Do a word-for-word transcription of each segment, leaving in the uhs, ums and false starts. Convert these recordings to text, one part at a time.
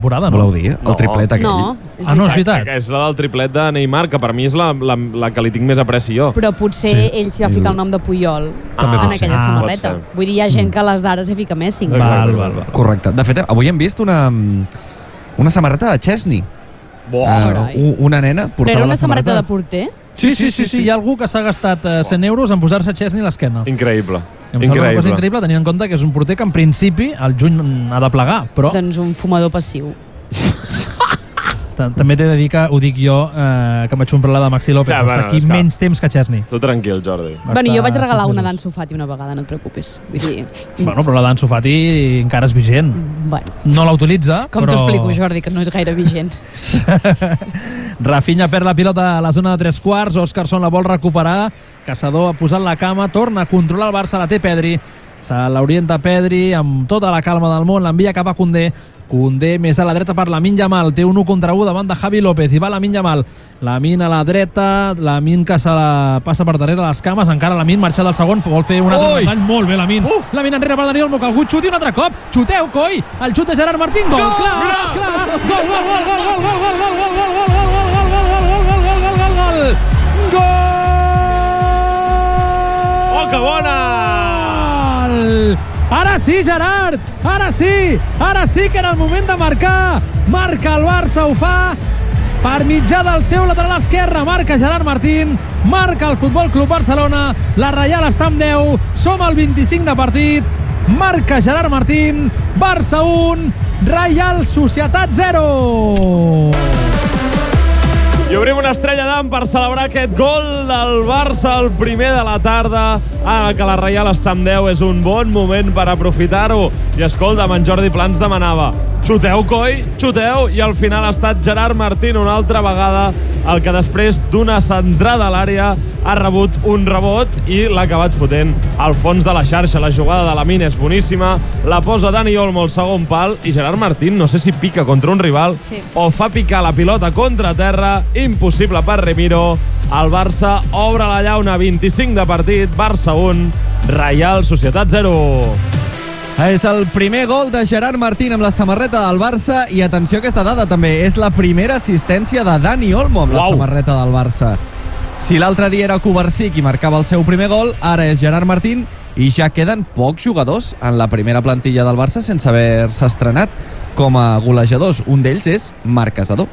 temporada, no? Voleu dir? El No. triplet aquell. No, és Ah, no, és veritat. veritat. Que és la del triplet de Neymar, que per mi és la, la, la que li tinc més apreci jo. Però potser Sí. ell s'hi va ficar el nom de Puyol També en pot aquella ser. Ah, samarreta. pot ser. Vull dir, hi ha gent que a les d'ara s'hi fica Messi. Exacte. Val, val, val. Correcte. De fet, avui hem vist una, una samarreta de Chesney. Bo. carai. Uh, una nena Però portava era una la samarreta de samarreta. porter? Sí, sí, sí, sí. Hi ha algú que s'ha gastat eh, cent euros en posar-se Chesney a l'esquena. Increïble. Em sembla una cosa Increïble. increïble, tenint en compte que és un porter que en principi al juny ha de plegar, però Doncs un fumador passiu. ta- també t'he de dir que ho dic jo, eh, que m'haig omplert la de Maxi López, Ja, ja, bueno, aquí és que- menys temps que Chesney. Tu tranquil, Jordi. Va Bueno, jo estar vaig regalar sis una mesos. d'Ansu Fati una vegada, no et preocupis. Vull dir, Bueno, però la d'Ansu Fati encara és vigent. bueno, No la utilitza, com però... t'ho explico, Jordi, que no és gaire vigent. Rafinha perd la pilota a la zona de tres quarts, Óscarson la vol recuperar, Caçador ha posat la cama, torna a controlar el Barça, la té Pedri, se l'orienta Pedri amb tota la calma del món, l'envia cap a Koundé, Koundé més a la dreta per Lamine Yamal, té un u contra u davant de Javi López, i va Lamine Yamal, Lamine a la dreta, Lamine que se la passa per darrere les cames, encara Lamine marxa del segon, vol fer un altre Ui! retall, molt bé Lamine, Uh! Lamine enrere per Dani Olmo, que algú xuti un altre cop, xuteu, coi, el xut de Gerard Martín, gol, clar, clar, gol, gol, gol, gol, gol, gol, gol, gol, gol, gol, gol, gol, gol, gol! Oh, que bona! Ara sí, Gerard! Ara sí! Ara sí que era el moment de marcar! Marca el Barça, ho fa per mitjà del seu lateral esquerre. Marca Gerard Martín, marca el Futbol Club Barcelona. La Reial està amb deu, som al vint-i-cinc de partit. Marca Gerard Martín, Barça un, Reial Societat zero. I obrim una estrella d'am per celebrar aquest gol del Barça, el primer de la tarda. Ara que la Reial està amb deu, és un bon moment per aprofitar-ho. I escolta'm, en Jordi Plans demanava: xuteu, coi, xuteu, i al final ha estat Gerard Martín una altra vegada el que després d'una centrada a l'àrea ha rebut un rebot i l'ha acabat fotent al fons de la xarxa. La jugada de Lamine és boníssima, la posa Dani Olmo al segon pal i Gerard Martín no sé si pica contra un rival Sí. o fa picar la pilota contra terra. Impossible per Remiro. El Barça obre la llauna, vint-i-cinc de partit, Barça un, Reial Societat zero. És el primer gol de Gerard Martín amb la samarreta del Barça i atenció a aquesta dada també, és la primera assistència de Dani Olmo amb la Uau. samarreta del Barça. Si l'altre dia era Kovacic qui marcava el seu primer gol, ara és Gerard Martín i ja queden pocs jugadors en la primera plantilla del Barça sense haver-se estrenat com a golejadors. Un d'ells és Marc Caçador.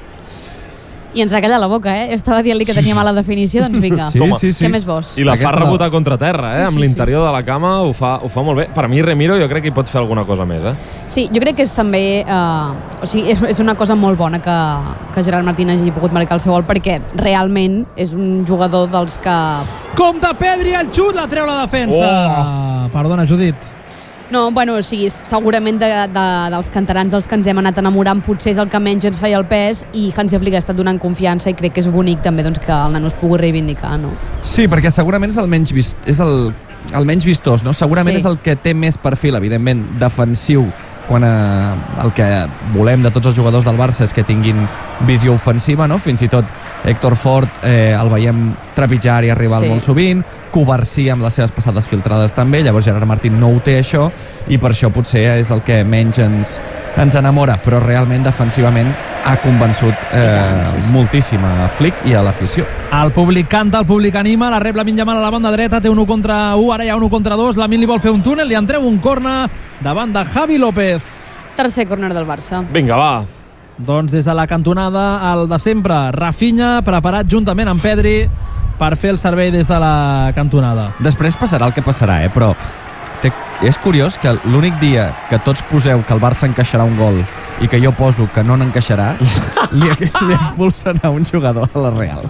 I ens ha callat la boca, eh? Jo estava dient-li que tenia mala definició, doncs vinga. Sí, Toma. sí, sí. Què més vols? I la Aquesta fa la- rebotar contra terra, eh? Sí, amb sí, l'interior de la cama ho fa, ho fa molt bé. Per mi, Remiro, jo crec que hi pot fer alguna cosa més, eh? Sí, jo crec que és també... Eh, o sigui, és, és una cosa molt bona que, que Gerard Martín hagi pogut marcar el seu gol perquè realment és un jugador dels que... Compte Pedri, el xut, la treu la defensa. Oh. Perdona, Judit. No, bueno, o sigui, segurament de, de, dels canterans dels que ens hem anat enamorant potser és el que menys ens feia el pes i Hansi Flick ha estat donant confiança i crec que és bonic també doncs, que el nano es pugui reivindicar, no? Sí, perquè segurament és el menys, vist, és el, el menys vistós, no? Segurament Sí. és el que té més perfil, evidentment, defensiu, quan eh, el que volem de tots els jugadors del Barça és que tinguin visió ofensiva, no? Fins i tot Héctor Fort eh, el veiem trepitjar i arribar Sí. molt sovint, Covarsí amb les seves passades filtrades també, llavors Gerard Martín no ho té això i per això potser és el que menys ens, ens enamora, però realment defensivament ha convençut eh, I tant, sí, sí. moltíssim a Flick i a l'afició. El públic canta, el públic anima, la rep Lamine Yamal a la banda dreta, té un u contra u, ara hi ha un u contra dos, Lamine li vol fer un túnel, li en treu un corna davant de Javi López. Tercer córner del Barça. Vinga, va. Doncs des de la cantonada, el de sempre, Rafinha, preparat juntament amb Pedri per fer el servei des de la cantonada. Després passarà el que passarà, eh? Però té, és curiós que l'únic dia que tots poseu que el Barça encaixarà un gol i que jo poso que no n'encaixarà, li, li expulsen a un jugador a la Real.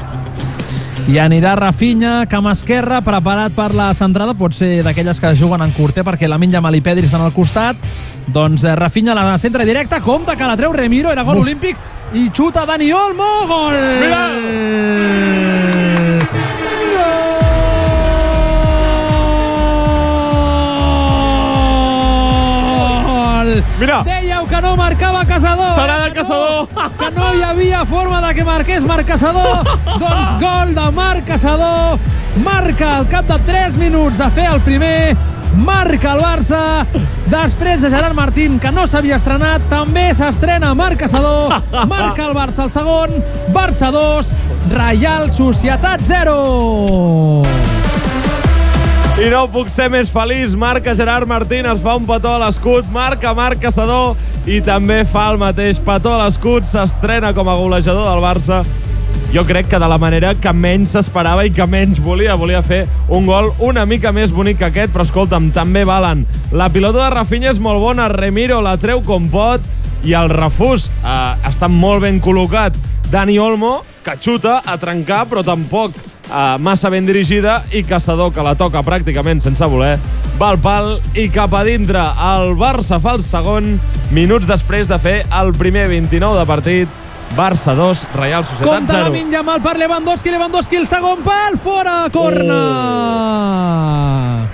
I anirà Rafinha, cama esquerra, preparat per la centrada, pot ser d'aquelles que juguen en curter perquè Lamine Yamal i Pedri estan al costat. Doncs eh, Rafinha la centra directa, compte que la treu Remiro, era gol Uf. olímpic, i xuta Dani Olmo, gol! Mira! Gol! Mira! Dèieu que no marcava Caçador! Serà eh, de Caçador! Que no, que no hi havia forma de que marqués Marc Caçador. Doncs gol de Marc Caçador. Marca al cap de tres minuts de fer el primer marca el Barça. Després de Gerard Martín, que no s'havia estrenat, també s'estrena Marc Caçador. Marca el Barça el segon. Barça dos, Reial Societat zero. I no puc ser més feliç. Marca Gerard Martín, es fa un petó a l'escut, marca Marc Caçador i també fa el mateix petó a l'escut. S'estrena com a golejador del Barça. Jo crec que de la manera que menys s'esperava i que menys volia. Volia fer un gol una mica més bonic que aquest, però escolta'm, també valen. La pilota de Rafinha és molt bona, Remiro la treu com pot i el refús eh, està molt ben col·locat. Dani Olmo, que xuta a trencar, però tampoc eh, massa ben dirigida, i Caçador, que la toca pràcticament sense voler, va al pal i cap a dintre. El Barça fa el segon, minuts després de fer el primer vint-i-nou de partit. Barça dos, Reial Societat Compte zero. Lamine Yamal per Lewandowski, Lewandowski el segon pal, fora, corna! Oh.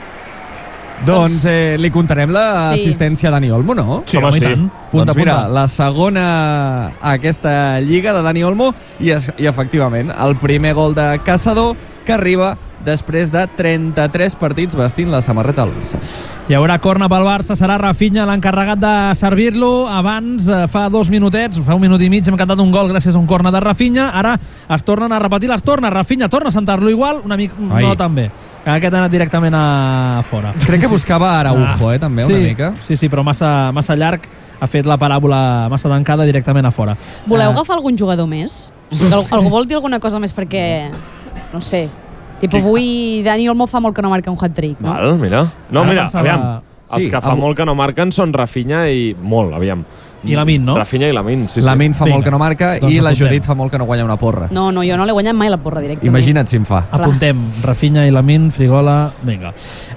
Doncs eh, li contarem l'assistència sí. a Dani Olmo, no? Sí, home, sí. Punta, doncs mira, punta. la segona a aquesta lliga de Dani Olmo i, es, i efectivament el primer gol de Caçador, que arriba després de trenta-tres partits vestint la samarreta del Barça. Hi haurà corna pel Barça, serà Rafinha l'encarregat de servir-lo. Abans, fa dos minutets, fa un minut i mig, hem cantat un gol gràcies a un corna de Rafinha. Ara es tornen a repetir les tornes. Rafinha torna a sentar-lo igual, una mica, no tan bé. Aquest ha anat directament a fora. Crec que buscava Araujo, eh, també, sí, una mica. Sí, sí, però massa, massa llarg, ha fet la paràbola massa tancada directament a fora. Voleu Ah. agafar algun jugador més? O sigui, algú, algú vol dir alguna cosa més perquè, no sé, tipus avui Dani Olmo fa molt que no marca un hat-trick, no? Val, mira. No, Ara mira, pensava- aviam. Els Sí, que fa el- molt que no marquen són Rafinha i... Molt, aviam. I Lamine, no? Rafinha i Lamine, sí, sí. Lamine fa Vinga, molt que no marca doncs i la apuntem. Judit fa molt que no guanya una porra. No, no, jo no l'he guanyat mai la porra directament. Imagina't si en fa. Apuntem, Rafinha i Lamine, Frigola, vinga.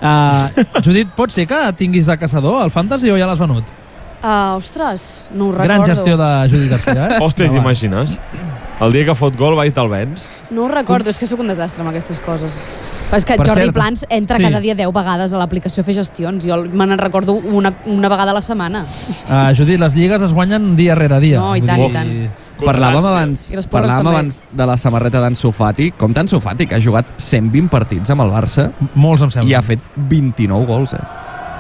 Uh, Judit, pot ser que tinguis a Caçador al Fantasy o ja l'has venut? Uh, ostres, no ho recordo. Gran gestió de Judit Garcia, eh? Hòstia, Va, va. t'imagines? El dia que fot gol va i te'l vens. No ho recordo, és que sóc un desastre amb aquestes coses. Però és que Per Jordi cert, Plans entra sí. cada dia deu vegades a l'aplicació a fer gestions. Jo me n'en recordo una, una vegada a la setmana. Uh, Judit, les lligues es guanyen dia rere dia. No, i Vull tant, dir- i tant. Parlàvem abans, I les porres parlàvem també. abans de la samarreta d'Ansu Fati. Com d'Ansu Fati, que ha jugat cent vint partits amb el Barça Molts, em sembla. i ha fet vint-i-nou gols, eh?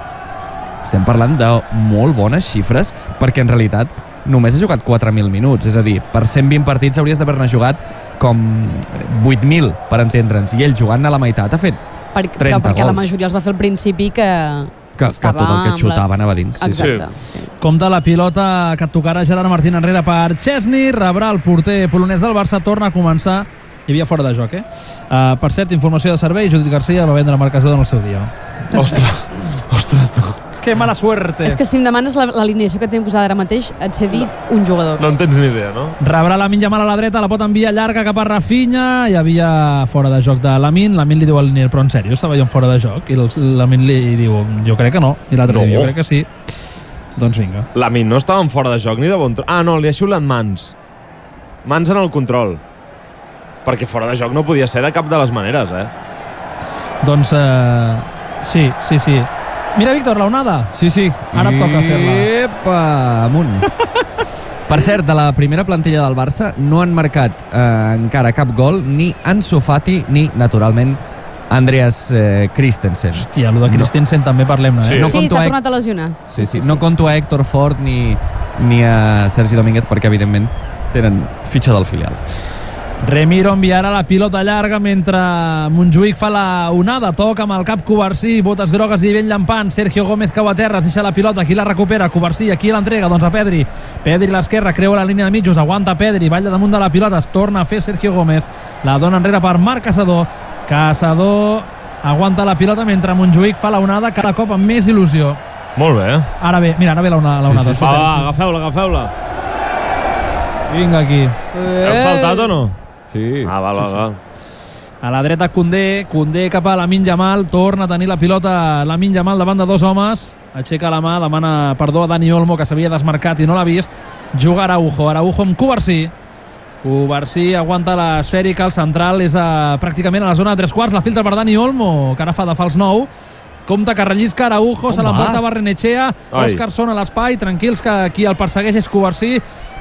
Estem parlant de molt bones xifres, perquè en realitat només ha jugat quatre mil minuts. És a dir, per cent vint partits hauries d'haver-ne jugat com vuit mil, per entendre'ns. I ell, jugant a la meitat, ha fet Per, trenta però perquè la gols. majoria els va fer al principi que... que, que tot el que xutava anava dins. Sí, sí. Exacte, sí. Compte la pilota que tocarà Gerard Martín enrere per Chesney, rebrà el porter polonès del Barça, torna a començar. Hi havia fora de joc, eh? Uh, per cert, informació de servei, Judit Garcia va vendre Marc Caçador en el seu dia. Ostres, ostres, tu. Que mala suerte! És que si em demanes la- l'alineació que tinc posada ara mateix, et sé dir un jugador. No en tens ni idea, no? Rebrà Lamine Yamal a la dreta, la pot enviar llarga cap a Rafinha. Hi havia fora de joc de Lamine. Lamine li diu al Linier, però en sèrio, estava jo en fora de joc? I el Lamine li diu, jo crec que no. I l'altre No. diu, jo crec que sí. Doncs vinga. Lamine no estava en fora de joc ni de bon tro... Ah, no, li ha xiulat mans. Mans en el control. Perquè fora de joc no podia ser de cap de les maneres, eh? Doncs, eh, sí, sí, sí. Mira, Víctor, la onada. Sí, sí. Ara toca fer-la. Epa, amunt. Per cert, de la primera plantilla del Barça no han marcat eh, encara cap gol ni Ansu Fati ni, naturalment, Andreas eh, Christensen. Hòstia, allò de Christensen no. també parlem-ne, eh? Sí. No Sí, compto s'ha a- tornat a lesionar. Sí, sí. No conto a Héctor Ford ni, ni a Sergi Domínguez perquè, evidentment, tenen fitxa del filial. Remiro enviarà la pilota llarga mentre Montjuïc fa la onada, toca amb el cap Covarsí, botes grogues i ben llampant. Sergio Gómez cau a terra, es deixa la pilota, qui la recupera? Covarsí, aquí l'entrega, doncs a Pedri. Pedri a l'esquerra, creua la línia de mitjos, aguanta Pedri, balla damunt de la pilota, es torna a fer Sergio Gómez, la dona enrere per Marc Caçador. Caçador aguanta la pilota mentre Montjuïc fa la onada cada cop amb més il·lusió. Molt bé, eh? Ara ve, mira, ara ve la onada. La onada. Sí, sí, Va, va, agafeu-la, agafeu-la. Vinga aquí. Heu saltat o no? Sí. Ah, val, val, val. A la dreta Koundé, Koundé cap a Lamine Yamal, torna a tenir la pilota Lamine Yamal davant de dos homes, aixeca la mà, demana perdó a Dani Olmo que s'havia desmarcat i no l'ha vist, juga Araujo, Araujo amb Covarsí, Covarsí aguanta l'esfèrica, el central és a, pràcticament a la zona de tres quarts, la filtra per Dani Olmo, que ara fa de fals nou, compte que rellisca Araujo, On se l'emporta vas? Barrenetxea, Ai. Òscar Son a l'espai, tranquils que qui el persegueix és Covarsí,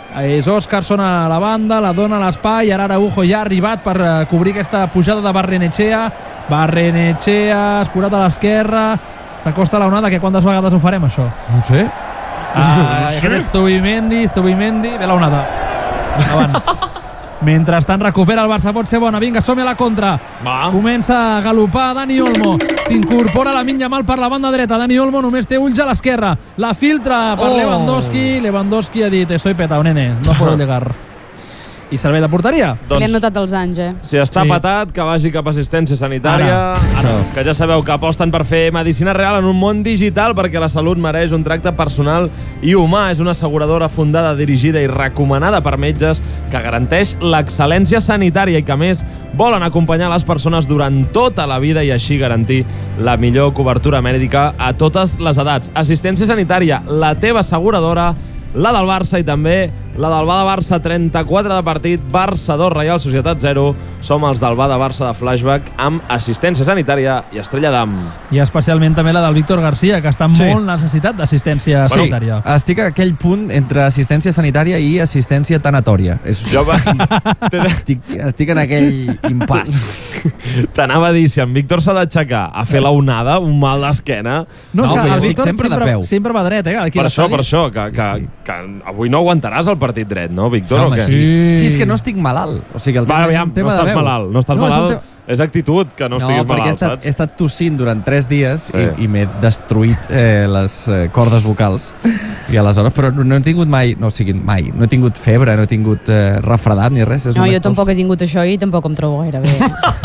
És Óscarson a la banda, la dona a l'espai, ara Araujo ja ha arribat per uh, cobrir aquesta pujada de Barrenechea. Barrenechea, escurat a l'esquerra, s'acosta l'onada, que quantes vegades ho farem, això? No sé. Ah, aquest és Zubimendi, Zubimendi, ve l'onada. Avant. Mentrestant recupera el Barça, pot ser bona. Vinga, som-hi a la contra. Va. Comença a galopar Dani Olmo. S'incorpora Lamine Yamal per la banda dreta. Dani Olmo només té ulls a l'esquerra. La filtra per Oh. Lewandowski. Lewandowski ha dit, estoy petao, nene, no puedo llegar. I servei de porteria. Se li han notat els anys, eh? Si està Sí. patat, que vagi cap a assistència sanitària. Ara, Ara, que ja sabeu que aposten per fer medicina real en un món digital, perquè la salut mereix un tracte personal i humà. És una asseguradora fundada, dirigida i recomanada per metges que garanteix l'excel·lència sanitària i que, a més, volen acompanyar les persones durant tota la vida i així garantir la millor cobertura mèdica a totes les edats. Assistència sanitària, la teva asseguradora, la del Barça i també la del Bada Barça, trenta-quatre de partit, Barça dos, Reial Societat zero. Som els del Bada Barça de Flashback amb assistència sanitària i estrella d'am. I especialment també la del Víctor Garcia, que està en Sí. molt necessitat d'assistència Sí, sanitària. estic a aquell punt entre assistència sanitària i assistència tanatòria. És... Jo va... estic, estic en aquell impàs. T'anava a dir, si en Víctor s'ha d'aixecar a fer la onada, un mal d'esquena... No, és No, que però jo el estic Víctor sempre de peu. sempre va dret, eh? Aquí Per a això, l'estadi. per això, que, que, que avui no aguantaràs el partit dret, no, Víctor? Home, o què? sí. Sí. sí, és que no estic malalt. O sigui, el tema Va, és aviam, un tema no de estàs veu. malalt, no estàs és un malalt. tema- És actitud, que no estiguis no, perquè he malalt, estat, saps? he estat tossint durant tres dies Sí. i, i m'he destruït eh, les eh, cordes vocals. I aleshores, però no, no he tingut mai, no, o sigui, mai, no he tingut febre, no he tingut eh, refredat ni res. És No, només jo tampoc he tingut això i tampoc em trobo gaire bé.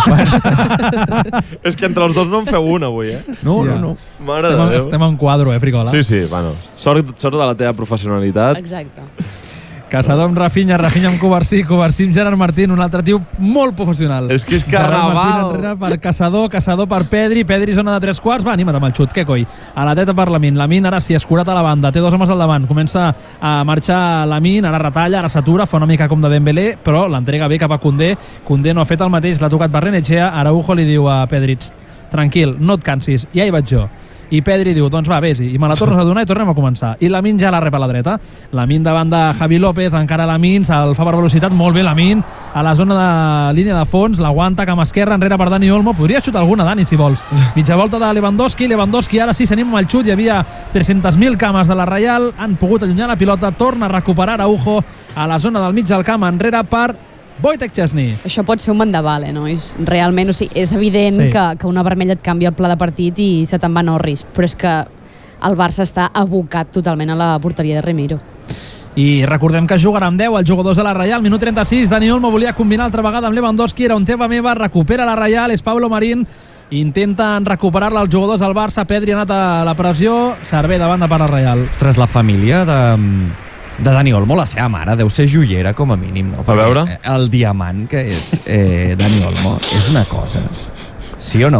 És que entre els dos no en feu una, avui, eh? tos. No, no, no. Mare Estem, de en- Déu. estem en quadro, eh, Frigola? Sí, sí, bueno. Sort, sort de la teva professionalitat. Exacte. Caçador amb Rafinha, Rafinha amb Covarsí, Covarsí amb Gerard Martín, un altre tio molt professional. És que és Gerard carnaval. Martín enrere per Caçador, Caçador per Pedri, Pedri zona de tres quarts, va, anima't amb el xut, què coi. A la dreta per Lamine, Lamine ara sí, escurat a la banda, té dos homes al davant, comença a marxar Lamine, ara retalla, ara s'atura, fa una mica com de Dembélé, però l'entrega bé cap a Koundé, Koundé no ha fet el mateix, l'ha tocat Barrenechea, Araujo li diu a Pedri, "Tst, tranquil, no et cansis, ja hi vaig jo. I Pedri diu, doncs va, vés-hi. I me la tornes a donar i tornem a començar. I Lamine ja la rep a la dreta. Lamine davant de Javi López, encara Lamine, se'l fa per velocitat, molt bé Lamine, a la zona de línia de fons, l'aguanta cama esquerra, enrere per Dani Olmo. Podria xutar alguna, Dani, si vols. Mitja volta de Lewandowski, Lewandowski ara sí s'anima amb el xut, hi havia tres-centes mil cames de la Reial, han pogut allunyar la pilota, torna a recuperar Araujo a la zona del mig del camp, enrere per Wojtek Szczesny. Això pot ser un mandavale, no? És, realment, o sigui, és evident Sí. que, que una vermella et canvia el pla de partit i se te'n va Norris, però és que el Barça està abocat totalment a la porteria de Remiro. I recordem que jugarà amb deu els jugadors de la Reial. Minut trenta-sis, Dani Olmo volia combinar altra vegada amb Lewandowski, era un teva meva, recupera la Reial, és Pablo Marín, intenten recuperar-la els jugadors del Barça, Pedri ha anat a la pressió, servei de banda per la Reial. Ostres, la família de, de Dani Olmo, la seva mare, deu ser joiera com a mínim. No? Perquè veure. El diamant que és eh, Dani Olmo és una cosa. Sí o no?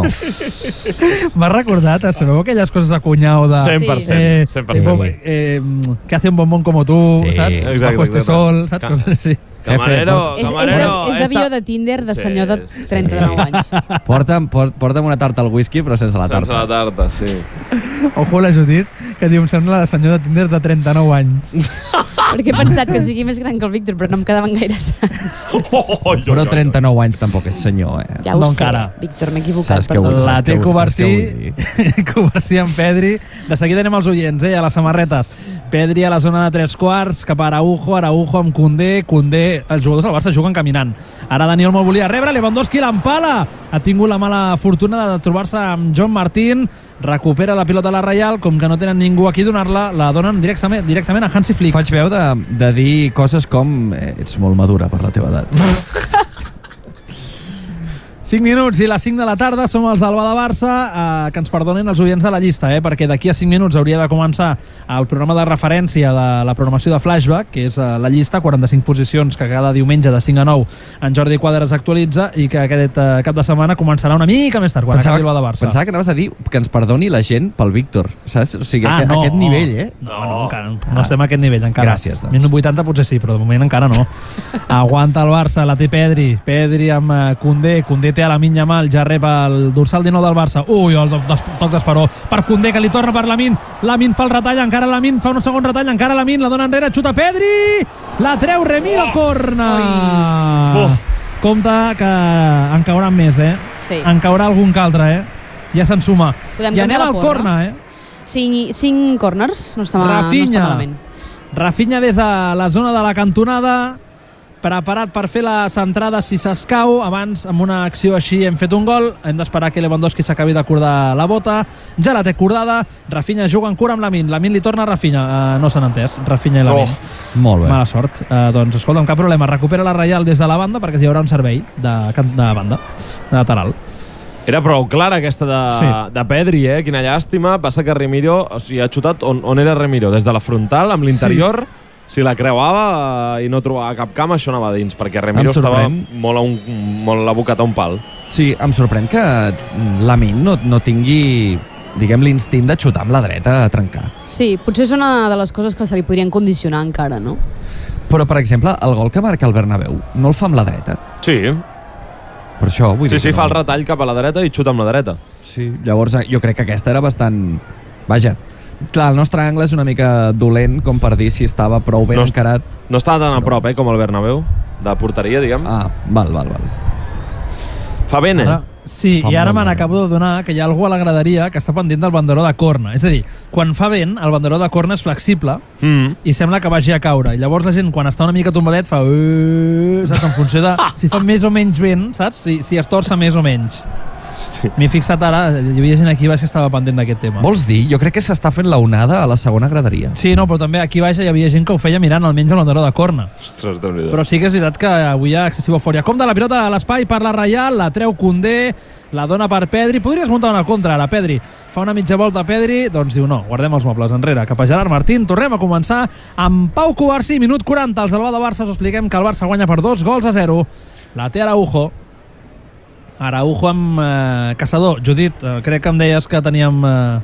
M'ha recordat, sabeu aquelles coses de cunyau de... cent per cent, Eh, cent per eh, cent. eh, eh, que hace un bombón como tú, Sí, saps? exacte, Bajo este exacte. sol, saps? Ca- Coses així. Camarero, És, és, de, camarero. és de bio esta- de Tinder de Sí, senyor de sí, sí. trenta-nou anys. Porta'm, por- porta'm una tarta al whisky, però sense la Sense la tarta. tarta, sí. Ojo la Judit, que diu, em sembla la senyor de Tinder de trenta-nou anys. Perquè he pensat que sigui més gran que el Víctor, però no em quedaven gaires anys. Oh, oh, Però trenta-nou anys tampoc és senyor, eh? Ja ho No sé, encara. Víctor, m'he equivocat, Saps què vull perdó. dir? La Saps té què vull- saps què Covarsí, Covarsí amb Pedri. De seguida anem als oients, eh, a les samarretes. Pedri a la zona de tres quarts, cap a Araujo, Araujo amb Koundé, Koundé, els jugadors del Barça juguen caminant. Ara Dani Olmo volia rebre, Lewandowski l'empala. Ha tingut la mala fortuna de trobar-se amb John Martín, recupera la pilota a la Reial, com que no tenen ningú aquí donar-la, la donen directament, directament a Hansi Flick. Faig veu de, de dir coses com eh, ets molt madura per la teva edat. cinc minuts i les cinc de la tarda som els d'Alba de Barça, eh, que ens perdonen els oients de la llista, eh, perquè d'aquí a cinc minuts hauria de començar el programa de referència de la programació de Flashback, que és eh, la llista, quaranta-cinc posicions que cada diumenge de cinc a nou en Jordi Quadras actualitza i que aquest eh, cap de setmana començarà una mica més tard, quan acabi l'Alba de Barça. pensava que anaves a dir que ens perdoni la gent pel Víctor, saps? O sigui, Ah, aquest, no. aquest nivell, eh? No, no, encara no. No estem a aquest nivell encara. Gràcies, doncs. Minut vuitanta potser sí, però de moment encara no. Aguanta el Barça, la té Pedri. Pedri amb eh, Koundé. Koundé té a Lamine Yamal, ja rep el dorsal dinou del Barça. Ui, el toc d'Esperó per Koundé, que li torna per Lamine. Lamine fa el retall, encara Lamine fa un segon retall, encara Lamine, la dona enrere, xuta Pedri, la treu Remiro, corna. Oh. Compte que en cauran més, eh? Sí. En caurà algun que altre, eh? Ja se'n suma. Podem I canviar anem la al porra? corna, eh? Cinc, cinc corners, no està, mal, no Rafinha. està malament. Rafinha des de la zona de la cantonada, preparat per fer la centrada si s'escau. Abans, amb una acció així, hem fet un gol. Hem d'esperar que Lewandowski s'acabi d'acordar la bota. Ja la té acordada. Rafinha juga en cura amb Lamine. Lamine li torna a Rafinha. Uh, no s'han entès. Rafinha i Lamine. Oh, molt bé. Mala sort. Uh, doncs, escolta'm, cap problema. Recupera la Reial des de la banda perquè hi haurà un servei de, de banda, de lateral. Era prou clara aquesta de, Sí. de Pedri, eh? Quina llàstima. Passa que Remiro, o sigui, ha xutat on, on era Remiro? Des de la frontal, amb l'interior. Sí. Si la creuava i no trobava cap camp, això anava dins, perquè Remiro estava molt, a un, molt abocat a un pal. Sí, em sorprèn que Lamine no, no tingui, diguem, l'instint de xutar amb la dreta a trencar. Sí, potser és una de les coses que se li podrien condicionar encara, no? Però, per exemple, el gol que marca el Bernabéu no el fa amb la dreta. Sí, Per això, vull sí, dir sí, que fa no. el retall cap a la dreta i xuta amb la dreta. Sí, llavors jo crec que aquesta era bastant... Vaja, clar, el nostre angle és una mica dolent com per dir si estava prou ben No, encarat. No estava tan a prop, eh, com el Bernabéu, de porteria, diguem. Ah, val, val, val. Fa ben, eh? Ara, sí, Fa i ara molt me bé. n'acabo de donar que hi ha algú a la graderia que està pendent del banderó de corna. És a dir, quan fa vent, el banderó de corna és flexible Mm. i sembla que vagi a caure. I llavors la gent, quan està una mica tombadet, fa... Uh, saps? En funció de si fa més o menys vent, saps? Si, si es torça més o menys. Hosti. M'he fixat ara, hi havia gent aquí baix que estava pendent d'aquest tema. Vols dir? Jo crec que s'està fent la onada a la segona graderia. Sí, no, però també aquí baix hi havia gent que ho feia mirant almenys el banderó de corna. Ostres, Déu-n'hi-do. Però sí que és veritat que avui hi ha excessiva eufòria. Com de la pilota a l'espai per la Reial, la treu Koundé, la dona per Pedri. Podries muntar una contra ara, Pedri. Fa una mitja volta a Pedri, doncs diu no, guardem els mobles enrere. Cap a Gerard Martín, tornem a començar amb Pau Cubarsí, minut quaranta, els del Bada Barça, us expliquem que el Barça guanya per dos gols a zero. La té Araujo. Araujo amb eh, Caçador. Judit, eh, crec que em deies que teníem eh,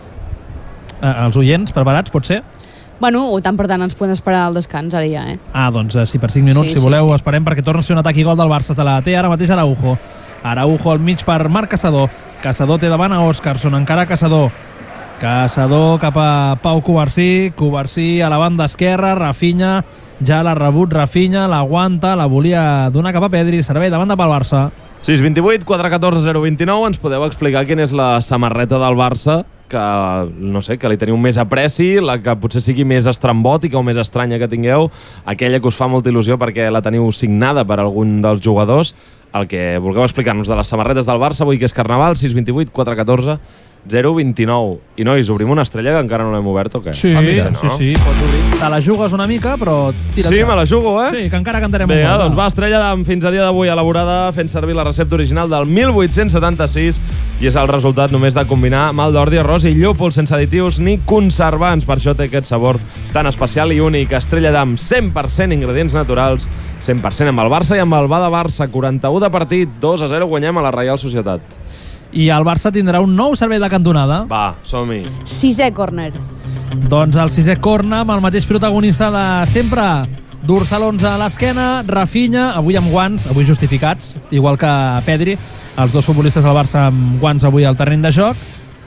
eh, els oients preparats, pot ser? Bueno, tant per tant ens podem esperar al descans ara ja, eh? Ah, doncs eh, sí, per cinc minuts, Sí, si sí, voleu, sí. esperem perquè torna a ser un atac i gol del Barça. Se la té ara mateix Araujo. Araujo al mig per Marc Caçador. Caçador té davant a Óscarson, encara Caçador. Caçador cap a Pau Cubarsí. Cubarsí a la banda esquerra. Rafinha, ja l'ha rebut Rafinha, l'aguanta, la volia donar cap a Pedri. Servei de banda pel Barça. sis vint vuit, quatre catorze, zero vint nou. Ens podeu explicar quina és la samarreta del Barça que, no sé, que li teniu més apreci, la que potser sigui més estrambòtica o més estranya que tingueu, aquella que us fa molta il·lusió perquè la teniu signada per algun dels jugadors. El que vulgueu explicar-nos de les samarretes del Barça avui, que és Carnaval, sis vint vuit, quatre catorze, zero vint nou. I, nois, obrim una estrella que encara no l'hem obert o què? Sí, Ah, mira, sí, no? sí, pots obrir. Te la jugues una mica, però tira. Sí, me la jugo, eh? Sí, que encara cantarem Bé, un gol. doncs va, Estrella d'Am, fins a dia d'avui elaborada fent servir la recepta original del mil vuit-cents setanta-sis i és el resultat només de combinar mal d'ordi, arròs i llúpol sense additius ni conservants. Per això té aquest sabor tan especial i únic. Estrella d'Am, cent per cent ingredients naturals, cent per cent amb el Barça i amb el Bada Barça. quaranta-u de partit, dos a zero guanyem a la Reial Societat. I el Barça tindrà un nou servei de cantonada. Va, som-hi. Sisè córner. Doncs el sisè corna amb el mateix protagonista de sempre. Dorsal onze a l'esquena, Rafinha, avui amb guants, avui justificats, igual que Pedri, els dos futbolistes del Barça amb guants avui al terreny de joc.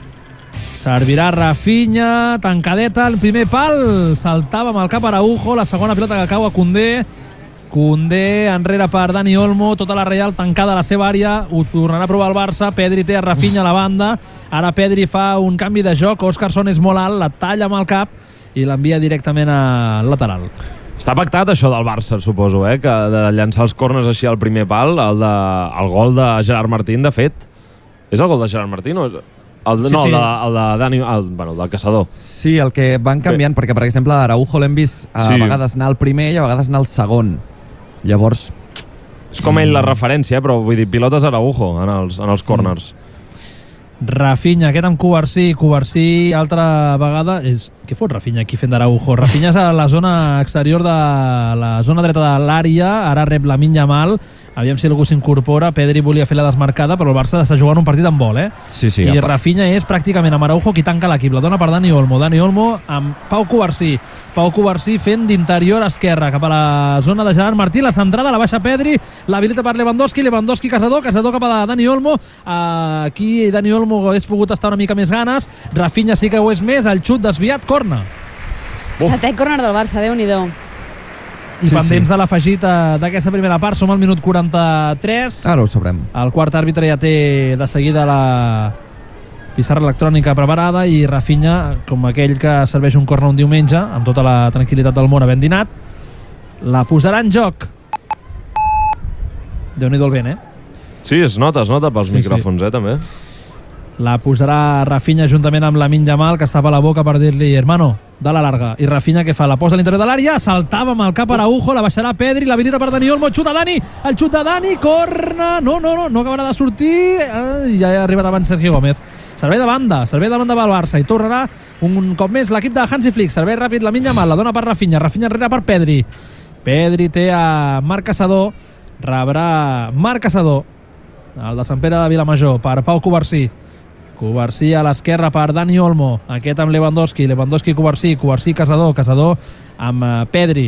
Servirà Rafinha, tancadeta, el primer pal, saltava amb el cap Araujo, la segona pilota que cau a Koundé. Koundé enrere per Dani Olmo, tota la Reial tancada a la seva àrea, ho tornarà a provar el Barça. Pedri té a Rafinha a la banda, ara Pedri fa un canvi de joc, Óscarson és molt alt, la talla amb el cap i l'envia directament al lateral. Està pactat això del Barça, suposo, eh? Que de llançar els corners així al primer pal, el, de, el gol de Gerard Martín, de fet. És el gol de Gerard Martín o és... El, Sí, no, sí. el de, el de Dani, el, bueno, el del Caçador. Sí, el que van canviant, Bé. perquè, per exemple, a Araujo l'hem vist a Sí. vegades anar al primer i a vegades anar al segon. Llavors, És com ell la referència, eh? Però vull dir, pilotes Araujo en els, en els corners. Rafinha, aquest amb Cubarsí, Cubarsí altra vegada és Què fot Rafinha aquí fent d'Araujo? Rafinha és a la zona exterior de la zona dreta de l'àrea, ara rep Lamine Yamal, aviam si algú s'incorpora. Pedri volia fer la desmarcada, però el Barça està jugant un partit amb vol, eh? Sí, sí. I apa. Rafinha és pràcticament amb Araujo qui tanca l'equip, la dona per Dani Olmo. Dani Olmo amb Pau Covarsí. Pau Covarsí fent d'interior esquerra cap a la zona de Gerard Martí, la centrada, la baixa Pedri, l'habilita per Lewandowski, Lewandowski Casador, Casador cap a Dani Olmo. Aquí Dani Olmo hagués pogut estar una mica més ganes, Rafinha sí que ho és més, el xut desviat, corner. Setè córner del Barça, Déu-n'hi-do. I sí, pendents sí. de l'afegit d'aquesta primera part, som al minut quaranta-tres. Ara ho sabrem. El quart àrbitre ja té de seguida la pissarra electrònica preparada i Rafinha, com aquell que serveix un córner un diumenge, amb tota la tranquil·litat del món havent dinat, la posarà en joc. Déu-n'hi-do el vent, eh? Sí, es nota, es nota pels sí, micròfons, sí. eh, també. La posarà Rafinha juntament amb Lamine Yamal, que estava a la boca per dir-li, hermano, de la larga. I Rafinha què fa? La posa a l'interior de l'àrea, saltava amb el cap a Araujo, la baixarà Pedri, l'habilita per Dani Olmo, xuta Dani, el xut de Dani, corna, no, no, no, no acabarà de sortir, eh, ja ha arribat abans Sergio Gómez. Servei de banda, servei de banda pel Barça, i tornarà un cop més l'equip de Hansi Flick, servei ràpid Lamine Yamal, la dona per Rafinha, Rafinha enrere per Pedri. Pedri té a Marc Casador, rebrà Marc Casador, el de Sant Pere de Vilamajor, per Pau Covarsí. Covarsí a l'esquerra per Dani Olmo, aquest amb Lewandowski, Lewandowski Covarsí, Covarsí Casador, Casador amb Pedri,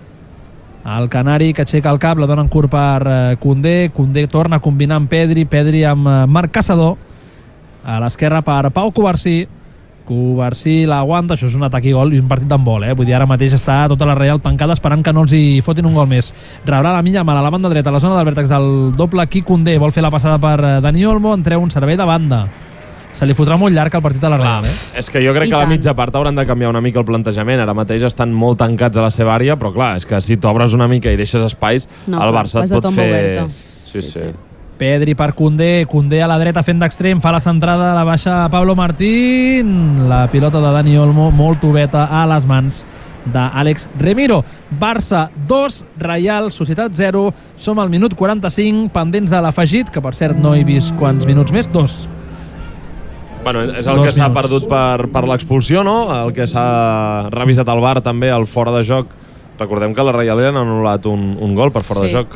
el canari que aixeca el cap, la dona en curt per Koundé, Koundé torna a combinar amb Pedri, Pedri amb Marc Casador, a l'esquerra per Pau Covarsí, Covarsí l'aguanta, això és un atac i gol i un partit amb vol, eh? Vull dir, ara mateix està tota la Real tancada esperant que no els hi fotin un gol més. Rebrà la Lamine Yamal a la banda dreta, a la zona del vèrtex del doble aquí Koundé, vol fer la passada per Dani Olmo, en treu un servei de banda. Se li fotrà molt llarg el partit a la Real, eh? És que jo crec I que a la tant. mitja part hauran de canviar una mica el plantejament. Ara mateix estan molt tancats a la seva àrea, però clar, és que si t'obres una mica i deixes espais, No, el clar, Barça vas et de pot tomba fer... oberta. Sí, sí. sí. Pedri per Koundé, Koundé a la dreta fent d'extrem, fa la centrada, la baixa Pablo Martín, la pilota de Dani Olmo molt oveta a les mans d'Àlex Remiro. Barça dos, Reial Societat zero, som al minut quaranta-cinc, pendents de l'afegit, que per cert no he vist quants minuts més, dos. Bueno, és el Dos que s'ha minuts. perdut per, per l'expulsió, no? El que s'ha revisat al V A R també, el fora de joc. Recordem que la Reial han anul·lat un, un gol per fora Sí. de joc.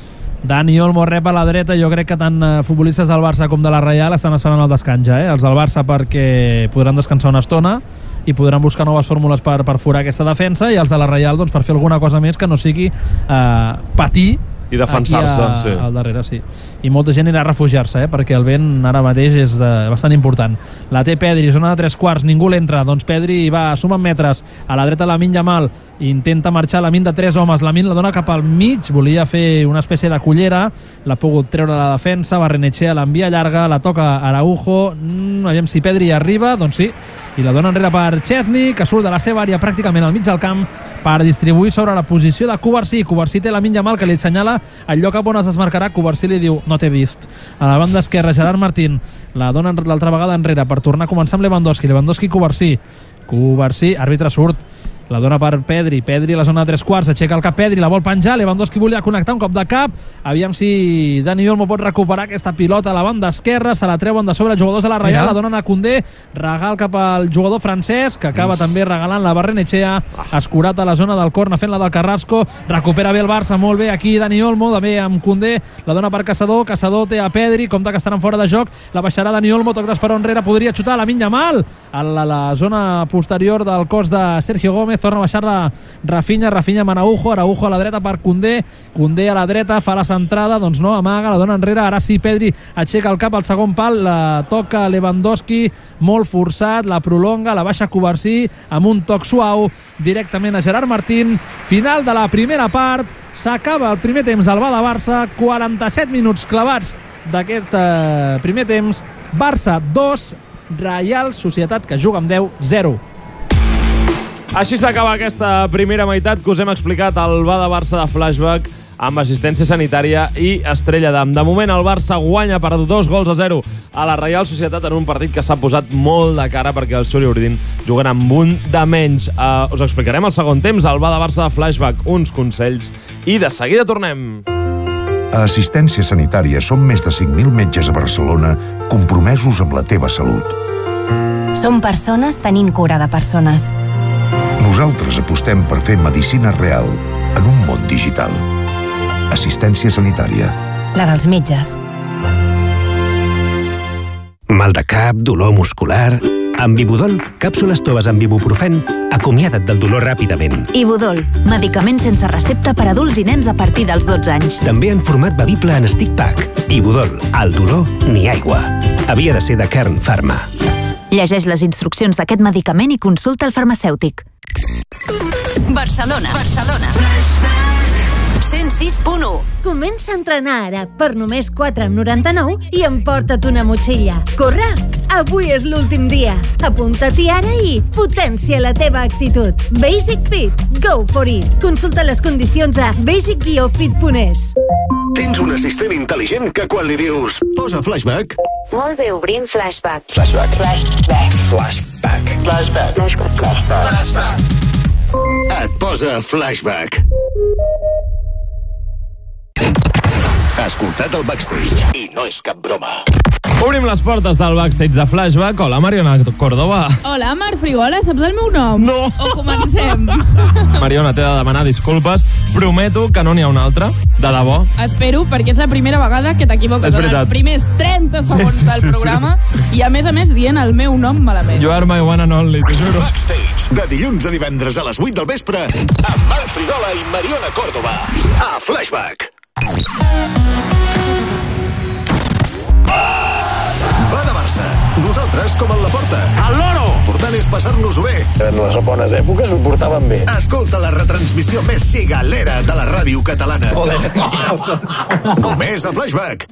Dani Olmo rep a la dreta, jo crec que tant eh, futbolistes del Barça com de la Reial estan esperant el descans ja, eh? Els del Barça perquè podran descansar una estona i podran buscar noves fórmules per, per forar aquesta defensa, i els de la Reial doncs, per fer alguna cosa més que no sigui eh, patir I defensar-se, aquí a, sí. al darrere, sí. I molta gent anirà a refugiar-se, eh? Perquè el vent ara mateix és de, bastant important. La té Pedri, zona de tres quarts, ningú l'entra, doncs Pedri va, suma metres, a la dreta Lamine Yamal, intenta marxar Lamine de tres homes, Lamine la dona cap al mig, volia fer una espècie de cullera, l'ha pogut treure a la defensa, Barrenetxea l'envia llarga, la toca Araujo, mm, aviam si Pedri arriba, doncs sí, i la dona enrere per Chesney, que surt de la seva àrea pràcticament al mig del camp per distribuir sobre la posició de Covarsí. Covarsí té Lamine Yamal, que li assenyala el lloc on es desmarcarà. Covarsí li diu, no t'he vist. A la banda esquerra, Gerard Martín la dona l'altra vegada enrere per tornar a començar amb Lewandowski. Lewandowski, Covarsí. Covarsí, àrbitre surt. La dona per Pedri, Pedri a la zona de tres quarts, aixeca el cap Pedri, la vol penjar, Lewandowski volia connectar un cop de cap, aviam si Dani Olmo pot recuperar aquesta pilota a la banda esquerra, se la treuen de sobre els jugadors de la Reial, Mira. la donen a Koundé, regal cap al jugador francès, que acaba també regalant la Barrenetxea, escurat a la zona del corna fent la del Carrasco, recupera bé el Barça, molt bé aquí Dani Olmo, també amb Koundé, la dona per Casador, Casador té a Pedri, compta que estaran fora de joc, la baixarà Dani Olmo, toc d'esperó enrere, podria xutar Lamine Yamal, a la, la zona posterior del cos de Sergio Gómez, torna a baixar-la Rafinha, Rafinha amb Araujo, Araujo a la dreta per Koundé, Koundé a la dreta, fa la centrada, doncs no, amaga, la dona enrere, ara sí Pedri aixeca el cap al segon pal, la toca Lewandowski, molt forçat, la prolonga, la baixa Covarsí, amb un toc suau, directament a Gerard Martín, final de la primera part, s'acaba el primer temps al Bada Barça, quaranta-set minuts clavats d'aquest eh, primer temps, Barça dos, Reial Societat, que juga amb deu zero. Així s'acaba aquesta primera meitat que us hem explicat al Bada Barça de Flashback amb assistència sanitària i estrella d'am. De moment el Barça guanya per dos gols a zero a la Reial Societat en un partit que s'ha posat molt de cara perquè els Xuri Urdin juguen amb un de menys. Uh, us explicarem el segon temps al Bada Barça de Flashback, uns consells i de seguida tornem. A Assistència Sanitària som més de cinc mil metges a Barcelona compromesos amb la teva salut. Som persones tenint cura de persones. Nosaltres apostem per fer medicina real en un món digital. Assistència sanitària. La dels metges. Mal de cap, dolor muscular... Amb Ibudol, càpsules toves amb ibuprofen, acomiada't del dolor ràpidament. Ibudol, medicament sense recepta per adults i nens a partir dels dotze anys. També en format bevible en stick pack. Ibudol, al dolor ni aigua. Havia de ser de Kern Pharma. Llegeix les instruccions d'aquest medicament i consulta el farmacèutic. Barcelona. Barcelona. cent sis punt u. Comença a entrenar ara per només quatre coma noranta-nou i emporta't una motxilla. Corre! Avui és l'últim dia. Apunta-t'hi ara i potència la teva actitud. Basic Fit. Go for it. Consulta les condicions a basic guió fit punt es. Tens un assistent intel·ligent que quan li dius posa flashback... Molt bé, obrim flashback. Flashback. Flashback. Flashback. Flashback. Flashback. Flashback. Et posa flashback. Ha escoltat el Backstage i no és cap broma. Obrim les portes del Backstage de Flashback. Hola, Mariona Córdoba. Hola, Marc Frigola, saps el meu nom? No. O comencem? Mariona, t'he de demanar disculpes. Prometo que no n'hi ha una altra, de debò. Espero, perquè és la primera vegada que t'equivoques en els primers trenta segons sí, sí, del programa sí, sí. i, a més a més, dient el meu nom malament. You are my one and only, t'ho juro. Backstage, de dilluns a divendres a les vuit del vespre, amb Marc Frigola i Mariona Córdoba, a Flashback. Va de Barça. Nosaltres, com en la porta. Al loro! L'important és passar-nos-ho bé. En les bones èpoques ho portaven bé. Escolta la retransmissió més cigalera de la ràdio catalana. Només a Flashback.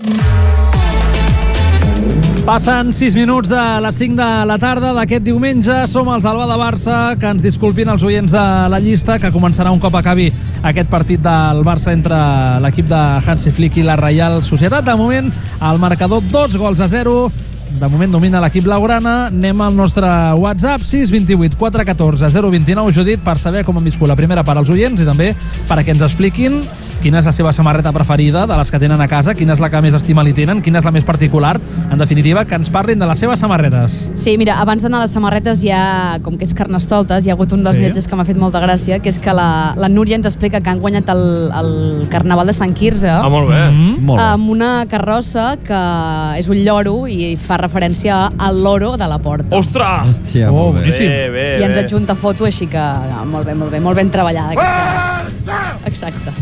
Passen sis minuts de les cinc de la tarda d'aquest diumenge. Som els del Va de Barça, que ens disculpin els oients de la llista, que començarà un cop acabi aquest partit del Barça entre l'equip de Hansi Flick i la Reial Societat. De moment, el marcador dos gols a zero. De moment domina l'equip blaugrana. Anem al nostre WhatsApp sis dos vuit quatre un quatre zero dos nou, Judit, per saber com han viscut la primera part als oients i també perquè ens expliquin quina és la seva samarreta preferida de les que tenen a casa, quina és la que més estima li tenen, quina és la més particular. En definitiva, que ens parlin de les seves samarretes. Sí, mira, abans d'anar a les samarretes ja, com que és Carnestoltes, hi ha hagut un dels sí. viatges que m'ha fet molta gràcia, que és que la, la Núria ens explica que han guanyat el, el Carnaval de Sant Quirze. Ah, molt bé. Mm-hmm. molt bé. Amb una carrossa que és un lloro i fa referència al loro de la porta. Ostres! Hòstia, oh, molt bé. Bé, bé, I ens bé. adjunta foto, així que ah, molt bé, molt bé, molt ben treballada aquesta. Exacte.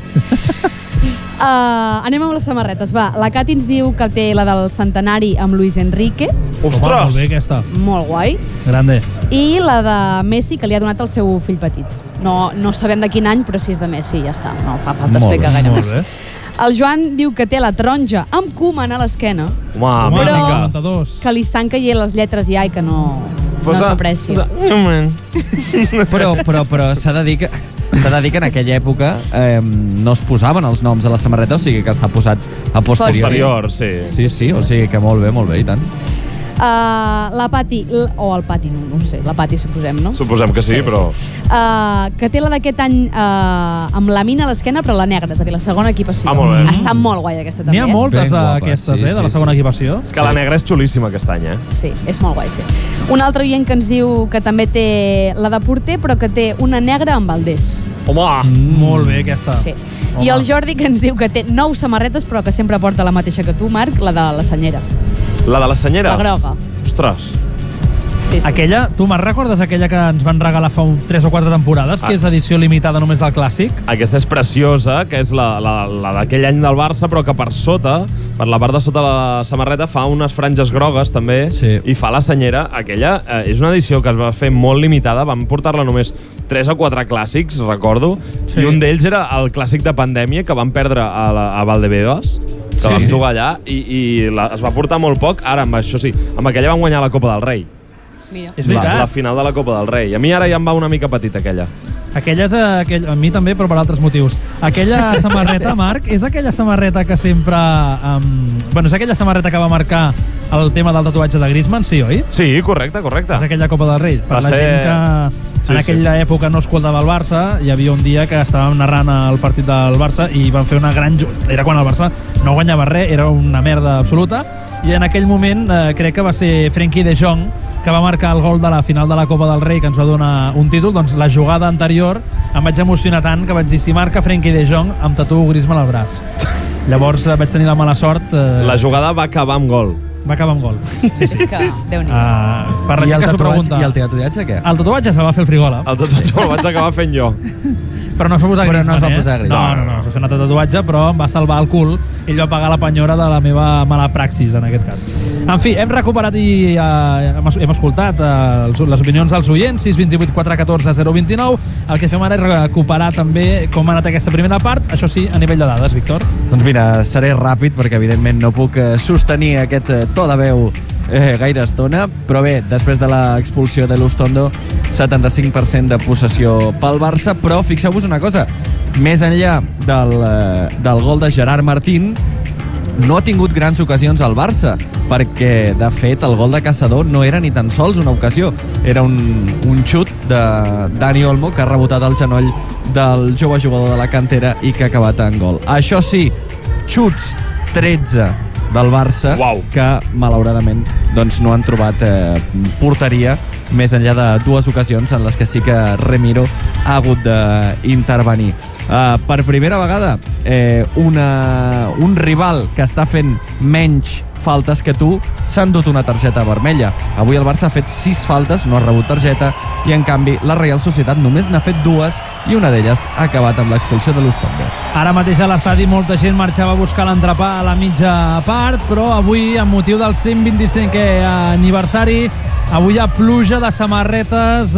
Uh, anem amb les samarretes, va. La Cati ens diu que té la del centenari amb Luis Enrique. Ostres! Home, molt bé aquesta. Molt guai. Grande. I la de Messi, que li ha donat al seu fill petit. No, no sabem de quin any, però si és de Messi, ja està. No fa falta explicar gaire més. Bé. El Joan diu que té la taronja amb Koeman a l'esquena. Home, però mítica. que li estan caient les lletres ja i que no, no s'aprecia. Però, però, però s'ha de dir que s'ha de dir que en aquella època eh, no es posaven els noms a la samarreta, o sigui que està posat a posteriori. Posterior, sí. Sí, sí, o sigui que molt bé, molt bé, i tant. Uh, la Pati, o el Pati, no, no ho sé, la Pati suposem, no? Suposem que sí, sí però... Sí. Uh, que té la d'aquest any uh, amb la mina a l'esquena, però la negra, és a dir, la segona equipació. Ah, molt bé. Està molt guai aquesta també. N'hi ha moltes d'aquestes, sí, eh, de la sí, segona sí. equipació. És que la negra és xulíssima aquest any, eh? Sí, és molt guai, sí. Un altre oient que ens diu que també té la de porter, però que té una negra amb Valdés. Home! Mm, molt bé, aquesta. Sí. I el Jordi que ens diu que té nou samarretes, però que sempre porta la mateixa que tu, Marc, la de la senyera. La de la senyera? La groga. Ostres! Sí, sí. Aquella, tu me'n recordes aquella que ens van regalar fa un, tres o quatre temporades, que Ah. és edició limitada només del clàssic? Aquesta és preciosa, que és la, la, la d'aquell any del Barça, però que per sota, per la part de sota la samarreta, fa unes franges grogues també, Sí. i fa la senyera. Aquella eh, és una edició que es va fer molt limitada, vam portar-la només tres o quatre clàssics, recordo, Sí. i un d'ells era el clàssic de pandèmia que vam perdre a, la, a Valdebebas, que Sí. vam jugar allà, i, i la, es va portar molt poc. Ara, amb això sí, amb aquella vam guanyar la Copa del Rei. Mira. És La, veritat. la final de la Copa del Rei. A mi ara ja em va una mica petita aquella. Aquella és aquell, a mi també, però per altres motius. Aquella samarreta, Marc, és aquella samarreta que sempre... Um, bueno, és aquella samarreta que va marcar el tema del tatuatge de Griezmann, sí, oi? Sí, correcte, correcte. És aquella Copa del Rei. Per Va la ser- gent que Sí, en aquella sí. època no escoltava el Barça, hi havia un dia que estàvem narrant el partit del Barça i van fer una gran... ju- Era quan el Barça no guanyava res, era una merda absoluta, i en aquell moment eh, crec que va ser Frenkie de Jong que va marcar el gol de la final de la Copa del Rei, que ens va donar un títol, doncs la jugada anterior em vaig emocionar tant que vaig dir, si marca Frenkie de Jong, em tatuo Griezmann al braç. Llavors vaig tenir la mala sort. Eh... La jugada va acabar amb gol. Va acabar amb gol. Sí, sí. És que, Déu-n'hi-do. Uh, per la I gent el que s'ho tatuatge, pregunta. I el tatuatge què? El tatuatge se'l va fer el Frigola. El tatuatge me'l vaig acabar fent jo. Però no es va posar Però no Griezmann, es va eh? posar Griezmann. No, no, no, es va fer un altre tatuatge, però em va salvar el cul. Ell va pagar la penyora de la meva mala praxis, en aquest cas. En fi, hem recuperat i uh, hem, hem escoltat uh, les opinions dels oients, sis dos vuit quatre un quatre zero dos nou. El que fem ara és recuperar també com ha anat aquesta primera part, això sí, a nivell de dades, Víctor. Doncs mira, seré ràpid perquè evidentment no puc eh, sostenir aquest eh, to de veu eh, gaire estona, però bé, després de l'expulsió de l'Ustondo, setanta-cinc per cent de possessió pel Barça, però fixeu-vos una cosa, més enllà del, eh, del gol de Gerard Martín, no ha tingut grans ocasions al Barça, perquè, de fet, el gol de Caçador no era ni tan sols una ocasió. Era un, un xut de Dani Olmo que ha rebotat al genoll del jove jugador de la cantera i que ha acabat en gol. Això sí, xuts tretze del Barça, Uau. que malauradament doncs, no han trobat eh, porteria, més enllà de dues ocasions en les que sí que Remiro ha hagut d'intervenir. Uh, per primera vegada, eh, una, un rival que està fent menys faltes que tu s'ha endut una targeta vermella. Avui el Barça ha fet sis faltes, no ha rebut targeta, i en canvi la Real Societat només n'ha fet dues i una d'elles ha acabat amb l'expulsió de l'Ustondo. Ara mateix a l'estadi molta gent marxava a buscar l'entrepà a la mitja part, però avui, amb motiu del cent vint-i-cinquè aniversari, avui hi ha pluja de samarretes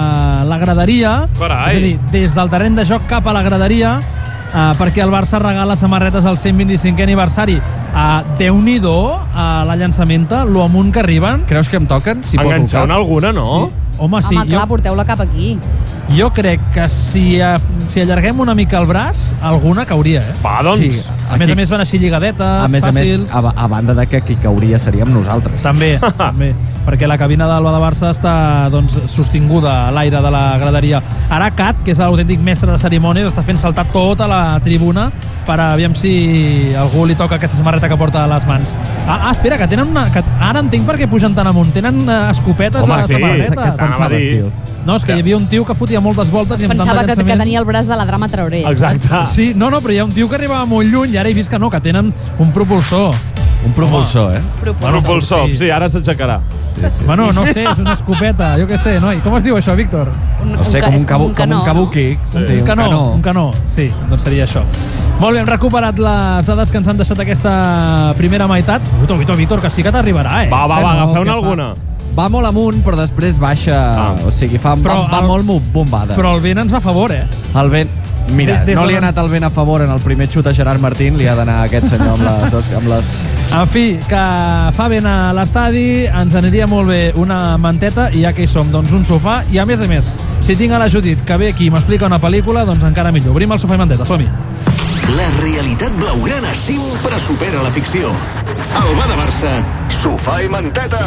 a la graderia. Carai. És a dir, des del terreny de joc cap a la graderia, Uh, perquè el Barça regala samarretes al cent vint-i-cinquè aniversari. Uh, Déu-n'hi-do uh, la llançamenta, lo amunt que arriben. Creus que em toquen? Si Enganxeu-ne alguna, no? Sí. Home, sí. Home, clar, jo, porteu-la cap aquí. jo crec que si, uh, si allarguem una mica el braç, alguna cauria, eh? Va, doncs. Sí. A més a més van així lligadetes, a més fàcils. a més, a, a banda de que qui cauria seríem nosaltres. També, també, perquè la cabina d'Alba de Barça està doncs, sostinguda a l'aire de la graderia. Ara Cat, que és l'autèntic mestre de cerimònies, està fent saltar tota la tribuna per aviam si algú li toca aquesta samarreta que porta a les mans. Ah, ah espera, que tenen una... Que ara entenc per què pugen tan amunt. Tenen uh, escopetes Home, a les sí, samarretes. què pensaves, tio? No, és que hi havia un tio que fotia moltes voltes i amb tant de Pensava que, que llançament... tenia el braç de la Drama Traoré. Exacte. Sí, no, no, però hi ha un tio que arribava molt lluny i ara he vist que no, que tenen un propulsor. Un propulsor, eh? Bueno, propulsor, sí, ara s'aixecarà. Sí, sí. Bueno, no sé, és una escopeta, jo què sé, noi. Com es diu això, Víctor? Un, No sé, un, com un, és com cabu, un com canó, un kabuki. Sí, un, un canó, canó. un canó, sí, doncs seria això. Molt bé, hem recuperat les dades que ens han deixat aquesta primera meitat. Víctor, Víctor, Víctor, que sí que t'arribarà, eh? Va, va, va, agafeu-ne alguna. Va molt amunt, però després baixa... Ah. O sigui, fa, Però va, va el- molt mo- bombada. Però el vent ens fa favor, eh? El vent... Mira, Des- des no de li ha la- anat el vent a favor en el primer xut a Gerard Martín, li ha d'anar a aquest senyor amb les... Amb les... En fi, que fa vent a l'estadi, ens aniria molt bé una manteta, i ja que hi som, doncs un sofà, i a més a més, si tinc a la Judit que ve aquí i m'explica una pel·lícula, doncs encara millor. Obrim el sofà i manteta, som-hi. La realitat blaugrana sempre supera la ficció. Alba de Barça, sofà i manteta.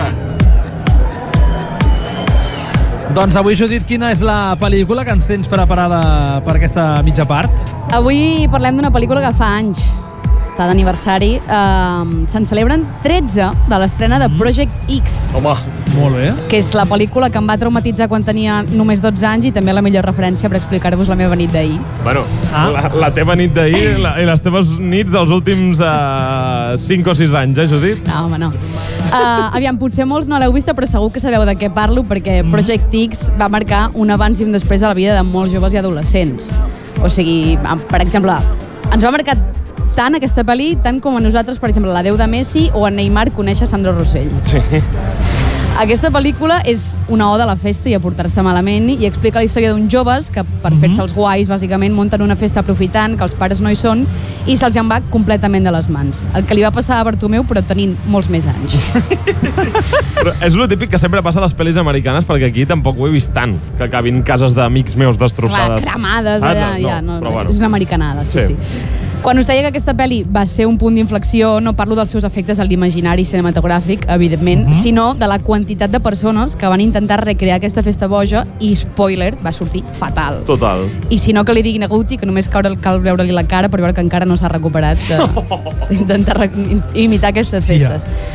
Doncs avui, Judit, quina és la pel·lícula que ens tens preparada per aquesta mitja part? Avui parlem d'una pel·lícula que fa anys. Està d'aniversari. Uh, Se'n celebren tretze de l'estrena de Project X. Home. Molt bé. Que és la pel·lícula que em va traumatitzar quan tenia només dotze anys i també la millor referència per explicar-vos la meva nit d'ahir. Bueno, Ah. la, la teva nit d'ahir i, la, i les teves nits dels últims uh, cinc o sis anys, eh, Judit? No, home, no. Uh, aviam, potser molts no l'heu vista, però segur que sabeu de què parlo, perquè Project X va marcar un abans i un després a la vida de molts joves i adolescents. O sigui, per exemple, ens va marcar tant aquesta pel·li, tant com a nosaltres, per exemple, la Déu de Messi o en Neymar conèixer Sandro Rossell. Sí. Aquesta pel·lícula és una oda a la festa i a portar-se malament i explica la història d'uns joves que, per Mhm. fer-se els guais, bàsicament, munten una festa aprofitant que els pares no hi són i se'ls en va completament de les mans. El que li va passar a Bartomeu, però tenint molts més anys. Però és lo típic que sempre passa a les pel·lis americanes, perquè aquí tampoc ho he vist tant, que acabin cases d'amics meus Clar, destrossades. cremades, Saps? allà, ja, no, però és, bueno. és una americanada, sí, sí. Sí. Quan us deia que aquesta pel·li va ser un punt d'inflexió, no parlo dels seus efectes de l'imaginari cinematogràfic, evidentment, Mhm. sinó de la quantitat de persones que van intentar recrear aquesta festa boja i, spoiler, va sortir fatal. Total. I si no, que li diguin a Gucci que només cal, cal veure-li la cara per veure que encara no s'ha recuperat de- d'intentar re- imitar aquestes festes.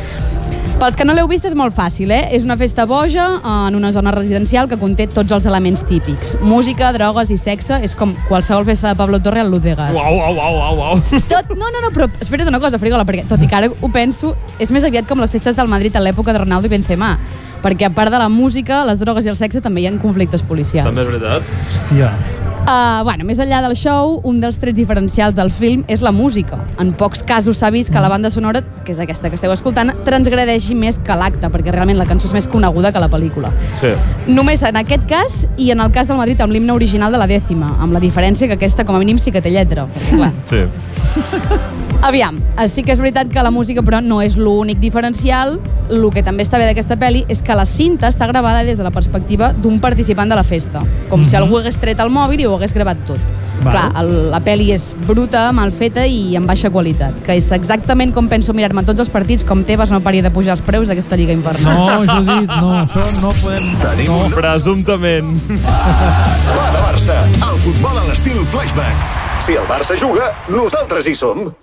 Pels que no l'heu vist és molt fàcil, eh? És una festa boja en una zona residencial que conté tots els elements típics. Música, drogues i sexe. És com qualsevol festa de Pablo Torre al Ludegas. Uau, uau, uau, uau, uau. Tot, no, no, no, però espera't una cosa, Frigola, perquè tot i que ara ho penso, és més aviat com les festes del Madrid a l'època de Ronaldo i Benzema. Perquè a part de la música, les drogues i el sexe també hi ha conflictes policials. També és veritat. Hòstia. Uh, bueno, més enllà del show, un dels trets diferencials del film és la música. En pocs casos s'ha vist que la banda sonora, que és aquesta que esteu escoltant, transgredeixi més que l'acte, perquè realment la cançó és més coneguda que la pel·lícula. Sí. Només en aquest cas, i en el cas del Madrid amb l'himne original de la dècima, amb la diferència que aquesta, com a mínim, sí que té lletra. Perquè, clar. Sí. Aviam, sí que és veritat que la música, però no és l'únic diferencial. El que també està bé d'aquesta pel·li és que la cinta està gravada des de la perspectiva d'un participant de la festa, com mm-hmm. si algú hagués tret el mòbil i ho hagués gravat tot. Val. Clar, el, la pel·li és bruta, mal feta i amb baixa qualitat, que és exactament com penso mirar-me tots els partits, com Tebas no pari de pujar els preus d'aquesta lliga infernal. No, Judit, no, això no podem... Tenim no. un... Presumptament. Va de Barça, el futbol a l'estil flashback. Si el Barça juga, nosaltres hi som.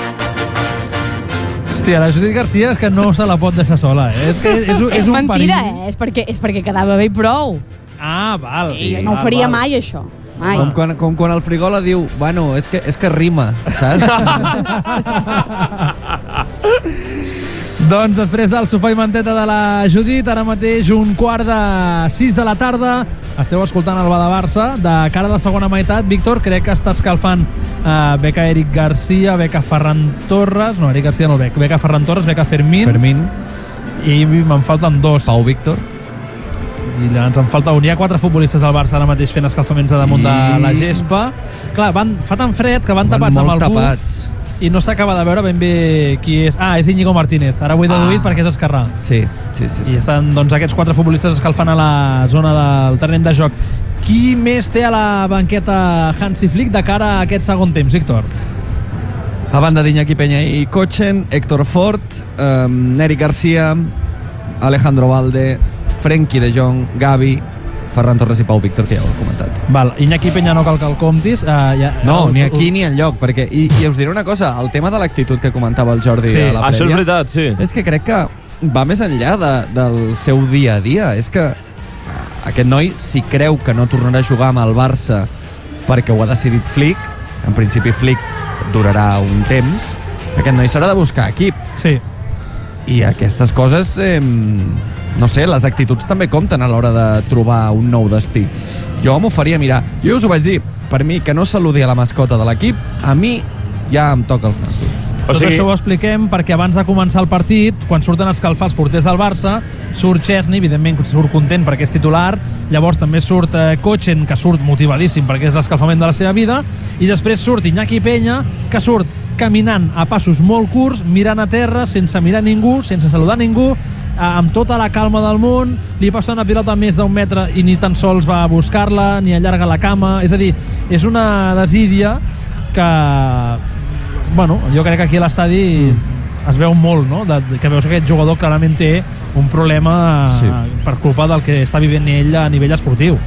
Hòstia, la Judit Garcia és que no se la pot deixar sola, eh? És, que és, és, és un mentida, perill. eh? És perquè, és perquè quedava bé i prou. Ah, val. I jo sí, no ho val, faria val. mai, això. Mai. Com quan, com quan el Frigola diu, bueno, és que, és que rima, saps? Doncs després del sofà i manteta de la Judit, ara mateix un quart de sis de la tarda, esteu escoltant el Va de Barça. De cara a la segona meitat, Víctor, crec que està escalfant uh, beca Eric Garcia, beca Ferran Torres, no, Eric Garcia no el bec, beca Ferran Torres, beca Fermín, Fermín. I me'n falten dos. Pau Víctor. I ens en falta un. Hi ha quatre futbolistes del Barça ara mateix fent escalfaments a damunt I... de la gespa. Clar, van, fa tan fred que van, van tapats amb el tapats. buf i no s'acaba de veure ben bé qui és. Ah, és Íñigo Martínez. Ara ho he deduït ah. perquè és esquerrà. Sí, sí, sí, sí. I estan doncs, aquests quatre futbolistes escalfant a la zona del terreny de joc. Qui més té a la banqueta Hansi Flick de cara a aquest segon temps, Víctor? A banda d'Iñaki Peña i Kochen, Héctor Fort, um, Eric Garcia, Alejandro Valde, Frenkie de Jong, Gavi, Ferran Torres i Pau Víctor, que ja ho he comentat. Val, Iñaki Peña no cal que el comptis. Uh, ja, no, uh, ni aquí ni enlloc, perquè... I, I us diré una cosa, el tema de l'actitud que comentava el Jordi sí, a la prèvia... Això és veritat, sí. És que crec que va més enllà de, del seu dia a dia. És que aquest noi, si creu que no tornarà a jugar amb el Barça perquè ho ha decidit Flick, en principi Flick durarà un temps, aquest noi s'haurà de buscar equip. Sí. I aquestes coses... Eh, no sé, les actituds també compten a l'hora de trobar un nou destí. Jo m'ho faria mirar. Jo us ho vaig dir, per mi, que no saludi a la mascota de l'equip, a mi ja em toca els nassos. O sigui... Tot això ho expliquem perquè abans de començar el partit, quan surten a escalfar els porters del Barça, surt Chesney, evidentment surt content perquè és titular, llavors també surt eh, Kochen, que surt motivadíssim perquè és l'escalfament de la seva vida, i després surt Iñaki Peña, que surt caminant a passos molt curts, mirant a terra, sense mirar ningú, sense saludar ningú, amb tota la calma del món, li passa una pilota a més d'un metre i ni tan sols va a buscar-la, ni allarga la cama. És a dir, és una desídia que, bueno, jo crec que aquí a l'estadi mm. es veu molt, no? De, que veus que aquest jugador clarament té un problema sí. per culpa del que està vivint ell a nivell esportiu.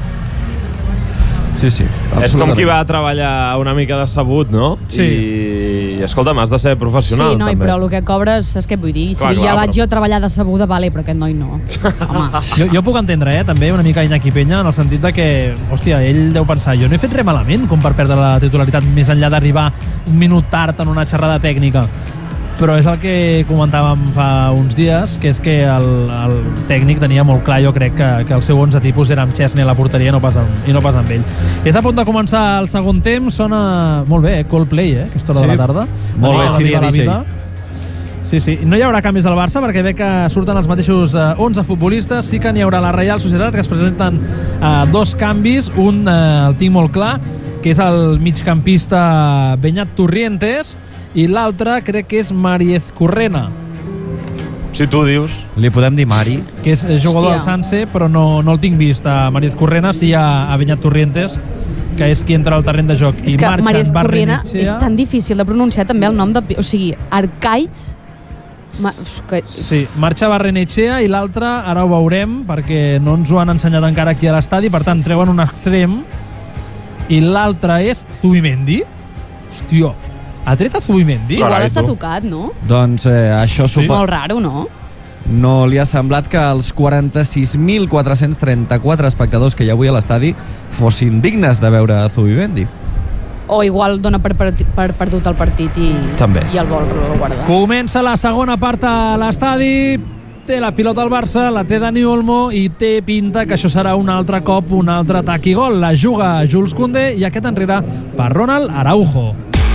Sí, sí. És com qui va a treballar una mica decebut, no? Sí. I, i escolta, has de ser professional, sí, noi, també. Però el que cobres, és què vull dir? Clar, si clar, ja però... vaig jo a treballar decebuda, vale, però aquest noi no. Home. Jo, jo puc entendre, eh, també, una mica Iñaki Peña, en el sentit de que, hòstia, ell deu pensar, jo no he fet res malament com per perdre la titularitat més enllà d'arribar un minut tard en una xerrada tècnica. Però és el que comentàvem fa uns dies, que és que el, el tècnic tenia molt clar, jo crec, que, que el seu onze tipus era amb Chesney a la porteria no pas amb, i no pas amb ell. És a punt de començar el segon temps, sona molt bé, eh? Coldplay, eh? Aquesta hora sí. de la tarda. Molt bé, seria D J. Sí, sí. No hi haurà canvis al Barça perquè ve que surten els mateixos eh, onze futbolistes. Sí que n'hi haurà la Reial Societat, que es presenten eh, dos canvis. Un eh, el tinc molt clar, que és el migcampista Beñat Torrientes, i l'altre crec que és Mariez Correna. Si tu dius. Li podem dir Mari. Que és jugador del Sanse, però no, no el tinc vist a Mariez Correna, sí a, a Beñat Torrientes, que és qui entra al terreny de joc. És I que Mariez Correna Barrenechea... és tan difícil de pronunciar també el nom de... O sigui, Arcaits... Ma... Que... Sí, marxa Barrenechea i l'altre, ara ho veurem, perquè no ens ho han ensenyat encara aquí a l'estadi, per tant, sí, sí. treuen un extrem, i l'altre és Zubimendi. Hòstia, ha tret a Zubimendi? Igual està tocat, no? Doncs eh, això... Sí. Molt raro, no? no li ha semblat que els quaranta-sis mil quatre-cents trenta-quatre espectadors que hi ha avui a l'estadi fossin dignes de veure Zubimendi. O igual dona per, per, per perdut el partit i, També. i el vol guardar. Comença la segona part a l'estadi. Té la pilota al Barça, la té Dani Olmo i té pinta que això serà un altre cop, un altre atac i gol. La juga Jules Koundé i aquest enrere per Ronald Araujo.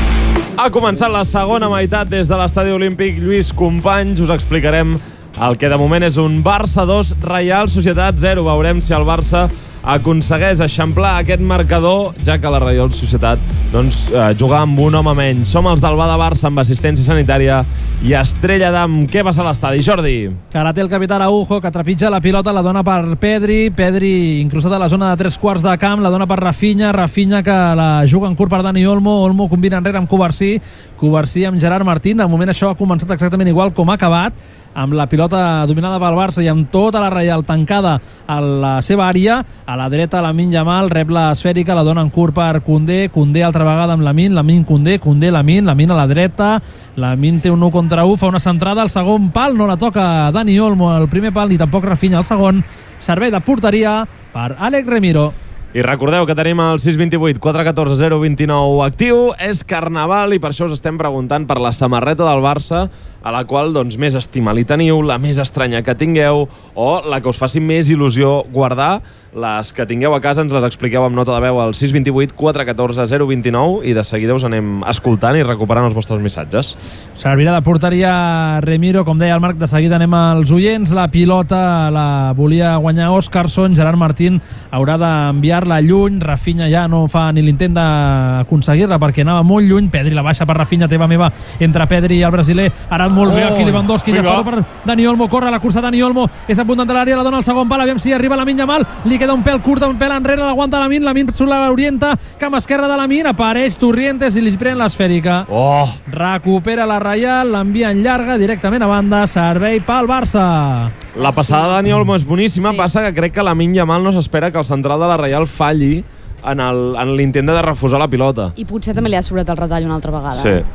Ha començat la segona meitat des de l'estadi olímpic. Lluís Companys, us explicarem el que de moment és un Barça dos, Reial Societat zero. Veurem si el Barça aconsegueix eixamplar aquest marcador, ja que la Reial Societat doncs, eh, juga amb un home menys. Som els del Bada Barça amb assistència sanitària i Estrella d'Am. Què passa a l'estadi, Jordi? Que ara té el capità Araujo, que trepitja la pilota, la dona per Pedri. Pedri, incrustat a la zona de tres quarts de camp, la dona per Rafinha. Rafinha, que la juga en curt per Dani Olmo. Olmo combina enrere amb Covarsí. Covarsí amb Gerard Martín. De moment això ha començat exactament igual com ha acabat, amb la pilota dominada pel Barça i amb tota la Reial tancada a la seva àrea. A la dreta, Lamine Yamal rep l'esfèrica, la dona en curt per Koundé. Koundé altra vegada amb Lamine, Lamine Koundé, Koundé Lamine, Lamine a la dreta. Lamine té un u contra u, fa una centrada al segon pal, no la toca Dani Olmo al primer pal ni tampoc Rafinha al segon. Servei de porteria per Àlex Remiro. I recordeu que tenim el sis dos vuit quatre un quatre zero dos nou actiu. És Carnaval i per això us estem preguntant per la samarreta del Barça, a la qual doncs, més estima li teniu, la més estranya que tingueu o la que us faci més il·lusió guardar. Les que tingueu a casa ens les expliqueu amb nota de veu al sis dos vuit quatre un quatre zero dos nou i de seguida us anem escoltant i recuperant els vostres missatges. Servirà de porteria Remiro, com deia el Marc, de seguida anem als oients. La pilota la volia guanyar Óscarson, Gerard Martín haurà d'enviar-la lluny. Rafinha ja no fa ni l'intent d'aconseguir-la perquè anava molt lluny. Pedri la baixa per Rafinha, teva meva entre Pedri i el brasiler. Ara molt bé aquí Lewandowski, ja posa per Dani Olmo, corre la cursa Dani Olmo, és a punt d'entrar a l'àrea, la dona al segon pal, aviam si arriba Lamine Yamal, li queda un pèl curt, un pèl enrere, l'aguanta Lamine, Lamine l'orienta, camp esquerra de Lamine, apareix Torrientes i li pren l'esfèrica. Oh. Recupera la Reial, l'envia en llarga, directament a banda, servei pel Barça. La passada de Dani Olmo és boníssima, sí. Passa que crec que Lamine Yamal no s'espera que el central de la Reial falli en l'intent de refusar la pilota. I potser també li ha sobrat el retall una altra vegada. Sí. Eh?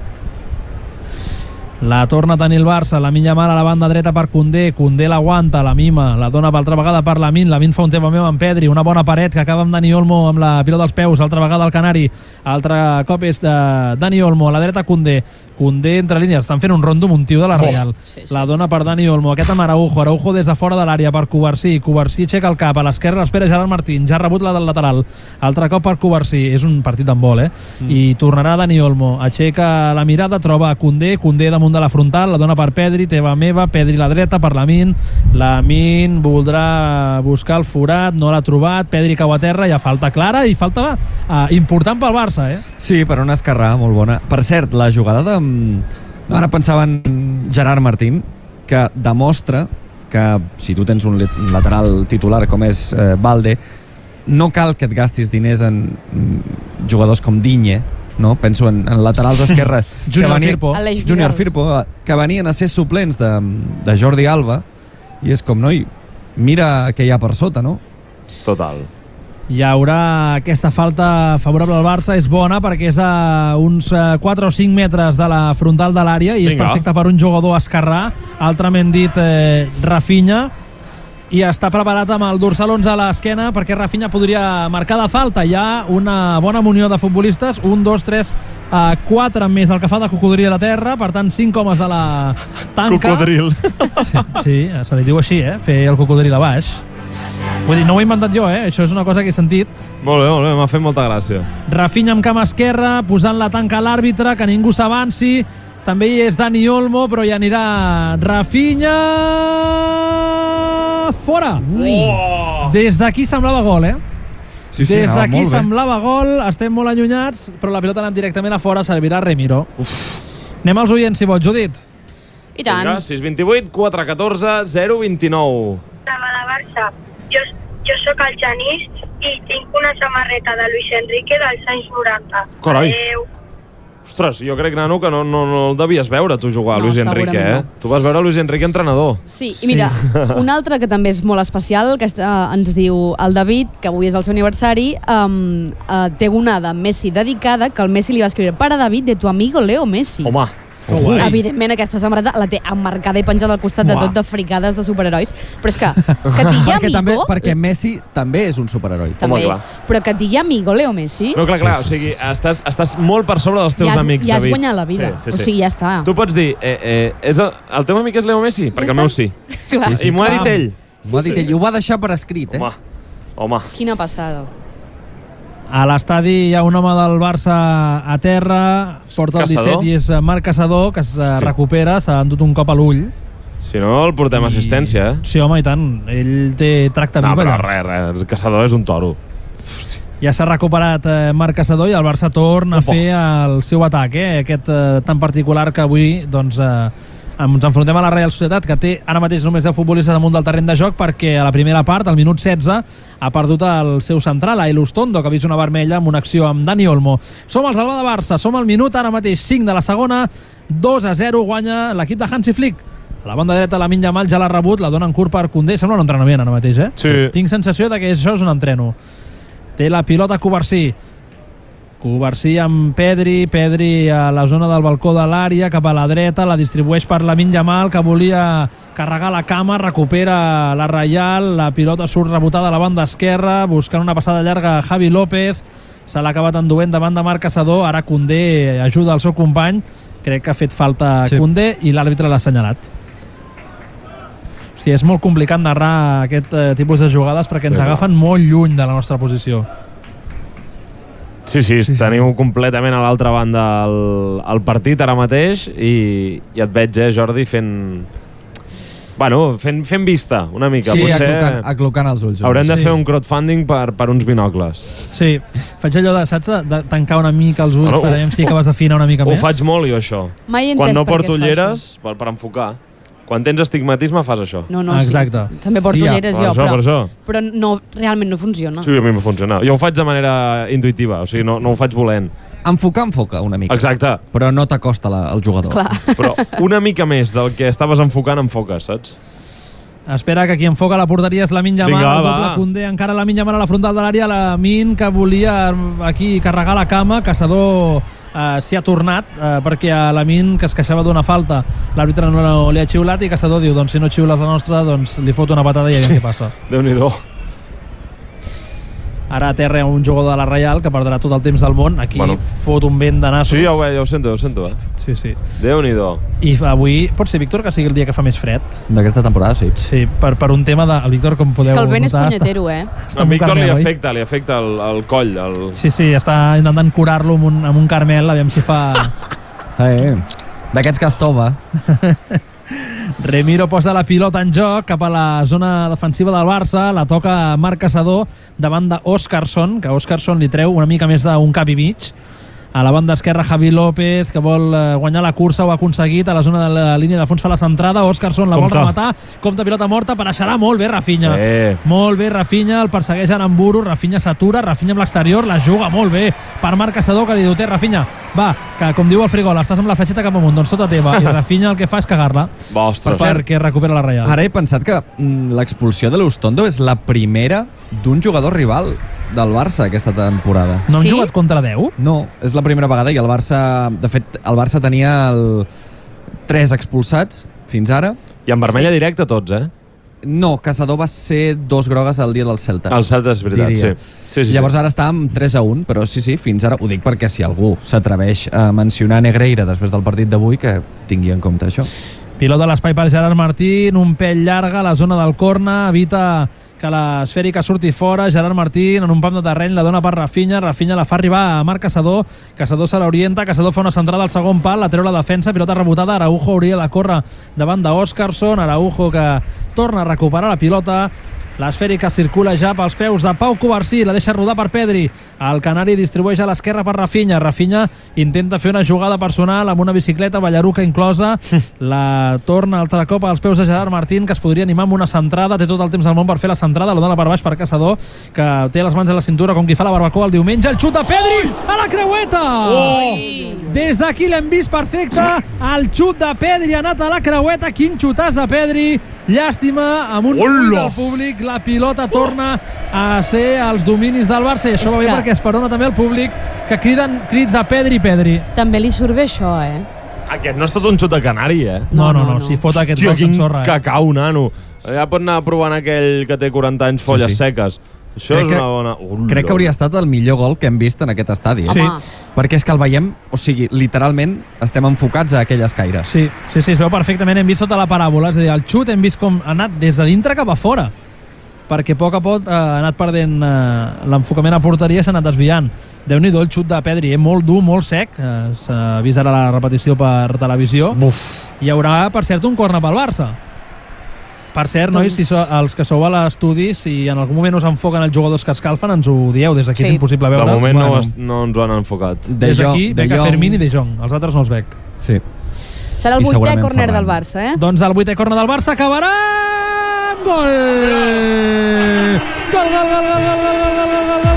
La torna a tenir el Barça, Lamine Yamal a la banda dreta per Koundé, Koundé l'aguanta, la mima, la dona per altra vegada per Lamine, Lamine fa un tema meu amb Pedri, una bona paret que acaba amb Dani Olmo amb la pilota als peus, altra vegada el Canari, altre cop és de Dani Olmo, a la dreta Koundé, Koundé entre línies, estan fent un rondo montiu de la Reial, sí, sí, la dona per Dani Olmo, aquest amb Araujo, Araujo des de fora de l'àrea per Covarsí, Covarsí aixeca el cap, a l'esquerra espera Gerard Martín, ja ha rebut la del lateral, altre cop per Covarsí, és un partit amb vol, eh? Mm. I tornarà Dani Olmo, aixeca la mirada, troba Koundé, Koundé damunt de la frontal, la dona per Pedri, teva meva, Pedri la dreta per Lamine, Lamine voldrà buscar el forat, no l'ha trobat, Pedri cau a terra, hi ha falta clara i falta uh, important pel Barça, eh? Sí, per una esquerrà molt bona. Per cert, la jugada de... Ara pensava en Gerard Martín, que demostra que si tu tens un lateral titular com és eh, Balde, no cal que et gastis diners en jugadors com Digne, no? Penso en, en laterals esquerres Junior venia, Firpo Junior Firpo que venien a ser suplents de, de Jordi Alba i és com, noi, mira què hi ha per sota, no? Total. Hi haurà aquesta falta favorable al Barça, és bona perquè és a uns quatre o cinc metres de la frontal de l'àrea i és Vinga. Perfecte per un jugador esquerrà, altrament dit eh, Rafinha, i està preparat amb el dorsal onze a l'esquena perquè Rafinha podria marcar de falta. Hi ha una bona munió de futbolistes, un, dos, tres, quatre més el que fa de cocodril a terra, per tant cinc homes a la tanca. Cocodril. Sí, sí, se li diu així, eh? Fer el cocodril a baix. Vull dir, no ho he inventat jo, eh? Això és una cosa que he sentit. Molt bé, molt bé, m'ha fet molta gràcia. Rafinha amb cama esquerra, posant la tanca a l'àrbitre, que ningú s'avanci. També hi és Dani Olmo, però hi anirà Rafinha... Fora! Uah! Des d'aquí semblava gol, eh? Sí, sí, Des d'aquí molt semblava gol, estem molt allunyats, però la pilota ha anat directament a fora, servirà Remiro. Uf. Anem als oients, si vols, Judit. I tant. Vinga, sis dos vuit quatre un quatre zero dos nou. De la Barça. Jo, jo sóc el Genís i tinc una samarreta de Luis Enrique dels anys noranta. Carai. Adeu. Ostres, jo crec, nano, que no, no, no el devies veure tu jugar, No, Luis Enrique, eh? no. Tu vas veure Luis Enrique entrenador. Sí, i mira, un altre que també és molt especial, que està, ens diu el David, que avui és el seu aniversari, um, uh, té una de Messi dedicada, que el Messi li va escriure: para David, de tu amigo Leo Messi. Home, Oh, evidentment, aquesta samarreta la té emmarcada i penjada al costat de tot de fricades de superherois. Però és que, que et digui amigo... També, perquè Messi també és un superheroi. També, però que et digui amigo Leo Messi... No, clar, clar, o sigui, estàs, estàs molt per sobre dels teus ja has, amics, ja has David. guanyat la vida, sí, sí, sí. o sigui, ja està. Tu pots dir, eh, eh, és el, el teu amic és Leo Messi? Perquè el meu sí. Clar. I m'ho ha dit ell. M'ho ha dit ell, i ho va deixar per escrit, eh? Home, home. Quina passada. A l'estadi hi ha un home del Barça a terra, porta el disset i és Marc Caçador, que es recupera, s'ha endut un cop a l'ull. Si no, el portem I... assistència, eh? Sí, home, i tant. Ell té tracte no, viu allà. No, però res, res. El Caçador és un toro. Hòstia. Ja s'ha recuperat eh, Marc Caçador i el Barça torna a fer el seu atac, eh? Aquest eh, tan particular que avui, doncs... Eh, ens enfrontem a la Reial Societat, que té ara mateix només deu futbolistes damunt del terreny de joc, perquè a la primera part, al minut setze, ha perdut el seu central, a Elustondo, que ha vist una vermella amb una acció amb Dani Olmo. Som els Alba de Barça, som al minut ara mateix cinc de la segona, dos a zero guanya l'equip de Hansi Flick. A la banda dreta, Lamine Yamal ja l'ha rebut, la dona en curt per Koundé, sembla un entrenament ara mateix, eh? Sí. Tinc sensació de que això és un entreno. Té la pilota Covarsí. Covarsí amb Pedri, Pedri a la zona del balcó de l'àrea, cap a la dreta, la distribueix per Lamine Yamal, que volia carregar la cama, recupera la Reial, la pilota surt rebotada a la banda esquerra, buscant una passada llarga a Javi López, se l'ha acabat enduent davant de Marc Caçador, ara Koundé ajuda el seu company, crec que ha fet falta sí. Koundé i l'àrbitre l'ha assenyalat. Hosti, és molt complicat narrar aquest eh, tipus de jugades perquè sí, ens agafen clar. molt lluny de la nostra posició. Sí, sí, sí, teniu sí. completament a l'altra banda el, el partit ara mateix i, i et veig, eh, Jordi, fent... Bueno, fent, fent vista, una mica. Sí, potser aclocant, aclocant els ulls. Haurem de sí. fer un crowdfunding per, per uns binocles. Sí, faig allò de, saps, de tancar una mica els ulls bueno, per veure si acabes d'afinar una mica ho més. Ho faig molt, jo, això. Mai he Quan entès no per porto què es fa ulleres, per, per enfocar. Quan tens astigmatisme fas això. No, no, exacte. Sí. També porto sí, ulleres ja. jo, per però, això, però no, realment no funciona. Sí, a mi me funciona. Jo ho faig de manera intuïtiva, o sigui, no, no ho faig volent. Enfocar, enfoca una mica. Exacte. Però no t'acosta el jugador. Clar. Però una mica més del que estaves enfocant, enfoques, saps? Espera, que qui enfoca la porteria és Lamine Yamal, el doble Koundé, encara Lamine Yamal a la frontal de l'àrea, Lamine que volia aquí carregar la cama, Caçador eh, s'hi ha tornat eh, perquè a Lamine, que es queixava d'una falta, l'àrbitre no, no li ha xiulat i Caçador diu, doncs si no xiules la nostra, doncs li fot una patada i ja què passa. Déu-n'hi-do. Ara a terra hi ha un jugador de la Reial que perdrà tot el temps del món. Aquí bueno. fot un vent de nassos. Sí, ja ho, ja ho sento, ja ho sento. Eh? Sí, sí. Déu-n'hi-do. I avui pot ser, Víctor, que sigui el dia que fa més fred? D'aquesta temporada, sí. Sí, per, per un tema de... El Víctor, com podeu notar... És que el vent és punyetero, eh? Està a Víctor li afecta, li afecta el, el coll. El... Sí, sí, està intentant curar-lo amb, un, amb un Carmel, aviam si fa... eh, d'aquests que es tova. Remiro posa la pilota en joc cap a la zona defensiva del Barça, la toca Marc Caçador davant d'Óscarson, que Óscarson li treu una mica més d'un cap i mig. A la banda esquerra Javi López, que vol guanyar la cursa, ho ha aconseguit, a la zona de la línia de fons fa la centrada, Óscarson la Compte. vol rematar, compta pilota morta, per aixerà molt bé Rafinha. Eh. Molt bé Rafinha, el persegueix Aramburu, Rafinha s'atura, Rafinha amb l'exterior, la juga molt bé per Marc Caçador, que li diu, té Rafinha, va, que com diu el Frigol, estàs amb la fletxeta cap amunt, doncs tota teva, i Rafinha el que fa és cagar-la, perquè recupera la Reial. Ara he pensat que mm, l'expulsió de l'Eustondo és la primera d'un jugador rival del Barça aquesta temporada. No han sí? jugat contra deu? No, és la primera vegada i el Barça, de fet, el Barça tenia el... tres expulsats fins ara. I en vermella sí. directe tots, eh? No, Caçador va ser dos grogues el dia del Celta. El Celta és veritat, diria. sí. sí, sí Llavors sí. ara està amb tres a un, però sí, sí, fins ara ho dic perquè si algú s'atreveix a mencionar Negreira després del partit d'avui, que tingui en compte això. Pilota a l'espai per Gerard Martín, un pèl llarga a la zona del corna, evita que l'esfèrica surti fora, Gerard Martín en un pam de terreny, la dona per Rafinha, Rafinha la fa arribar a Marc Caçador, Caçador se l'orienta, Caçador fa una centrada al segon pal, la treu la defensa, pilota rebotada, Araujo hauria de córrer davant d'Óscarson, Araujo que torna a recuperar la pilota, l'esfèrica circula ja pels peus de Pau Covarsí, la deixa rodar per Pedri, el canari distribueix a l'esquerra per Rafinha, Rafinha intenta fer una jugada personal amb una bicicleta ballaruca inclosa, la torna altre cop als peus de Gerard Martín, que es podria animar amb una centrada, té tot el temps del món per fer la centrada, la dona per baix per Caçador, que té les mans a la cintura com qui fa la barbacoa el diumenge, el xut de Pedri a la creueta! Oh! Des d'aquí l'hem vist perfecte, el xut de Pedri ha anat a la creueta, quin xutàs de Pedri, llàstima, amb un ull del públic, la pilota torna a ser als dominis del Barça i això és va bé que... perquè esperona també el públic que criden crits de Pedri, Pedri. També li surt bé això, eh? Aquest no és tot un xut de canari, eh? No, no, no, no. Si fot aquest gol s'ensorra. Hòstia, quin cacau, nano. Ja pot anar provant aquell que té quaranta anys folles sí, sí. seques. Això crec és una bona... Uh, crec que hauria estat el millor gol que hem vist en aquest estadi. Eh? Sí. Perquè és que el veiem, o sigui, literalment estem enfocats a aquell escaire. Sí, sí, sí, es veu perfectament. Hem vist tota la paràbola. És a dir, el xut hem vist com ha anat des de dintre cap a fora. Perquè a poc a poc eh, ha anat perdent eh, l'enfocament a porteria i s'ha anat desviant. Déu-n'hi-do el xut de Pedri, eh? Molt dur, molt sec. Eh, s'ha vist ara la repetició per televisió. Buf. Hi haurà, per cert, un córner pel Barça. Per cert, nois, si so, els que sou a l'estudi, si en algun moment us enfoquen els jugadors que escalfen, ens ho dieu, des d'aquí sí. És impossible veure. De moment bueno. no, no ens ho han enfocat. Des d'aquí, Becca, Fermín i De Jong. Els altres no els veig. Sí. Serà el vuitè córner del Barça, eh? Doncs el vuitè córner del Barça acabarà amb gol! Gol, gol, gol, gol, gol, gol, gol, gol, gol,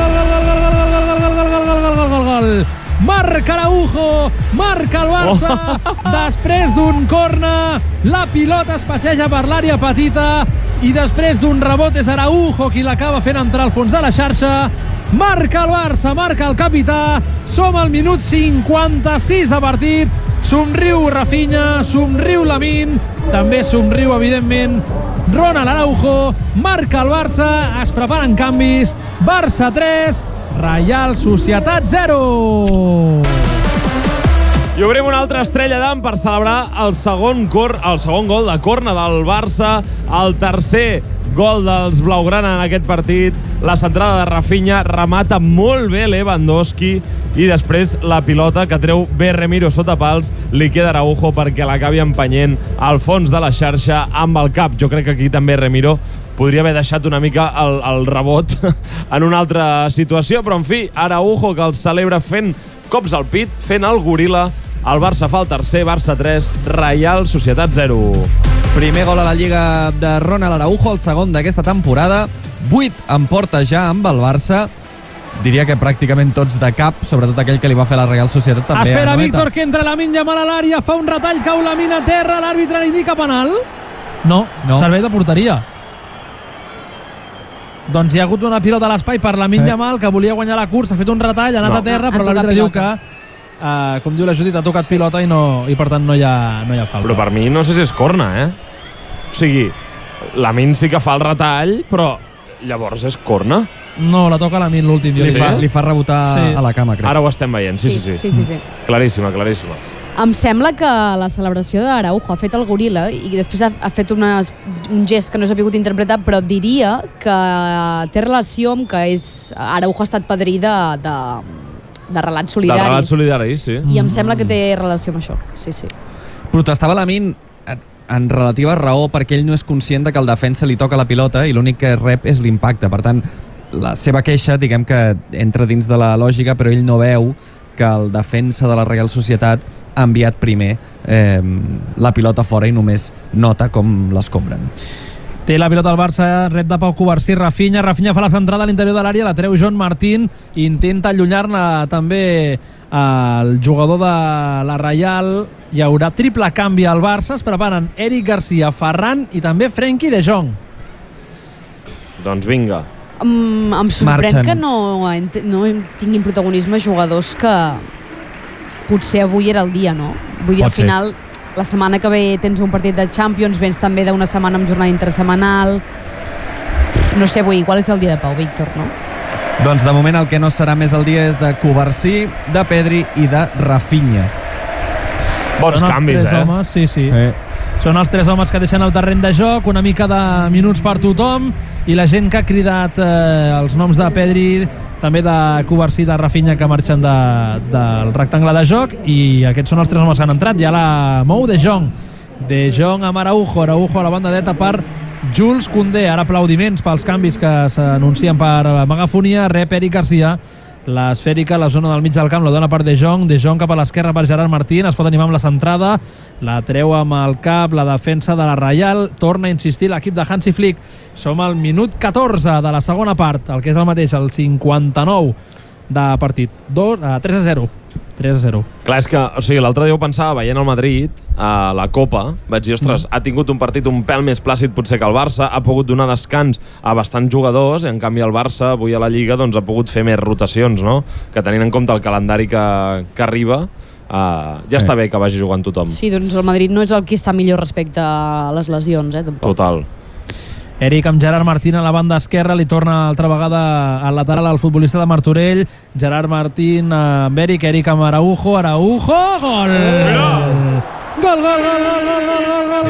gol, gol, gol, marca Araujo, marca el Barça després d'un córner, la pilota es passeja per l'àrea petita i després d'un rebot és Araujo qui l'acaba fent entrar al fons de la xarxa. Marca el Barça, marca el capità, som al minut cinquanta-sis de partit, somriu Rafinha, somriu Lamine, també somriu evidentment Ronald Araujo, marca el Barça, es preparen canvis, Barça tres, Reial Societat zero. I obrim una altra estrella d'am per celebrar el segon, cor, el segon gol de corna del Barça, el tercer gol dels blaugrana en aquest partit, la centrada de Rafinha, remata molt bé Lewandowski i després la pilota que treu bé Remiro sota pals, li queda Araujo perquè l'acabi empenyent al fons de la xarxa amb el cap. Jo crec que aquí també Remiro podria haver deixat una mica el, el rebot en una altra situació, però en fi, Araujo que el celebra fent cops al pit, fent el goril·la. El Barça fa el tercer, Barça tres, Reial Societat zero. Primer gol a la Lliga de Ronald Araujo, el segon d'aquesta temporada, vuit en porta ja amb el Barça. Diria que pràcticament tots de cap, sobretot aquell que li va fer la Real Societat també. Espera Víctor, que entra Lamine Yamal a l'àrea, fa un retall, cau Lamine a terra, l'àrbitre li indica penal. No, no, servei de porteria. Doncs hi ha hagut una pilota a l'espai per Lamine Yamal, que volia guanyar la cursa, ha fet un retall, ha anat no. a terra, però l'àrbitre diu que, uh, com diu la Judit, ha tocat sí. pilota i, no, i per tant no hi, ha, no hi ha falta. Però per mi no sé si és corna, eh? O sigui, Lamine sí que fa el retall, però llavors és corna. No, la toca Lamine l'últim. Li, sí? fa, li fa rebotar sí. a la cama, crec. Ara ho estem veient, sí, sí, sí. sí, sí, sí. Claríssima, claríssima. Em sembla que la celebració d'Araujo ha fet el goril·la i després ha, ha fet unes, un gest que no s'ha pogut interpretar, però diria que té relació amb que és, Araujo ha estat padrí de, de, de relats solidaris. De relats solidaris, sí. I em sembla que té relació amb això, sí, sí. Protestava Lamine en relativa raó perquè ell no és conscient de que el defensa li toca la pilota i l'únic que rep és l'impacte. Per tant, la seva queixa, diguem que entra dins de la lògica, però ell no veu que el defensa de la Real Societat ha enviat primer eh, la pilota fora i només nota com l'escombren. Té la pilota al Barça, rep de Pau Covarsí, Rafinha, Rafinha fa la centrada a l'interior de l'àrea, la treu John Martín, intenta allunyar-ne també el jugador de la Reial. Hi haurà triple canvi al Barça, es preparen Eric Garcia, Ferran i també Frenkie de Jong. Doncs vinga. Um, em sorprèn Marxen. que no, no tinguin protagonisme jugadors que potser avui era el dia, no? Vull dir, Pot al final, ser. la setmana que ve tens un partit de Champions, vens també d'una setmana amb jornada intersetmanal. No sé, avui igual és el dia de Pau, Víctor, no? Doncs de moment el que no serà més el dia és de Covarsí, de Pedri i de Rafinha. Bons canvis, eh? Homes, sí, sí. Eh. Són els tres homes que deixen el terreny de joc, una mica de minuts per tothom, i la gent que ha cridat eh, els noms de Pedri, també de Covarsí, de Rafinha, que marxen de, del rectangle de joc, i aquests són els tres homes que han entrat. Ja la mou De Jong. De Jong amb Araujo, Araujo a la banda dreta per Jules Koundé. Ara aplaudiments pels canvis que s'anuncien per megafonia. Rep Eric Garcia. L'esfèrica, la zona del mig del camp, la dona per De Jong, De Jong cap a l'esquerra per Gerard Martín, es pot animar amb la centrada, la treu amb el cap, la defensa de la Reial, torna a insistir l'equip de Hansi Flick. Som al minut catorze de la segona part, el que és el mateix, el cinquanta-nou de partit. dos, uh, tres a zero. tres a zero. Clar, és que, o sigui, l'altre dia ho pensava veient el Madrid a la Copa, vaig dir, ostres, mm. ha tingut un partit un pèl més plàcid potser que el Barça, ha pogut donar descans a bastants jugadors, i en canvi el Barça avui a la Lliga doncs ha pogut fer més rotacions, no? Que tenint en compte el calendari que, que arriba, Uh, ja està bé que vagi jugant tothom. Sí, doncs el Madrid no és el que està millor respecte a les lesions, eh, tampoc. Total. Eric amb Gerard Martín a la banda esquerra, li torna altra vegada al lateral al futbolista de Martorell. Gerard Martín amb Eric, Eric amb Araujo, Araujo, gol! Gol, gol, gol, gol, gol, gol, gol,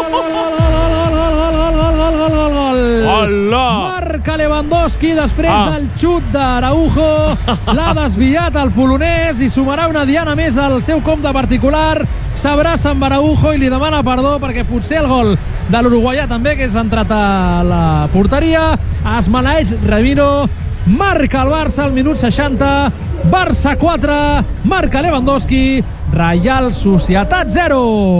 gol, gol, Hola! Marca Lewandowski després Ah. del xut d'Araujo. L'ha desviat el polonès i sumarà una diana més al seu compte particular. S'abraça amb Araujo i li demana perdó perquè potser el gol de l'uruguaià també, que és entrat a la porteria. Es maleeix Ramiro. Marca el Barça al minut seixanta. Barça quatre, marca Lewandowski. Reial Societat zero.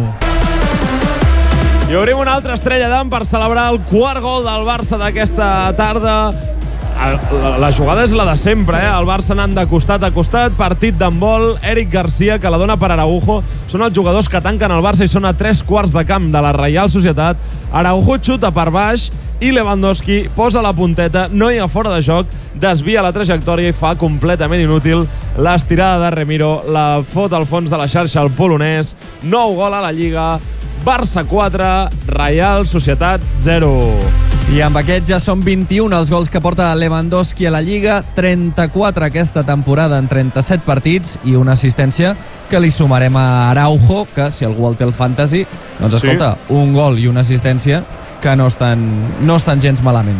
I obrim una altra estrella d'am per celebrar el quart gol del Barça d'aquesta tarda. La, la jugada és la de sempre, eh? El Barça anant de costat a costat, partit d'handbol. Eric Garcia, que la dona per Araujo. Són els jugadors que tanquen el Barça i són a tres quarts de camp de la Reial Societat. Araujo xuta per baix i Lewandowski posa la punteta, no hi ha fora de joc, desvia la trajectòria i fa completament inútil l'estirada de Ramiro. La fot al fons de la xarxa el polonès. Nou gol a la Lliga. Barça quatre, Reial Societat zero. I amb aquest ja són vint-i-un els gols que porta Lewandowski a la Lliga, trenta-quatre aquesta temporada en trenta-set partits i una assistència que li sumarem a Araujo, que si algú el té el fantasy, doncs escolta, sí. un gol i una assistència que no estan, no estan gens malament.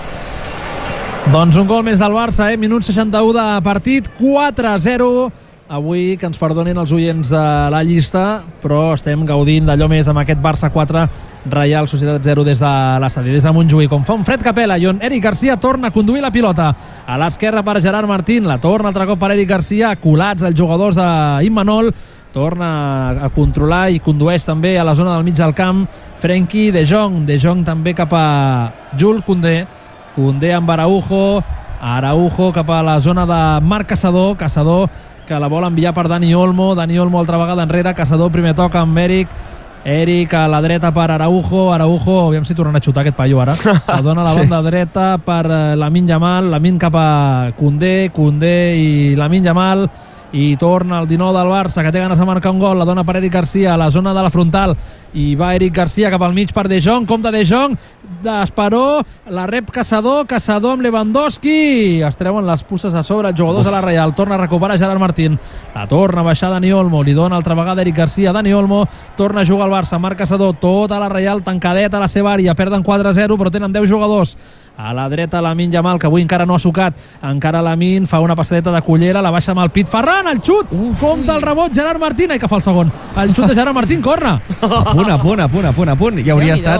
Doncs un gol més del Barça, eh? Minut seixanta-u de partit, quatre a zero. Avui, que ens perdonin els oients de la llista, però estem gaudint d'allò més amb aquest Barça quatre, Reial Societat zero des de l'estadi, des de Montjuïc, com fa un fred Capella, i on Eric Garcia torna a conduir la pilota. A l'esquerra per Gerard Martín, la torna altre cop per Eric Garcia, colats els jugadors d'Immanol, torna a controlar i condueix també a la zona del mig del camp Frenkie de Jong, de Jong també cap a Jules Koundé, Koundé amb Araujo, Araujo cap a la zona de Marc Caçador, Caçador que la vol enviar per Dani Olmo, Dani Olmo altra vegada enrere, Caçador primer toc amb Eric, Eric a la dreta per Araujo, Araujo, aviam si tornen a xutar aquest paio ara, la dona a la banda sí. dreta per Lamine Yamal, Lamine cap a Koundé, Koundé i Lamine Yamal, i torna el dinou del Barça, que té ganes de marcar un gol, la dona per Eric Garcia a la zona de la frontal, i va Eric Garcia cap al mig per De Jong, compte De Jong, d'Esperó, la rep Caçador, Caçador amb Lewandowski, es treuen les puces a sobre els jugadors Uf. de la Reial, torna a recuperar Gerard Martín, la torna a baixar Dani Olmo, li dona altra vegada Eric Garcia, Dani Olmo, torna a jugar al Barça, Marc Caçador, tota la Reial tancadeta a la seva àrea, perden quatre a zero, però tenen deu jugadors. A la dreta Lamine Yamal, que avui encara no ha sucat, encara Lamine fa una passadeta de cullera, la baixa amb el pit, Ferran, el xut, compta el rebot Gerard Martín, ai que fa el segon, el xut de Gerard Martín, corre. A punt, a punt, a punt, a punt, a punt, i hauria estat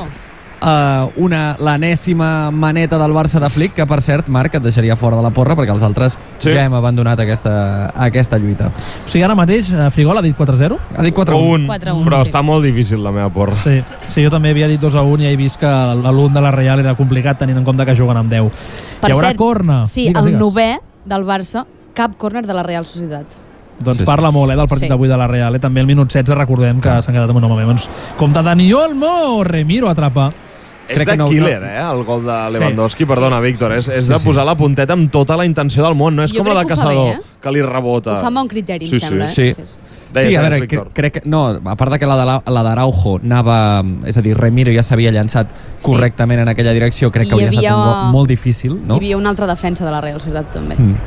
uh, una l'enèsima maneta del Barça de Flick, que per cert, Marc, et deixaria fora de la porra perquè els altres sí. ja hem abandonat aquesta, aquesta lluita. O sigui, ara mateix Frigol ha dit quatre a zero? Ha dit quatre a un, però sí. està molt difícil la meva porra. Sí, sí, jo també havia dit dos a un i he vist que l'un de la Reial era complicat tenint en compte que juguen amb deu. Per Hi haurà cert, corna. Sí, digues, el digues. novè del Barça, cap córner de la Real Societat. Doncs sí, sí. parla molt eh, del partit Sí. d'avui de la Real. Eh? També el minut setze recordem que s'han quedat amb un home menys. Compte Dani Olmo, Remiro atrapa. És de no, killer, no. eh, el gol de Lewandowski. Sí. Perdona, Sí. Víctor, és, és Sí, de sí. posar la punteta amb tota la intenció del món. No és Jo com la crec de que ho fa Caçador, bé, eh? que li rebota. Ho fa amb un criteri, Sí, em sí. sembla. Sí, Eh? sí. Deies, sí, a veure, Víctor. crec que... No, a part de que la de la- la d'Araujo anava... És a dir, Remiro ja s'havia llançat Sí. correctament en aquella direcció. Crec I que hauria hi estat un havia- gol molt difícil, no? Hi havia una altra defensa de la Real Societat, també. Mm.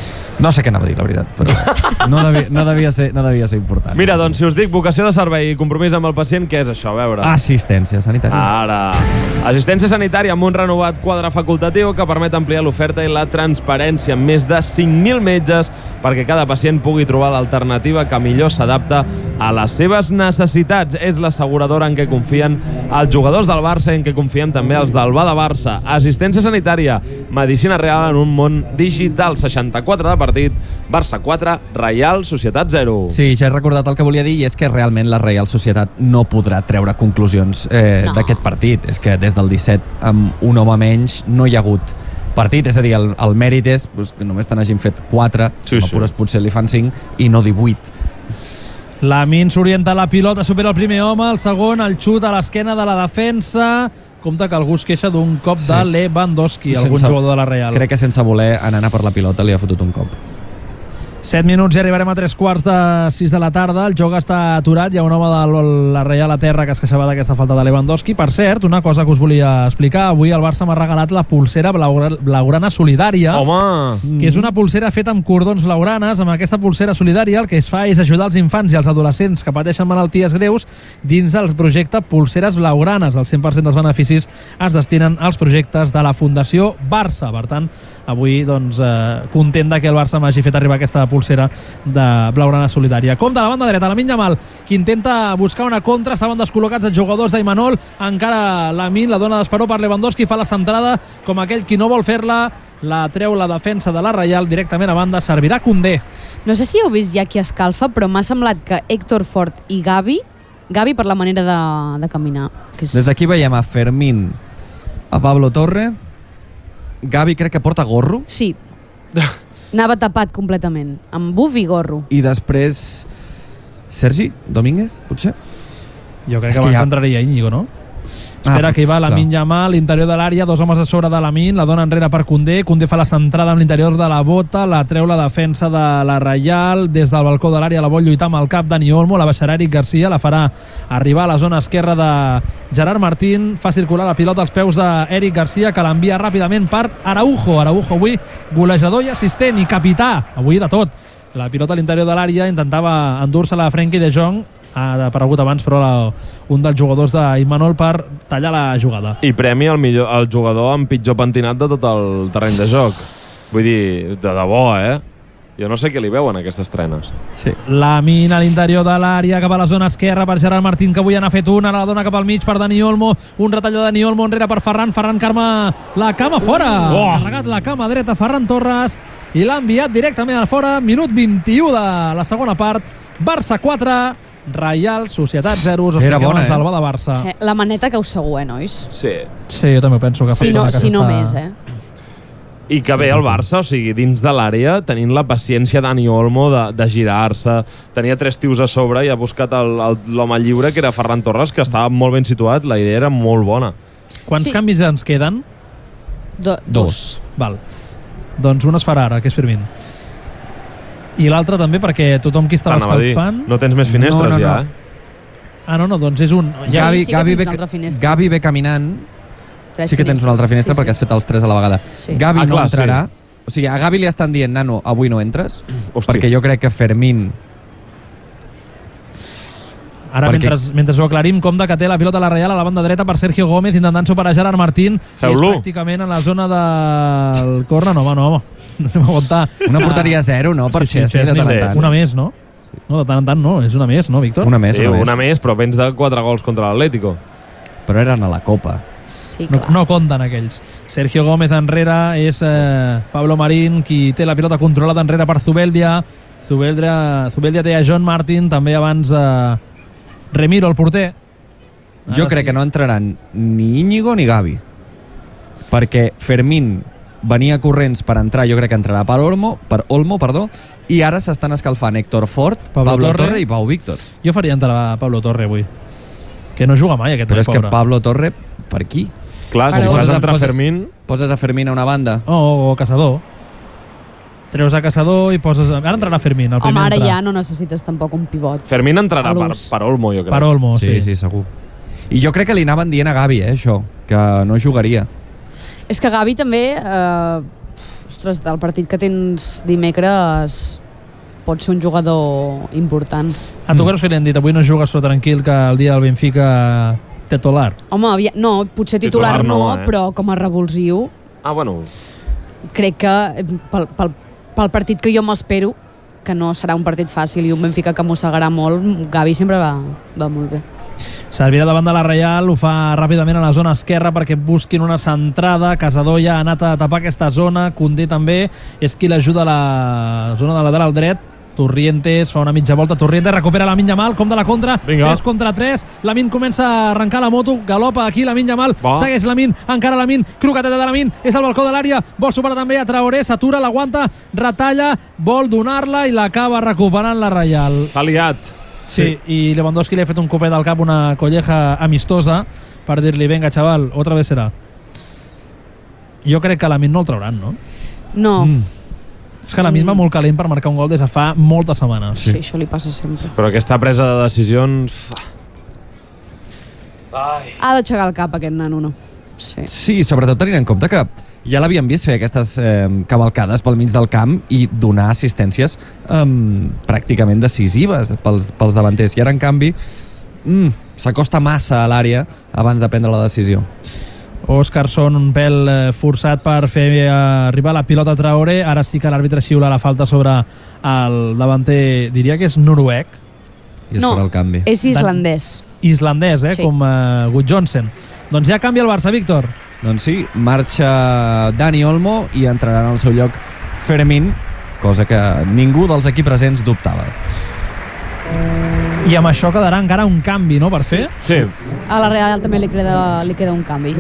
No sé què anava a dir, la veritat, però no devia, no devia, ser, no devia ser important. Mira, doncs, si us dic vocació de servei i compromís amb el pacient, què és això? A veure. Assistència sanitària. Ara. Assistència sanitària amb un renovat quadre facultatiu que permet ampliar l'oferta i la transparència amb més de cinc mil metges perquè cada pacient pugui trobar l'alternativa que millor s'adapta a les seves necessitats. És l'asseguradora en què confien els jugadors del Barça i en què confien també els del Bada Barça. Assistència sanitària, medicina real en un món digital. seixanta-quatre de partit, Barça quatre, Reial Societat zero. Sí, ja he recordat el que volia dir i és que realment la Reial Societat no podrà treure conclusions eh, No. d'aquest partit. És que des del disset amb un home menys no hi ha hagut partit, és a dir, el, el mèrit és pues, que només te n'hagin fet quatre, Sí, sí, sí. pures potser li fan cinc i no divuit. Lamine s'orienta a la pilota, supera el primer home, el segon, el xut a l'esquena de la defensa. Compte que algú es queixa d'un cop Sí. de Lewandowski, algun Sense- jugador de la Real. Crec que sense voler en anar per la pilota li ha fotut un cop. set minuts i arribarem a tres quarts de sis de la tarda. El joc està aturat. Hi ha un home de la Reial a terra que es queixava d'aquesta falta de Lewandowski. Per cert, una cosa que us volia explicar. Avui el Barça m'ha regalat la pulsera blaugrana solidària. Home! Que és una pulsera feta amb cordons blaugranes. Amb aquesta pulsera solidària el que es fa és ajudar els infants i els adolescents que pateixen malalties greus dins del projecte Pulseres Blaugranes. El cent per cent dels beneficis es destinen als projectes de la Fundació Barça. Per tant, avui, doncs, eh, content que el Barça m'hagi fet arribar aquesta pulsera de blaugrana solidària. Com de la banda dreta, Lamine Yamal, que intenta buscar una contra. Estaven descol·locats els jugadors d'Imanol. Encara Lamine la dona d'esperó per Lewandowski, fa la centrada com aquell qui no vol fer-la. La treu la defensa de la Reial directament a banda. Servirà Koundé. No sé si heu vist ja qui escalfa, però m'ha semblat que Héctor Fort i Gavi, Gavi per la manera de, de caminar. Que és... Des d'aquí veiem a Fermín, a Pablo Torre. Gavi crec que porta gorro. Sí. Anava tapat completament, amb buf i gorro. I després Sergi Domínguez, potser? Jo crec que, que abans ja... entraria Íñigo, no? Ah, Espera, que hi va Lamine Yamal, l'interior de l'àrea, dos homes a sobre de Lamine, la dona enrere per Koundé. Koundé fa la centrada amb l'interior de la bota, la treu la defensa de la Reial. Des del balcó de l'àrea la vol lluitar amb el cap Dani Olmo, la baixarà Eric Garcia, la farà arribar a la zona esquerra de Gerard Martín, fa circular la pilota als peus d'Eric Garcia, que l'envia ràpidament per Araujo. Araujo avui golejador i assistent i capità, avui de tot. La pilota a l'interior de l'àrea, intentava endur-se la Frenkie de Jong, ha aparegut abans però la, un dels jugadors d'Imanol per tallar la jugada. I premi al millor, al jugador amb pitjor pentinat de tot el terreny de joc. Vull dir, de debò, eh? Jo no sé què li veuen aquestes trenes. Sí. Lamine a l'interior de l'àrea, cap a la zona esquerra per Gerard Martín, que avui n'ha fet una, la dona cap al mig per Dani Olmo, un retall de Dani Olmo enrere per Ferran, Ferran Carme la cama fora, oh. ha carregat la cama dreta Ferran Torres i l'ha enviat directament a fora. Minut vint-i-u de la segona part, Barça quatre, Reial Societat zero. Era bona, eh? Salva de Barça. Eh, la maneta cau segur, eh, nois? Sí. Sí, jo també penso que... Si no, si no més, eh? I que bé el Barça, o sigui, dins de l'àrea, tenint la paciència Dani Olmo de, de girar-se, tenia tres tios a sobre i ha buscat l'home lliure, que era Ferran Torres, que estava molt ben situat, la idea era molt bona. Quants sí. canvis ens queden? Do, dos. dos. Val. Doncs un es farà ara, que és Fermín. I l'altre també, perquè tothom qui estava escalfant... No tens més finestres, no, no, no. ja, eh? Ah, no, no, doncs és un... Ja. Gavi, Sí, sí Gavi, que ve, Gavi ve caminant. Tres sí que tens una altra finestra, sí, perquè sí. has fet els tres a la vegada. Sí. Gavi ah, no clar, entrarà. Sí. O sigui, a Gavi li estan dient, nano, avui no entres. Hosti. Perquè jo crec que Fermín... Ara, perquè... mentre, mentre ho aclarim, com de que té la pilota a la Reial a la banda dreta per Sergio Gómez, intentant superar Gerard Martín. Feu-lo. És pràcticament en la zona del corner. No, home, no, home. No anem a aguantar. Una porteria zero, no? Per sí, sí, Chesney, de tant en tant. Una més, no? No, de tant en tant no. És una més, no, Víctor? Una més, sí, una, una més. més, però vens de quatre gols contra l'Atlético. Però eren a la Copa. Sí, no, no compten aquells. Sergio Gómez enrere, és eh, Pablo Marín qui té la pilota controlada enrere per Zubeldia. Zubeldia, Zubeldia té a John Martin, també abans eh, Remiro, el porter. Ara jo crec sí. que no entraran ni Íñigo ni Gavi. Perquè Fermín venia corrents per entrar, jo crec que entrarà per Olmo, per Olmo, perdó, i ara s'estan escalfant Héctor Fort, Pablo, Pablo Torre. Torre i Pau Víctor. Jo faria entrar Pablo Torre avui, que no juga mai aquest Però és pobre. que Pablo Torre, per qui? Clar, si fas entrar poses, Fermín... Poses a Fermín a una banda. Oh, o Caçador. Treus a Caçador i poses... Ara entrarà Fermín, el primer Home, ara entrar. ja no necessites tampoc un pivot. Fermín entrarà per, per Olmo, jo crec. Per Olmo, sí. Sí, sí, segur. I jo crec que li anaven dient a Gavi, eh, això, que no jugaria. És que Gavi també... Eh, ostres, del partit que tens dimecres pot ser un jugador important. A tu creus que li han dit avui no jugues però tranquil que el dia del Benfica titular? Home, havia, no, potser titular, titular no, no eh? Però com a revulsiu... Ah, bueno... Crec que pel, pel, pel partit que jo m'espero, que no serà un partit fàcil i un Benfica que mossegarà molt, Gavi sempre va, va molt bé. Servirà davant de la Reial, ho fa ràpidament a la zona esquerra perquè busquin una centrada. Caçador ja ha anat a tapar aquesta zona, Koundé també, és qui l'ajuda a la zona de lateral dret. Torrientes fa una mitja volta, Torrientes recupera Lamine Yamal, com de la contra, Vinga. tres contra tres, Lamine comença a arrencar la moto, galopa aquí Lamine Yamal, Va. segueix Lamine, encara Lamine, croqueteta de Lamine, és al balcó de l'àrea, vol superar també a Traoré, s'atura, l'aguanta, retalla, vol donar-la i l'acaba recuperant la Reial. S'ha liat. Sí, sí, i Lewandowski li ha fet un copet al cap, una colleja amistosa, per dir-li, venga, chaval, otra vez serà. Jo crec que Lamine no el trauran, no? No. Mm. És que a la mi va molt calent per marcar un gol des de fa moltes setmanes. Sí, sí, això li passa sempre. Però aquesta presa de decisions... Ai. Ha d'aixecar el cap aquest nano, no? Sí. Sí, sobretot tenint en compte que ja l'havíem vist fer aquestes eh, cavalcades pel mig del camp i donar assistències eh, pràcticament decisives pels, pels davanters. I ara, en canvi, mm, s'acosta massa a l'àrea abans de prendre la decisió. Óscarson, un pèl eh, forçat per fer eh, arribar la pilota a Traoré. Ara sí que l'àrbitre xiula la falta sobre el davanter, diria que és noruec. I es no, farà el canvi. és islandès. Islandès, eh? Sí. Com uh, Gudjohnsen. Doncs ja canvia el Barça, Víctor. Doncs sí, marxa Dani Olmo i entrarà en el seu lloc Fermín, cosa que ningú dels aquí presents dubtava. I amb això quedarà encara un canvi, no, per sí. fer? Sí. A la Real també li queda, li queda un canvi.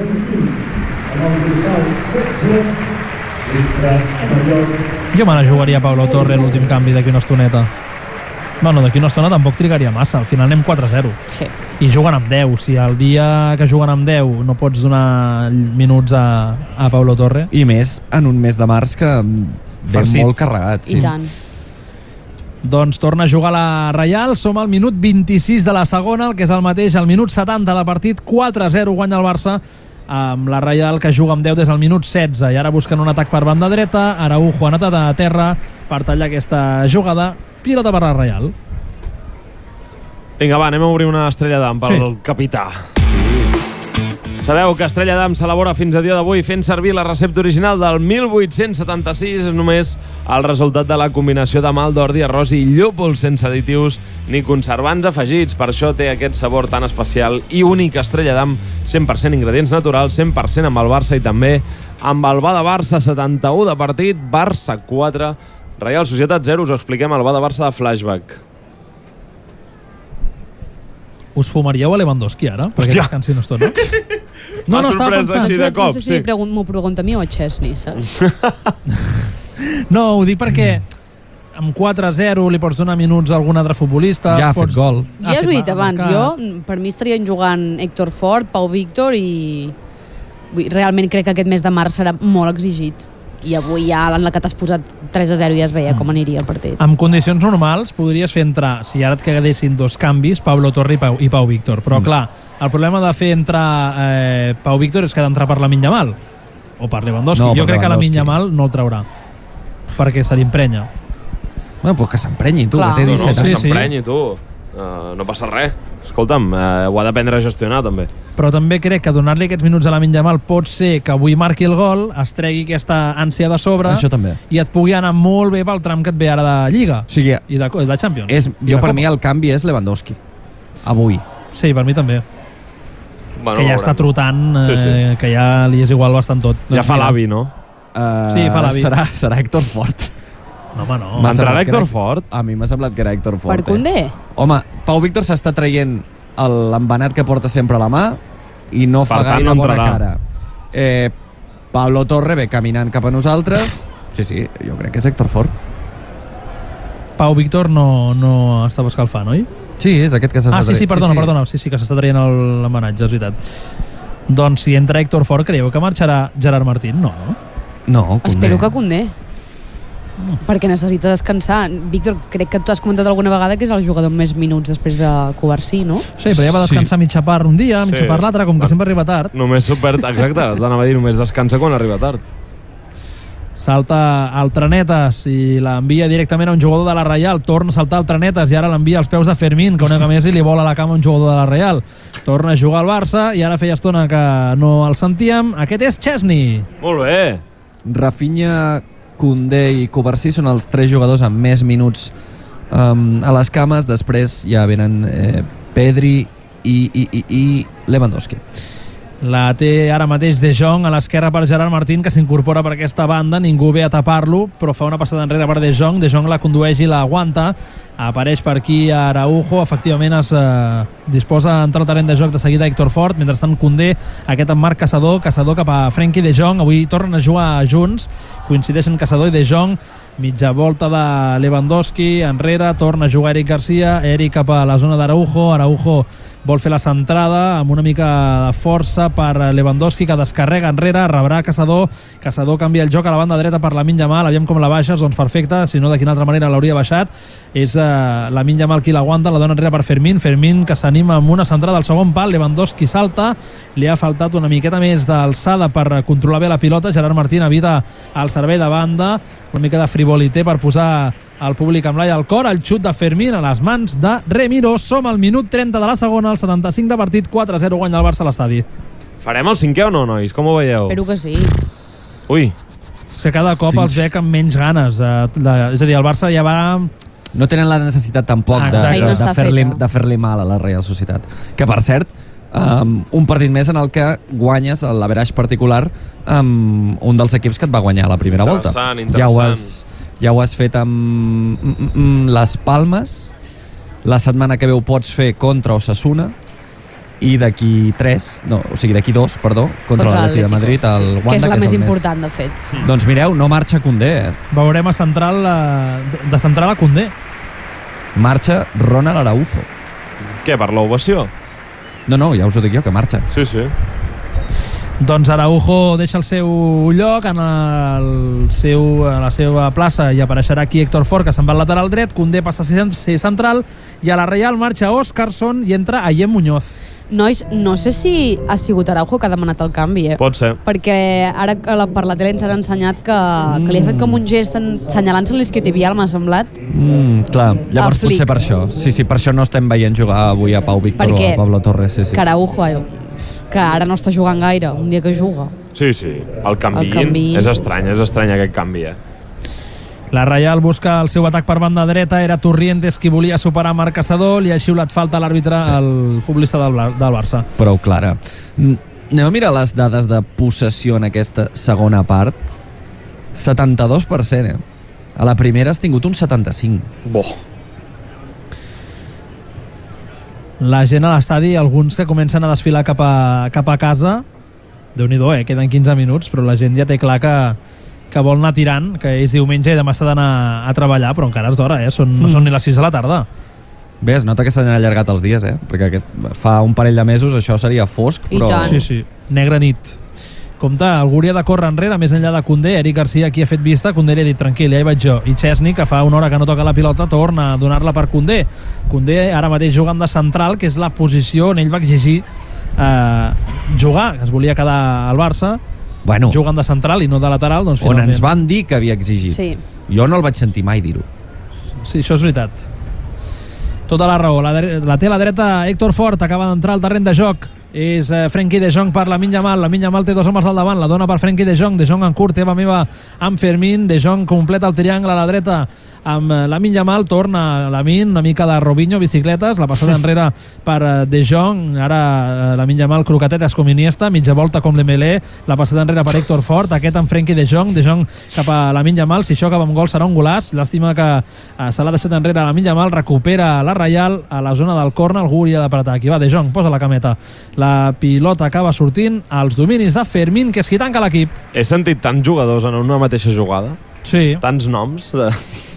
Jo me la jugaria a Pablo Torre l'últim canvi d'aquí una estoneta. Bueno, d'aquí una estona tampoc trigaria massa. Al final anem quatre a zero. Sí. I juguen amb deu. Si el dia que juguen amb deu no pots donar minuts a, a Pablo Torre... I més en un mes de març que ve Farcit. molt carregat. Sí. I tant. Doncs torna a jugar la Reial. Som al minut vint-i-sis de la segona, el que és el mateix al minut setanta de partit. quatre a zero guanya el Barça amb la Reial, que juga amb deu des del minut setze. I ara busquen un atac per banda dreta. Araujo ha anat a terra per tallar aquesta jugada. Pilota per la Reial. Vinga, va, anem a obrir una estrella d'am pel sí. capità. Sabeu que Estrella d'Am s'elabora fins a dia d'avui fent servir la recepta original del mil vuit-cents setanta-sis. És només el resultat de la combinació de malt d'ordi, arròs i llúpol, sense additius ni conservants afegits. Per això té aquest sabor tan especial i únic. Estrella d'Am, cent per cent ingredients naturals, cent per cent amb el Barça i també amb el Va de Barça. Setanta-u de partit, Barça quatre, Reial Societat zero. Us ho expliquem al Va de Barça de Flashback. Us fumaríeu a Lewandowski ara? Perquè descansi una estona. No, no, estava pensant. Així de cop, no sé si sí. m'ho pregunta a mi o a Chesney, saps? No, ho dic perquè amb quatre a zero li pots donar minuts a algun altre futbolista. Ja ha pots... fet gol. Ja us ho he dit abans. Jo, per mi estarien jugant Héctor Fort, Pau Víctor i... Realment crec que aquest mes de març serà molt exigit. I avui ja en la que t'has posat tres a zero ja es veia com aniria el partit. En condicions normals podries fer entrar, si ara et quedessin dos canvis, Pablo Torre i Pau, i Pau Víctor. Però mm. clar, el problema de fer entrar eh, Pau Víctor és que ha d'entrar per Lamine Yamal o per Lewandowski. No, jo per crec que Lamine Lewandowski. Yamal no el traurà perquè se l'imprenya. Bueno, pues que s'emprenyi, tu, clar. que té disset No, no, anys. que s'emprenyi, tu. Uh, no passa res. Escolta'm, uh, ho ha d'aprendre a gestionar, també. Però també crec que donar-li aquests minuts a Lamine Yamal pot ser que avui marqui el gol, es tregui aquesta ànsia de sobre. Això també. I et pugui anar molt bé pel tram que et ve ara de Lliga. O sigui, i de, de Champions. És, I jo de per Copa. mi el canvi és Lewandowski. Avui. Sí, per mi també. Bueno, que ja està trotant, eh, sí, sí. que ja li és igual bastant tot. Ja fa l'avi, no? Uh, Sí, fa l'avi. Serà, serà Héctor Fort. No, home, no. M'ha Entrarà semblat Héctor que era- Fort? A mi m'ha semblat que era Héctor Fort. Per Koundé? Eh? Home, Pau Víctor s'està traient l'embenat que porta sempre a la mà i no Per fa tant, gaire no bona entrarà. cara. Eh, Pablo Torre ve caminant cap a nosaltres. Sí, sí, jo crec que és Héctor Fort. Pau Víctor no, no estava escalfant, oi? Sí, és aquest que s'està Ah, sí, sí, traient. perdona, perdona. Sí, sí, que s'està traient el- l'embenatge, és veritat. Doncs si entra Héctor Fort, creieu que marxarà Gerard Martín? No, no? No, Koundé. Espero que Koundé. Perquè necessita descansar. Víctor, crec que tu has comentat alguna vegada que és el jugador amb més minuts després de Covarsí, no? Sí, però ja va descansar sí. mitja part un dia, mitja Sí. part l'altre, com que sempre arriba tard. Només supert, exacte, t'anava a dir, només descansa quan arriba tard. Salta al Trenetes i l'envia directament a un jugador de la Reial. Torna a saltar al Trenetes i ara l'envia als peus de Fermín, que una vegada més li vola a la cama un jugador de la Reial. Torna a jugar al Barça i ara feia estona que no el sentíem. Aquest és Chesney. Molt bé. Rafinha, Koundé i Covarsí són els tres jugadors amb més minuts um, a les cames. Després ja venen eh, Pedri i, i, i, i Lewandowski. La té ara mateix De Jong a l'esquerra per Gerard Martín, que s'incorpora per aquesta banda. Ningú ve a tapar-lo, però fa una passada enrere per De Jong. De Jong la condueix i la aguanta. Apareix per aquí Araujo. Efectivament es eh, disposa a entrar al terreny de joc de seguida Héctor Fort. Mentrestant Koundé, aquest amb Marc Caçador. Caçador cap a Frenkie De Jong. Avui tornen a jugar junts. Coincideixen Caçador i De Jong. Mitja volta de Lewandowski, enrere, torna a jugar Eric Garcia, Eric cap a la zona d'Araujo, Araujo vol fer la centrada amb una mica de força per Lewandowski, que descarrega enrere, rebrà Caçador, Caçador canvia el joc a la banda dreta per Lamine Yamal, aviam com la baixes, doncs perfecte, si no de quina altra manera l'hauria baixat, és uh, Lamine Yamal qui l'aguanta, la dona enrere per Fermín, Fermín que s'anima amb una centrada al segon pal, Lewandowski salta, li ha faltat una miqueta més d'alçada per controlar bé la pilota, Gerard Martín evita el servei de banda, una mica de frivolité per posar el públic amb l'ai al cor, el xut de Fermín a les mans de Remiro. Som al minut trenta de la segona, el setanta-cinc de partit, quatre a zero guanya el Barça a l'estadi. Farem el cinquè o no, nois? Com ho veieu? Espero que sí. Ui. És que cada cop Tinc... els veig amb menys ganes. Eh, de, és a dir, el Barça ja va... No tenen la necessitat tampoc Ah, de, exacte. de, no de fer-li feta. de fer-li mal a la Real Societat. Que, per cert, um, un partit més en el que guanyes l'average particular amb un dels equips que et va guanyar a la primera volta. Interessant, Ja ho interessant. has, ja ho has fet amb mm, mm, les Palmes. La setmana que ve ho pots fer contra Osasuna i d'aquí tres, no, o sigui d'aquí dos, perdó, contra, contra l'Atlètic de Madrid, el sí, Wanda, que és la que més el important, de fet. Doncs mireu, no marxa Koundé, eh? Veurem a central, eh, de central a Koundé. Marxa Ronald Araujo. Què, per l'ovació? No, no, ja us ho dic jo, que marxa. Sí, sí. Doncs Araujo deixa el seu lloc en el seu, a la seva plaça i apareixerà aquí Héctor Fort, que se'n va al lateral dret, Koundé passa a ser central i a la Real marxa Óscarson i entra Ayem Muñoz. Nois, no sé si ha sigut Araujo que ha demanat el canvi, eh? Pot ser. Perquè ara que la, per la tele ens han ensenyat que, mm. que li ha fet com un gest assenyalant-se l'isquiotibial, m'ha semblat. Mm, clar, llavors Flick. potser per això. Sí, sí, per això no estem veient jugar avui a Pau Víctor Perquè o a Pablo Torres. Sí, sí. que Araujo, eh, que ara no està jugant gaire, un dia que juga. Sí, sí. El canviïn. El canviïn. És estrany, és estrany aquest canvi, eh? La Real busca el seu atac per banda dreta, era Torrientes qui volia superar Marc Caçador, li ha xiulat falta a l'àrbitre sí. al futbolista del, del Barça. Prou clara. Anem a mirar les dades de possessió en aquesta segona part. setanta-dos per cent, eh? A la primera has tingut un setanta-cinc. Bo. La gent a l'estadi, alguns que comencen a desfilar cap a, cap a casa, Déu-n'hi-do, eh? Queden quinze minuts, però la gent ja té clar que que vol anar tirant, que és diumenge i demà s'ha d'anar a treballar, però encara és d'hora, eh? Són, mm. no són ni les sis de la tarda. Bé, es nota que s'han allargat els dies, eh? Perquè aquest, fa un parell de mesos això seria fosc, I però... tant. Sí, sí, negra nit. Compte, algú hauria de córrer enrere, més enllà de Koundé. Eric Garcia aquí ha fet vista, Koundé li ha dit tranquil, ja hi vaig jo. I Chesney, que fa una hora que no toca la pilota, torna a donar-la per Koundé. Koundé ara mateix jugant de central, que és la posició on ell va exigir eh, jugar, que es volia quedar al Barça. Bueno, jugant de central i no de lateral, doncs on finalment... ens van dir que havia exigit. Sí. Jo no el vaig sentir mai dir-ho. Sí, això és veritat. Tota la raó. La, la té a la dreta Héctor Fort, acaba d'entrar al terreny de joc. És eh, Frenkie de Jong per Lamine Yamal. Lamine Yamal té dos homes al davant, la dona per Frenkie de Jong. De Jong en curt, Eva meva amb Fermín. De Jong completa el triangle a la dreta amb Lamine Yamal, torna Lamine, una mica de Robinho, bicicletes, la passada enrere per De Jong, ara Lamine Yamal, croquetetes com Iniesta, mitja volta com Dembélé, la passada enrere per Héctor Fort, aquest amb Frenkie De Jong, De Jong cap a Lamine Yamal, si això acaba amb gol serà un golaç, l'estima que eh, se l'ha deixat enrere Lamine Yamal, recupera la Reial a la zona del corner, algú hauria d'apretar, aquí va De Jong, posa la cameta, la pilota acaba sortint als dominis de Fermín, que és qui tanca l'equip. He sentit tants jugadors en una mateixa jugada, sí. Tants noms de...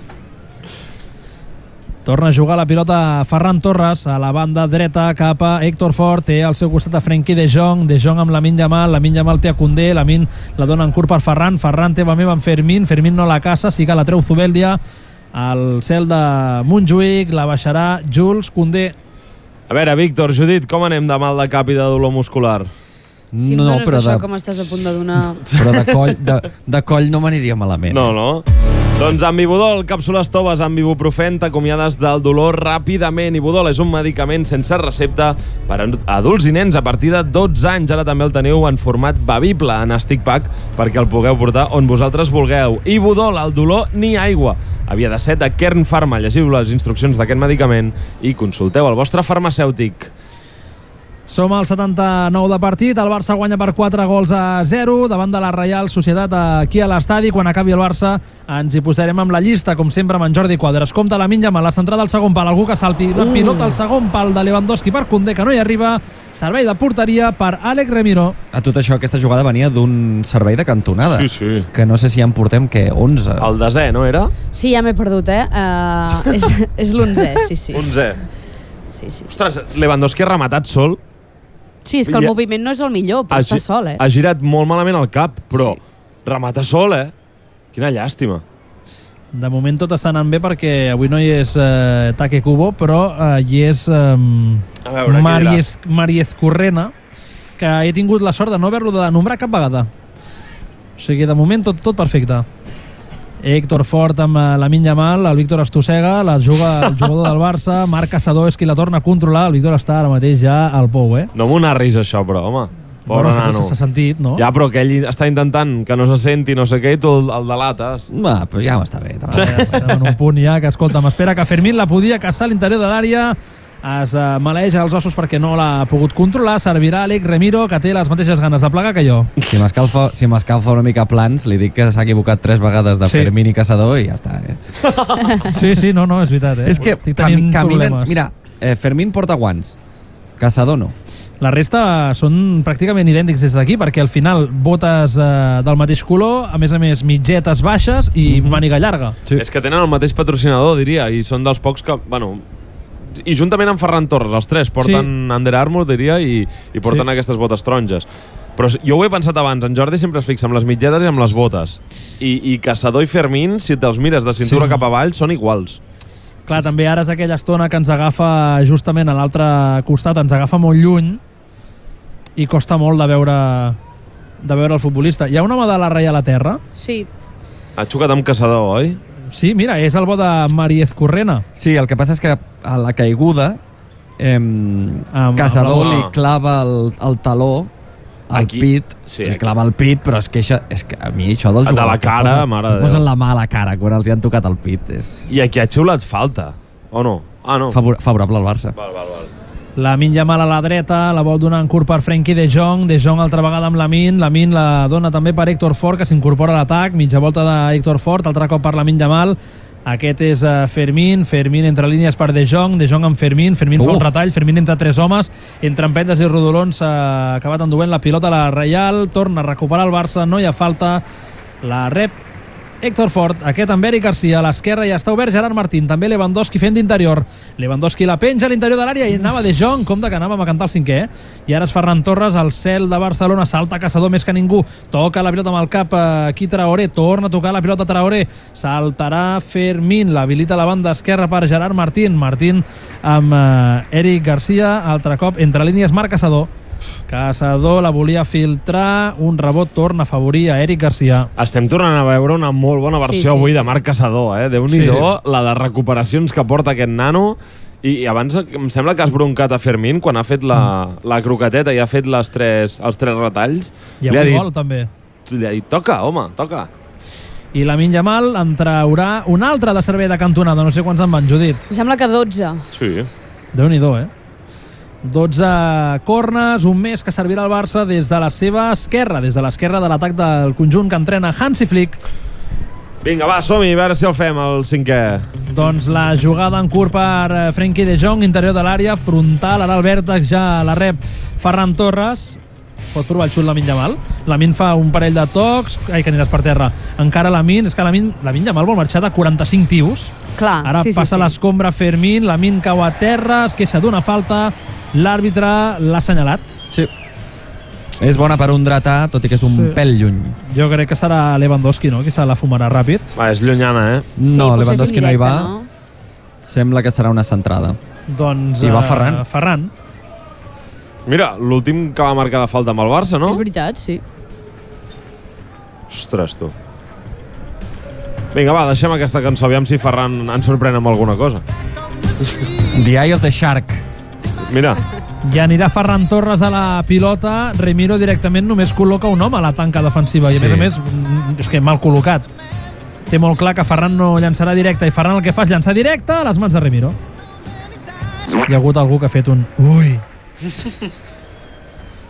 Torna a jugar la pilota Ferran Torres a la banda dreta cap a Héctor Fort, té al seu costat a Frenkie de Jong, De Jong amb Lamine Yamal, Lamine Yamal té a Koundé, Lamine la dona en curt per Ferran, Ferran té va meva amb Fermín, Fermín no la caça, sí que la treu Zubeldia al cel de Montjuïc, la baixarà Jules Koundé. A veure, Víctor, Judit, com anem de mal de cap i de dolor muscular? Si em no, dones però això de, com estàs a punt de donar... però de coll, de, de coll no m'aniria malament. No, no. Doncs amb Ibudol, càpsules toves amb ibuprofèn, t'acomiades del dolor ràpidament. Ibudol és un medicament sense recepta per a adults i nens a partir de dotze anys. Ara també el teniu en format bevible, en stick pack, perquè el pugueu portar on vosaltres vulgueu. Ibudol, el dolor ni aigua. Havia de ser de Kern Pharma. Llegiu les instruccions d'aquest medicament i consulteu el vostre farmacèutic. Som al setanta-nou de partit, el Barça guanya per quatre gols a zero davant de la Reial Societat aquí a l'estadi. Quan acabi el Barça ens hi posarem amb la llista, com sempre, amb en Jordi Quadras. Compte la Lamine Yamal, la centrada al segon pal, algú que salti, la pilota al segon pal de Lewandowski per Koundé, que no hi arriba, servei de porteria per Àlex Remiro. A tot això, aquesta jugada venia d'un servei de cantonada. Sí, sí. Que no sé si en portem, què, onze? El desè, no era? Sí, ja m'he perdut, eh? Uh, és és l'onzè, sí, sí. Onzè. Sí, sí, sí. Ostres, Lewandowski ha rematat sol. Sí, és que el moviment no és el millor, però està sol, eh? Ha girat molt malament el cap, però remata sol, eh? Quina llàstima. De moment tot està anant bé perquè avui no hi és eh, Take Kubo, però eh, hi és eh, Mariez, Mariez Correna, que he tingut la sort de no haver-lo de nombrar cap vegada. O sigui, de moment tot, tot perfecte. Héctor Fort amb Lamine Yamal, el Víctor Estossega, la juga el jugador del Barça, Marc Caçador és qui la torna a controlar, el Víctor està ara mateix ja al pou, eh? No m'ho narris això, però, home. Pobre bueno, nano. S'ha sentit, no? Ja, però que ell està intentant que no se senti no sé què i tu el, el delates. Va, però ja m'està bé. Sí. En un punt ja que, escolta, m'espera que Fermín la podia caçar a l'interior de l'àrea, es uh, maleeix els ossos perquè no l'ha pogut controlar, servirà Àlex Remiro, que té les mateixes ganes de plegar que jo. Si m'escalfa si m'escalfa una mica plans, li dic que s'ha equivocat tres vegades de sí. Fermín i Caçador i ja està, eh? Sí, sí, no, no, és veritat, eh? És que cami caminen... Mira, eh, Fermín porta guants, Caçador no. La resta són pràcticament idèntics des d'aquí, perquè al final botes eh, del mateix color, a més a més mitgetes baixes i mm-hmm. màniga llarga. Sí. És que tenen el mateix patrocinador, diria, i són dels pocs que... Bueno, i juntament amb Ferran Torres, els tres porten sí. Under Armour, diria, i, i porten sí. aquestes botes taronges. Però jo ho he pensat abans, en Jordi sempre es fixa amb les mitgetes i amb les botes. I, i Caçador i Fermín, si te'ls mires de cintura sí. cap avall, són iguals. Clar, també ara és aquella estona que ens agafa justament a l'altre costat, ens agafa molt lluny i costa molt de veure, de veure el futbolista. Hi ha un home de la Reial a terra? Sí. Ha xocat amb Caçador, oi? Sí, mira, és el bo de Mariez Correna. Sí, el que passa és que a la caiguda eh, amb, Caçador amb li clava el, el taló al aquí, pit, sí, li clava el pit, però es queixa... És que a mi això dels jugadors... De la cara, posen, mare de Déu. Es posen la mà a la cara quan els hi han tocat el pit. És... I aquí ha xiulat falta, o no? Ah, no. Favor, favorable al Barça. Val, val, val. Lamine Yamal a la dreta, la vol donar en curt per Frenkie de Jong, de Jong altra vegada amb Lamine, Lamine la dona també per Héctor Fort, que s'incorpora a l'atac, mitja volta d'Héctor Fort, altre cop per Lamine Yamal, aquest és uh, Fermín, Fermín entre línies per De Jong, De Jong amb Fermín, Fermín uh. fa un retall, Fermín entre tres homes, entre empentes i rodolons s'ha uh, acabat enduent la pilota a la Reial, torna a recuperar el Barça, no hi ha falta, la rep Héctor Fort, aquest amb Eric Garcia, a l'esquerra ja està obert Gerard Martín, també Lewandowski fent d'interior, Lewandowski la penja a l'interior de l'àrea i anava De Jong, compte que anàvem a cantar el cinquè, i ara és Ferran Torres, al cel de Barcelona, salta Caçador més que ningú, toca la pilota amb el cap aquí Traoré, torna a tocar la pilota Traoré, saltarà Fermín, l'habilita a la banda esquerra per Gerard Martín, Martín amb eh, Eric Garcia, altre cop entre línies Marc Caçador, Caçador la volia filtrar, un rebot torna a afavorir a Eric Garcia. Estem tornant a veure una molt bona versió sí, sí, avui sí. de Marc Caçador, eh? Déu-n'hi-do, sí, sí. La de recuperacions que porta aquest nano. I, I abans em sembla que has broncat a Fermín quan ha fet la, mm. la croqueteta i ha fet les tres, els tres retalls. I ha un gol, també. Li ha dit, toca, home, toca. I Lamine Yamal en traurà un altre de servei de cantonada, no sé quants en van, Judit. Em sembla que dotze. Sí. Déu-n'hi-do, eh? dotze corners, un més que servirà al Barça des de la seva esquerra, des de l'esquerra de l'atac del conjunt que entrena Hansi Flick. Vinga, va, som-hi, a veure si el fem, el cinquè. Doncs la jugada en curt per Frenkie de Jong, interior de l'àrea, frontal, ara el vèrtex ja la rep Ferran Torres, pot provar el xut Lamine Yamal. Lamine fa un parell de tocs, ai, que aniràs per terra. Encara Lamine, és que Lamine, Lamine Yamal vol marxar de quaranta-cinc tios. Clar, ara sí, passa sí, sí. l'escombra Fermín, Lamine cau a terra, es queixa d'una falta, l'àrbitre l'ha assenyalat. Sí. És bona per un dretà, tot i que és un sí. pèl lluny. Jo crec que serà Lewandowski, no?, qui se la fumarà ràpid. Va, és llunyana, eh? Sí, no, Lewandowski directe, no hi va. No? Sembla que serà una centrada. Doncs... I va Ferran. Uh, Ferran. Mira, l'últim que va marcar de falta amb el Barça, no? És veritat, sí. Ostres, tu. Vinga, va, deixem aquesta cançó, aviam si Ferran ens sorprèn amb alguna cosa. The Eye of the Shark. Mira. Ja anirà Ferran Torres a la pilota, Remiro directament només col·loca un home a la tanca defensiva i a sí. més a més, és que mal col·locat. Té molt clar que Ferran no llançarà directe i Ferran el que fa és llançar directe a les mans de Remiro. Hi ha hagut algú que ha fet un ui.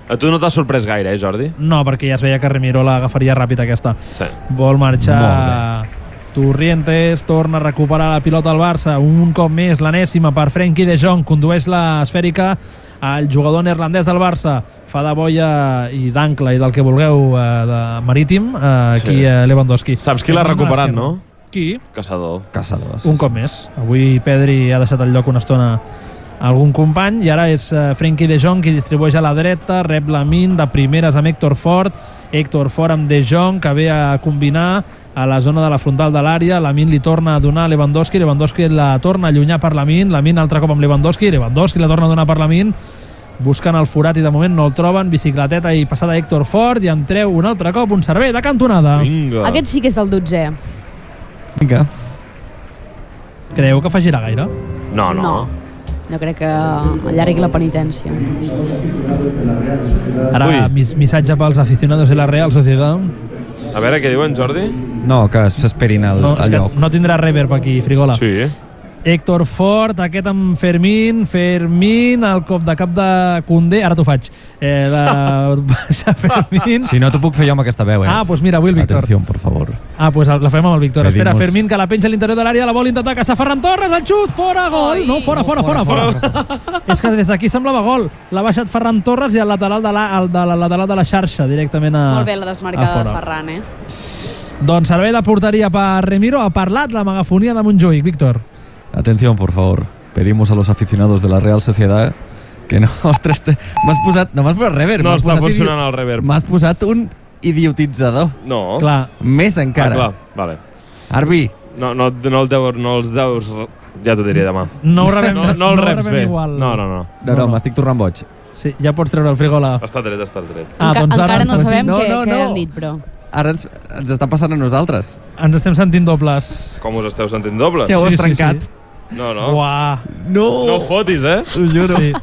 A tu no t'ha sorprès gaire, eh, Jordi? No, perquè ja es veia que Remiro l'agafaria ràpid aquesta. Sí. Vol marxar Torrientes, torna a recuperar la pilota al Barça, un cop més l'enèsima per Frenkie de Jong, condueix l'esfèrica al jugador neerlandès del Barça, fa de boia i d'ancle i del que vulgueu eh, de marítim, eh, aquí sí. eh, Lewandowski. Saps qui l'ha recuperat, no? Qui? Caçador. Caçador. Un cop més. Avui Pedri ha deixat el lloc una estona a algun company i ara és uh, Frenkie de Jong qui distribueix a la dreta, rep Lamine de primeres amb Héctor Fort, Héctor Fort amb de Jong que ve a combinar a la zona de la frontal de l'àrea, Lamine li torna a donar a Lewandowski, Lewandowski la torna a allunyar per Lamine, Lamine altre cop amb Lewandowski, Lewandowski la torna a donar per Lamine, busquen el forat i de moment no el troben, bicicleteta i passada Héctor Fort i en treu un altre cop un servei de cantonada. Vinga. Aquest sí que és el dotzè. Vinga. Creu que afegirà gaire? No, no. No. Jo crec que allargui la penitència. Ara, mis, missatge pels aficionados de la Real Sociedad. A veure, què diuen, Jordi? No, que s'esperin al, no, al lloc. No tindrà reverb aquí, Frigola. Sí. Héctor Fort, aquest amb Fermín, Fermín, el cop de cap de Koundé, ara t'ho faig. Eh, de Fermín. Si no, t'ho puc fer jo amb aquesta veu, eh? Ah, doncs pues mira, avui el Víctor. Atenció, por favor. Ah, doncs pues la fem amb el Víctor. Pedimos... Espera, Fermín, que la penja a l'interior de l'àrea, la vol intentar caçar Ferran Torres, el xut, fora, gol! Oi. No, fora, fora, fora, fora. fora. És que des d'aquí semblava gol. L'ha baixat Ferran Torres i al lateral de la, al de la, lateral de la xarxa, directament a Molt bé la desmarcada de Ferran, eh? Doncs servei de porteria per Remiro. Ha parlat la megafonia de Montjuïc, Víctor. Atención, por favor. Pedimos a los aficionados de la Real Sociedad que no... Ostres, m'has posat... No m'has posat reverb. No està funcionant el reverb. M'has posat un idiotitzador. No. Clar. Més encara. Ah, clar. Vale. Arbi. No, no, no, el deu, no els deus... Ja t'ho diré demà. No ho rebem, no, no el no reps bé. Igual. No, no, no. No, no, no m'estic tornant boig. Sí, ja pots treure el Frigola. Està tret, està tret. Ah, Enca doncs ara encara no ens sabem no, què, no, què no. han dit, però... Ara ens, ens està passant a nosaltres. Ens estem sentint dobles. Com us esteu sentint dobles? Ja ho has Sí, sí, trencat. sí. No, no. Uah. No. No fotis, eh? Ho juro. Sí.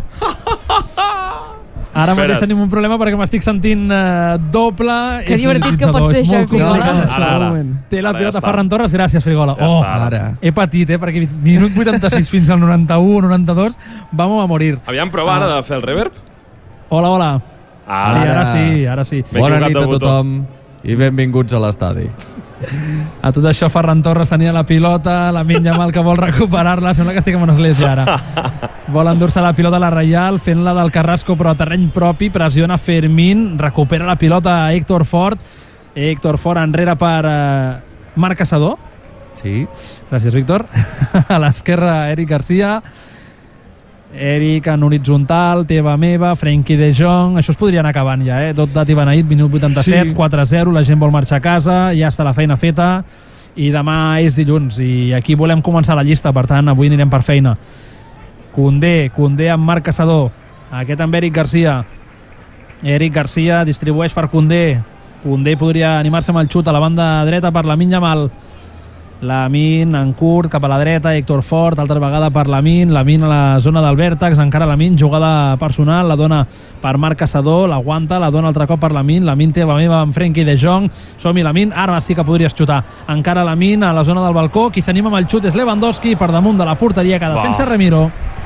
Ara mateix Espera't. tenim un problema perquè m'estic sentint uh, doble. Que divertit que pot ser això, Frigola. Ara, ara. Té la Ara, pilota ja està. Ferran Torres, gràcies, Frigola. Ja oh, està, ara. He patit, eh, perquè minut vuitanta-sis fins al noranta-u, noranta-dos, vamos a morir. Aviam, prova ara de fer el reverb? Hola, hola. Ara. Sí, ara sí, ara sí. M'he Bona equivocat nit de a botó. tothom i benvinguts a l'estadi. A tot això, Ferran Torres tenia la pilota, la Lamine Yamal que vol recuperar-la. Sembla que estic en una església ara. Vol endur-se la pilota a la Reial, fent-la del Carrasco, però a terreny propi, pressiona Fermín, recupera la pilota a Héctor Fort. Héctor Fort enrere per eh, Marc Caçador. Sí. Gràcies, Víctor. A l'esquerra, Eric Garcia. Eric en horitzontal, teva meva, Frenkie de Jong. Això es podria anar acabant ja, eh? Tot dat i beneït, minut vuitanta-set, Sí. quatre a zero, la gent vol marxar a casa, ja està la feina feta i demà és dilluns i aquí volem començar la llista, per tant avui anirem per feina. Koundé, Koundé amb Marc Caçador, aquest amb Eric Garcia. Eric Garcia distribueix per Koundé. Koundé podria animar-se amb el xut a la banda dreta per Lamine Yamal. Lamine en curt cap a la dreta, Héctor Fort, altra vegada per Lamine, Lamine a la zona del vèrtex, encara Lamine, jugada personal, la dona per Marc Caçador, l'aguanta, la dona altre cop per Lamine, Lamine teva meva amb Frenkie de Jong, som-hi Lamine, ara sí que podries xutar, encara Lamine a la zona del balcó, qui s'anima amb el xut és Lewandowski, per damunt de la porteria que defensa Remiro.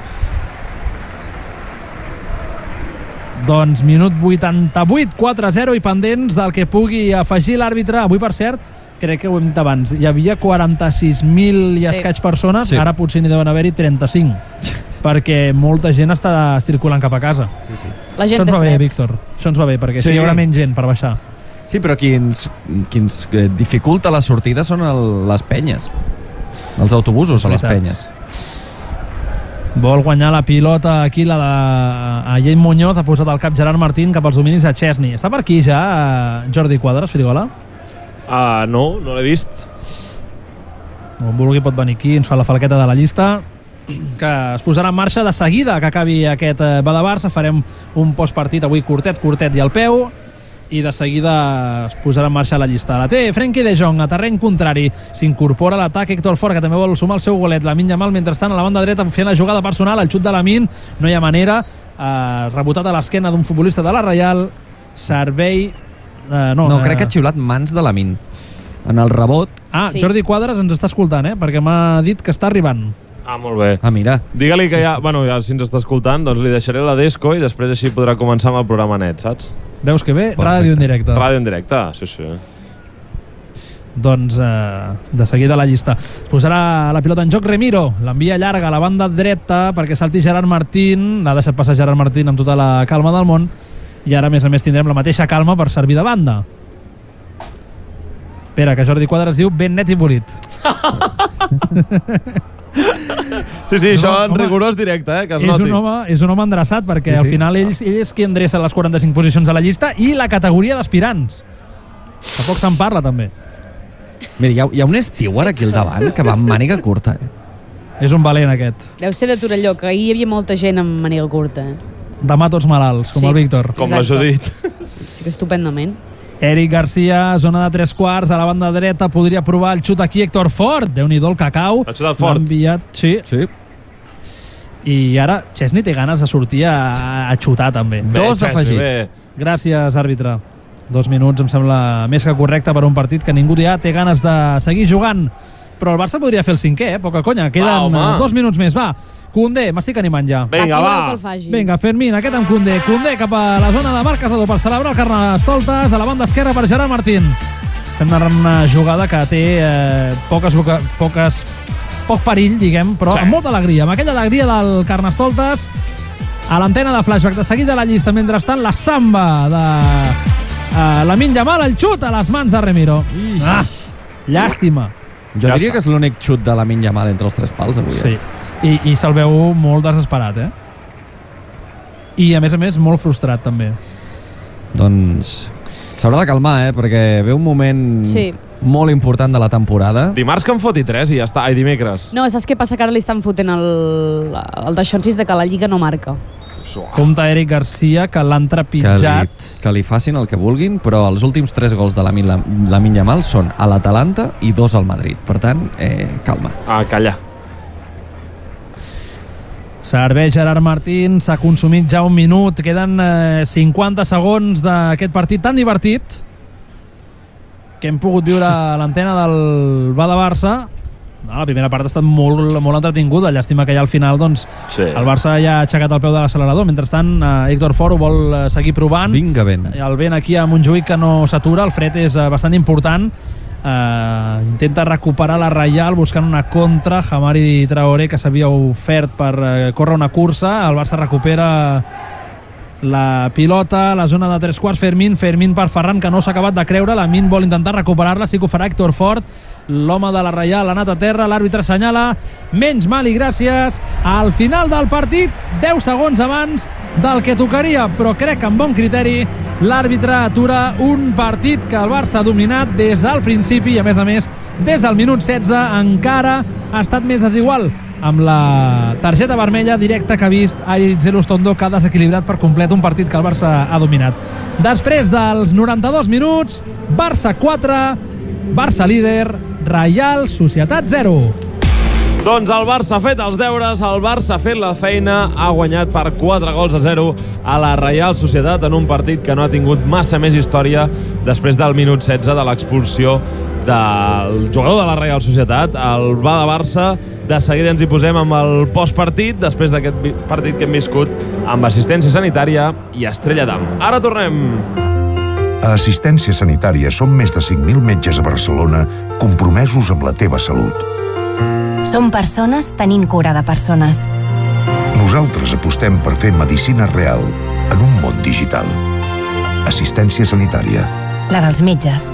Doncs minut vuitanta-vuit, quatre a zero i pendents del que pugui afegir l'àrbitre. Avui, per cert, crec que ho hem dit abans, hi havia quaranta-sis mil i Sí. escaig persones, Sí. ara potser n'hi deuen haver-hi trenta-cinc, perquè molta gent està circulant cap a casa. Sí, sí. La Això gent ens té va bé, fred. Víctor, això ens va bé, perquè Sí. sí. hi haurà menys gent per baixar. Sí, però qui ens, qui ens eh, dificulta la sortida són el, les penyes. Els autobusos a les veritat. penyes. Vol guanyar la pilota aquí, la de Allent Muñoz, ha posat el cap Gerard Martín cap als dominis a Chesney. Està per aquí ja Jordi Quadras, Frigola? Ah, no, no l'he vist. On vulgui pot venir aquí, ens fa la falqueta de la llista, que es posarà en marxa de seguida que acabi aquest eh, va de Barça. Farem un postpartit avui curtet, curtet i al peu, i de seguida es posarà en marxa la llista. La té Frenkie de Jong a terreny contrari, s'incorpora a l'atac Héctor Fort, que també vol sumar el seu golet. Lamine Yamal, mentrestant, a la banda dreta fent la jugada personal, el xut de Lamine, no hi ha manera, eh, rebotat a l'esquena d'un futbolista de la Reial, servei eh, no, No, eh, crec que ha xiulat mans de Lamine. En el rebot. Ah, Sí. Jordi Quadras ens està escoltant, eh? Perquè m'ha dit que està arribant. Ah, molt bé. Ah, mira. Digue-li que ja, bueno, ja si ens està escoltant, doncs li deixaré la Desco i després així podrà començar amb el programa net, saps? Veus que bé? Ràdio en directe. Ràdio en directe, sí, sí. Doncs eh, de seguida la llista. Es posarà la pilota en joc Remiro, l'envia llarga a la banda dreta perquè salti Gerard Martín, l'ha deixat passar Gerard Martín amb tota la calma del món, i ara a més a més tindrem la mateixa calma per servir de banda. Espera, que Jordi Quadras diu ben net i bolit. Sí, sí, això en rigorós directe, eh, que es és noti. Un home, és un home endreçat perquè Sí, sí. al final ell, ell és qui endreça les quaranta-cinc posicions a la llista i la categoria d'aspirants. A poc se'n parla, també. Mira, hi ha, hi ha un steward aquí al davant que va amb màniga curta. Eh? És un valent, aquest. Deu ser de Torelló, que ahir hi havia molta gent amb màniga curta. Eh? Demà tots malalts, com Sí. el Víctor. Com la Judit. Sí que estupendament. Eric Garcia, zona de tres quarts, a la banda dreta, podria provar el xut aquí Héctor Fort. Déu-n'hi-do el cacau. Ha xutat fort. L'ha enviat, sí. Sí. I ara Chesney té ganes de sortir a, a xutar, també. Bé, Dos Chesney, afegit. bé. Gràcies, àrbitre. Dos minuts em sembla més que correcte per un partit que ningú ja té ganes de seguir jugant. Però el Barça podria fer el cinquè, eh? Poca conya. Queden home. dos minuts més, va. Koundé, m'estic animant ja. Vinga, Aquí voleu va. que el faci. Vinga, Fermín, aquest amb Koundé. Koundé cap a la zona de marcador per celebrar el Carnestoltes, a la banda esquerra per Gerard Martín. Fem una jugada que té eh, poques, poques, poc perill, diguem, però Sí. amb molta alegria. Amb aquella alegria del Carnestoltes, a l'antena de Flashback. De seguida la llista, mentrestant la samba de uh, Lamine Yamal, el xut a les mans de Remiro. Ah, llàstima. Jo Ja diria està. que és l'únic xut de Lamine Yamal entre els tres pals avui. Sí. Eh? I, i se'l veu molt desesperat, eh? I, a més a més, molt frustrat, també. Doncs s'haurà de calmar, eh? Perquè ve un moment Sí. molt important de la temporada. Dimarts que en foti tres i ja està. Ai, dimecres. No, saps què passa? Que ara li estan fotent el, el d'aixonsis de que la Lliga no marca. Compte Eric Garcia, que l'han Que trepitjat. li, que li facin el que vulguin, però els últims tres gols de Lamine Lamine Yamal són a l'Atalanta i dos al Madrid. Per tant, eh, calma. Ah, calla. Serveix Gerard Martín, s'ha consumit ja un minut, queden eh, cinquanta segons d'aquest partit tan divertit que hem pogut viure a l'antena del Bada Barça. No, la primera part ha estat molt, molt entretinguda, llàstima que ja al final doncs, Sí. el Barça ja ha aixecat el peu de l'accelerador. Mentrestant, eh, Héctor Fort ho vol eh, seguir provant. Vinga, vent. El vent aquí a Montjuïc que no s'atura, el fred és eh, bastant important. Uh, intenta recuperar la Reial buscant una contra. Hamari Traoré, que s'havia ofert per uh, córrer una cursa. El Barça recupera la pilota, la zona de tres quarts. Fermín, Fermín per Ferran, que no s'ha acabat de creure. Lamine vol intentar recuperar-la, sí que ho farà Héctor Fort. L'home de la Reial ha anat a terra, l'àrbitre assenyala menys mal i gràcies. Al final del partit, deu segons abans del que tocaria, però crec que amb bon criteri l'àrbitre atura un partit que el Barça ha dominat des del principi i, a més a més, des del minut setze encara ha estat més desigual, amb la targeta vermella directa que ha vist Aritz Elustondo, que ha desequilibrat per complet un partit que el Barça ha dominat. Després dels noranta-dos minuts, Barça quatre, Barça líder, Reial Societat zero. Doncs el Barça ha fet els deures, el Barça ha fet la feina, ha guanyat per quatre gols a zero a la Reial Societat en un partit que no ha tingut massa més història després del minut setze de l'expulsió del jugador de la Reial Societat, el Bada Barça. De seguida ens hi posem amb el postpartit, després d'aquest partit que hem viscut amb assistència sanitària i Estrella d'Am. Ara tornem. A Assistència Sanitària som més de cinc mil metges a Barcelona compromesos amb la teva salut. Som persones tenint cura de persones. Nosaltres apostem per fer medicina real en un món digital. Assistència Sanitària. La dels metges.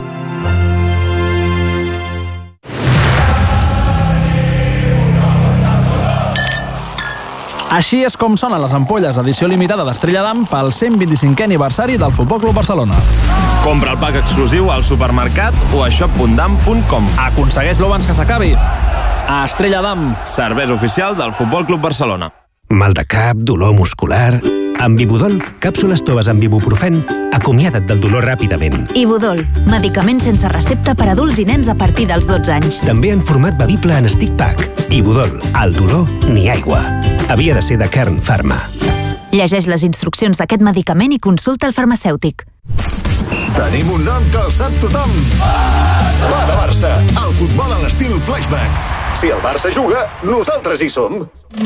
Així és com sonen les ampolles d'edició limitada d'Estrella d'Am pel cent vint-i-cinquè aniversari del Futbol Club Barcelona. Compra el pack exclusiu al supermercat o a shop punt dam punt com. Aconsegueix-lo abans que s'acabi. A Estrella d'Am. Cervesa oficial del Futbol Club Barcelona. Mal de cap, dolor muscular... Amb Ibudol, càpsules toves amb ibuprofen, acomiada't del dolor ràpidament. Ibudol, medicament sense recepta per adults i nens a partir dels dotze anys. També en format bevible en stick pack. Ibudol, al dolor ni aigua. Havia de ser de Kern Pharma. Llegeix les instruccions d'aquest medicament i consulta el farmacèutic. Tenim un nom que el sap tothom. Va de Barça, el futbol a l'estil Flashback. Si el Barça juga, nosaltres hi som.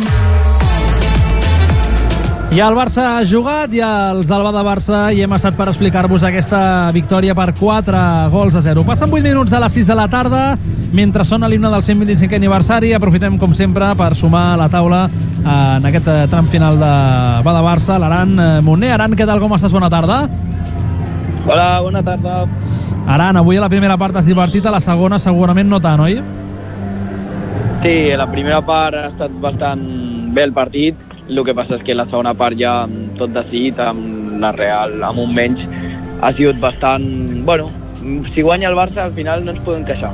I el Barça ha jugat i els del Bada Barça i hem estat per explicar-vos aquesta victòria per quatre gols a zero. Passen vuit minuts de les sis de la tarda mentre sona l'himne del cent vint-i-cinquè aniversari. Aprofitem, com sempre, per sumar a la taula en aquest tram final de Bada Barça l'Aran Moner. Aran, què tal, com estàs? Bona tarda. Hola, bona tarda. Aran, avui a la primera part has divertit, a la segona segurament no tant, oi? Sí, la primera part ha estat bastant bé el partit. El que passa és que la segona part ja tot decidit, amb la Real, amb un menys, ha sigut bastant... Bueno, si guanya el Barça, al final no ens podem queixar.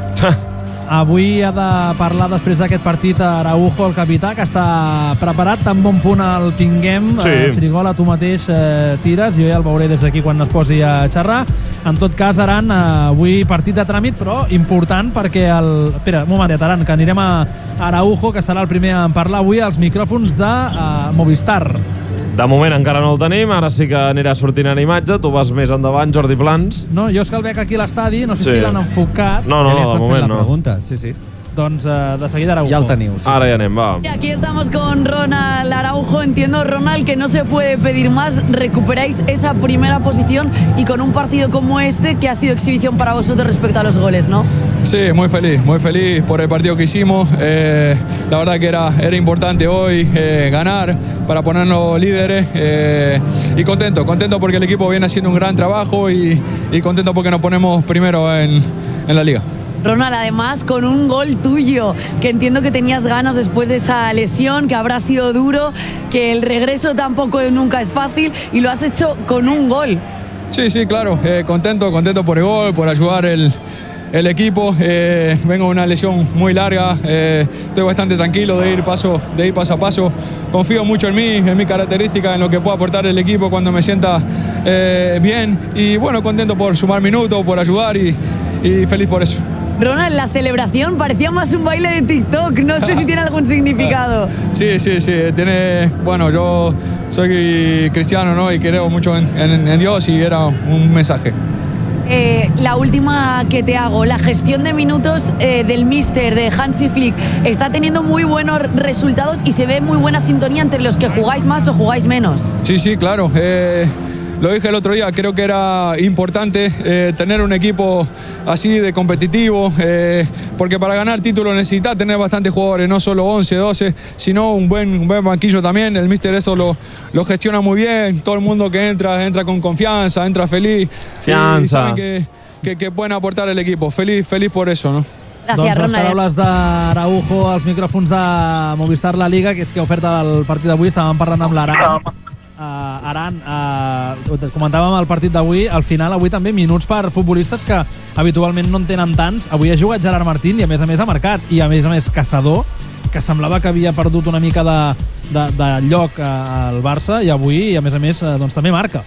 Avui ha de parlar després d'aquest partit Araujo, el capità, que està preparat, tan bon punt el tinguem. Sí. Eh, Frigola, tu mateix eh, tires, jo ja el veuré des d'aquí quan es posi a xerrar. En tot cas, Aran, eh, avui partit de tràmit, però important perquè el... Espera, un momentet, Aran, que anirem a Araujo, que serà el primer a parlar avui als micròfons de eh, Movistar. De moment encara no el tenim, ara sí que anirà sortint en imatge. Tu vas més endavant, Jordi Plans. No, jo és que el veig aquí a l'estadi, no sé Sí. si l'han enfocat. No, no, Ja li de estan moment fent la no. pregunta, sí, sí. Doncs eh, de seguida Araujo. Ja el teniu. Sí, Ara sí. ja anem, va. Y aquí estamos con Ronald Araujo. Entiendo, Ronald, que no se puede pedir más. Recuperáis esa primera posición y con un partido como este, que ha sido exhibición para vosotros respecto a los goles, ¿no? Sí, muy feliz, muy feliz por el partido que hicimos. Eh, la verdad que era, era importante hoy eh, ganar para ponernos líderes eh, y contento, contento porque el equipo viene haciendo un gran trabajo y, y contento porque nos ponemos primero en, en la liga. Ronald, además, con un gol tuyo, que entiendo que tenías ganas después de esa lesión, que habrá sido duro, que el regreso tampoco nunca es fácil, y lo has hecho con un gol. Sí, sí, claro, eh, contento, contento por el gol, por ayudar el, el equipo. Eh, vengo de una lesión muy larga, eh, estoy bastante tranquilo de ir, paso, de ir paso a paso. Confío mucho en mí, en mi característica, en lo que pueda aportar el equipo cuando me sienta eh, bien. Y bueno, contento por sumar minutos, por ayudar y, y feliz por eso. Ronald, la celebración parecía más un baile de TikTok. No sé si tiene algún significado. Sí, sí, sí. Tiene, bueno, yo soy cristiano, ¿no? Y creo mucho en, en, en Dios y era un mensaje. Eh, la última que te hago, la gestión de minutos eh, del míster, de Hansi Flick, está teniendo muy buenos resultados y se ve muy buena sintonía entre los que jugáis más o jugáis menos. Sí, sí, claro. Eh, Lo dije el otro día, creo que era importante eh, tener un equipo así de competitivo, eh, porque para ganar títulos necesitas tener bastantes jugadores, no solo once, doce, sino un buen, un buen banquillo también. El míster eso lo, lo gestiona muy bien, todo el mundo que entra, entra con confianza, entra feliz. Fianza. Y saben que, que, que pueden aportar el equipo. Feliz, feliz por eso, ¿no? Gràcies, doncs les Ronald. paraules d'Araujo als micròfons de Movistar La Liga, que és que ha oferta el partit d'avui. Estàvem parlant amb l'Aran. Uh, Aran, uh, comentàvem el partit d'avui, al final avui també minuts per futbolistes que habitualment no en tenen tants. Avui ha jugat Gerard Martín i a més a més ha marcat, i a més a més Caçador, que semblava que havia perdut una mica de, de, de lloc al Barça, i avui a més a més doncs, també marca.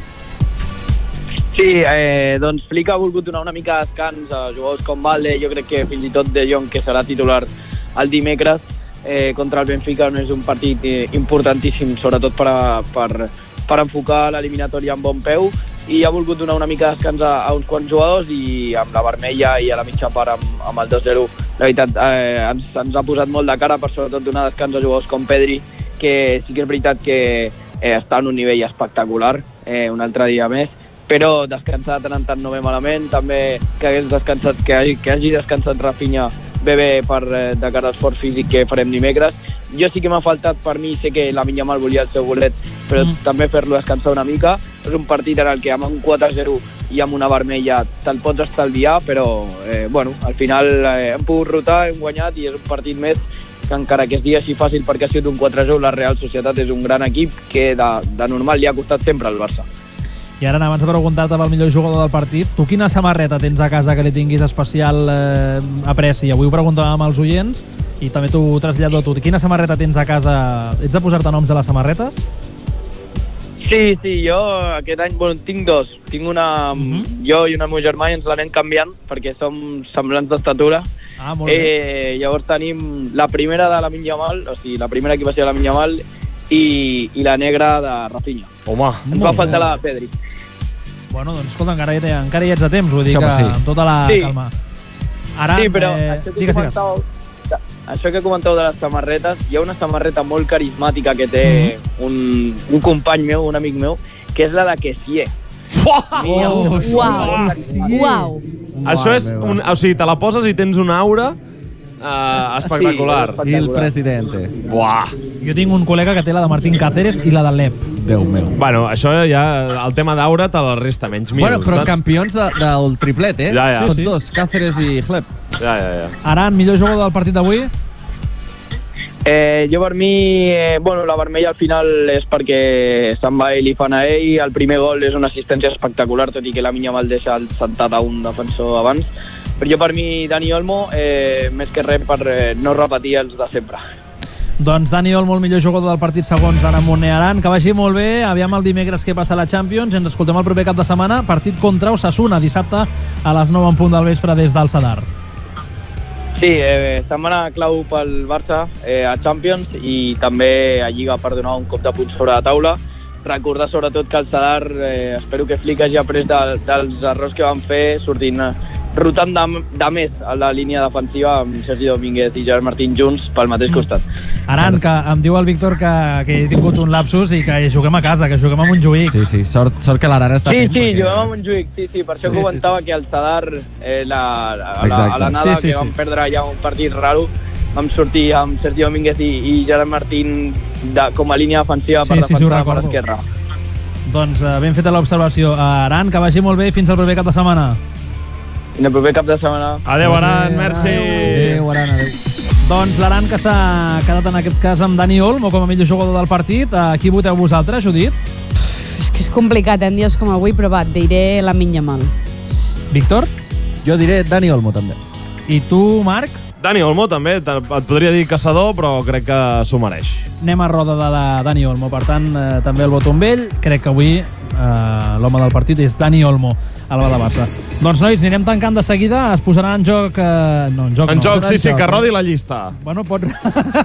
Sí, eh, doncs Flick ha volgut donar una mica de descans a jugadors com Valde. Jo crec que fins i tot De Jong, que serà titular el dimecres eh, contra el Benfica, no és un partit eh, importantíssim, sobretot per, a, per, per enfocar l'eliminatòria amb bon peu, i ha volgut donar una mica de descans a, a uns quants jugadors, i amb la vermella i a la mitja part amb, amb el dos zero, la veritat eh, ens, ens ha posat molt de cara, per sobretot donar descans a jugadors com Pedri, que sí que és veritat que eh, està en un nivell espectacular, eh, un altre dia més, però descansar tant en tant no ve malament. També que hagués descansat, que hagi, que hagi descansat Rafinha bé bé per, eh, de cara a l'esforç físic que farem dimecres. Jo sí que m'ha faltat, per mi, sé que la Yamal volia el seu golet, però mm. també fer-lo descansar una mica. És un partit en el que amb un quatre zero i amb una vermella te'l pots estalviar, però eh, bueno, al final eh, hem pogut rotar, hem guanyat, i és un partit més que, encara que es digui així fàcil perquè ha sigut un quatre zero, la Real Societat és un gran equip que de, de normal li ha costat sempre al Barça. I ara, abans de preguntar-te pel millor jugador del partit, tu quina samarreta tens a casa que li tinguis especial eh, apreci? Avui ho preguntàvem als oients i també t'ho trasllado a tu. Quina samarreta tens a casa? Ets de posar-te noms de les samarretes? Sí, sí, jo aquest any, bueno, tinc dos. Tinc una, uh-huh. jo i una meu germà, i ens l'anem canviant perquè som semblants d'estatura. Ah, molt bé. Eh, llavors tenim la primera de la Yamal, o sigui, la primera equipació de la Yamal, i, i la negra de Rafinha. Home, ens va faltar la de Pedri. Bueno, doncs escolta, encara hi, encara hi ets a temps, vull dir sí, que sí. amb tota la sí. calma. Ara, sí, però eh, això que digues, comentàveu, això que comenteu de les samarretes, hi ha una samarreta molt carismàtica que té mm. un, un company meu, un amic meu, que és la de Kessié. Uau! Uau! Uau! Això és un... O sigui, te la poses i tens una aura uh, espectacular. Sí, el presidente. Buah! Jo tinc un col·lega que té la de Martín Cáceres i la de Lep. Déu meu. Bueno, això ja... El tema d'aura te la resta menys mil, bueno, però saps? campions de, del triplet, eh? Ja, ja. Tots Sí, sí. dos, Cáceres i Hleb. Ja, ja, ja. Aran, millor jugador del partit d'avui? Eh, jo per mi, eh, bueno, la vermella al final és perquè se'n va i li fan a ell. El primer gol és una assistència espectacular, tot i que la Minya mal deixa sentat a un defensor abans. Però jo per mi, Dani Olmo, eh, més que res per eh, no repetir els de sempre. Doncs Dani Olmo, el millor jugador del partit segons Aran Moner Aran, que vagi molt bé. Aviam el dimecres què passa a la Champions. Ens escoltem el proper cap de setmana. Partit contra Osasuna, dissabte a les nou en punt del vespre des del Sadar. Sí, eh, setmana clau pel Barça eh, a Champions i també a Lliga per donar un cop de punts sobre la taula. Recordar sobretot que el Sadar, eh, espero que Flick hagi après de, dels errors que van fer sortint eh, rotant de, de més a la línia defensiva amb Sergi Domínguez i Gerard Martín junts pel mateix costat. Aran, que em diu el Víctor que, que he tingut un lapsus i que juguem a casa, que juguem a Montjuïc. Sí, sí, sort, sort que l'Aran està Sí, fent. sí, perquè... juguem a Montjuïc, sí, sí, per això Sí, comentava sí, sí. que el Sadar, eh, la, la, a, la, Exacte. a l'anada Sí, sí, que sí. vam perdre ja un partit raro, vam sortir amb Sergi Domínguez i, i Gerard Martín de, com a línia defensiva Sí, per sí, sí, ho defensar per recordo. l'esquerra. Doncs eh, ben feta l'observació. Aran, que vagi molt bé fins al proper cap de setmana. I el proper cap de setmana. Adéu, Aran, merci. Adéu, Aran, adéu. Doncs l'Aran, que s'ha quedat en aquest cas amb Dani Olmo com a millor jugador del partit. A qui voteu vosaltres, Judit? És que és complicat, eh, en dies com avui, però va, et diré la Minya mal. Víctor? Jo diré Dani Olmo, també. I tu, Marc? Dani Olmo, també. Et podria dir caçador, però crec que s'ho mereix. Anem a roda de la Dani Olmo. Per tant, eh, també el voto amb ell. Crec que avui eh, l'home del partit és Dani Olmo, al Bada Barça. Doncs, nois, anirem tancant de seguida. Es posarà en joc... Eh, no, en joc En no. joc, sí, sí, que rodi la llista. Bueno, pot... uh,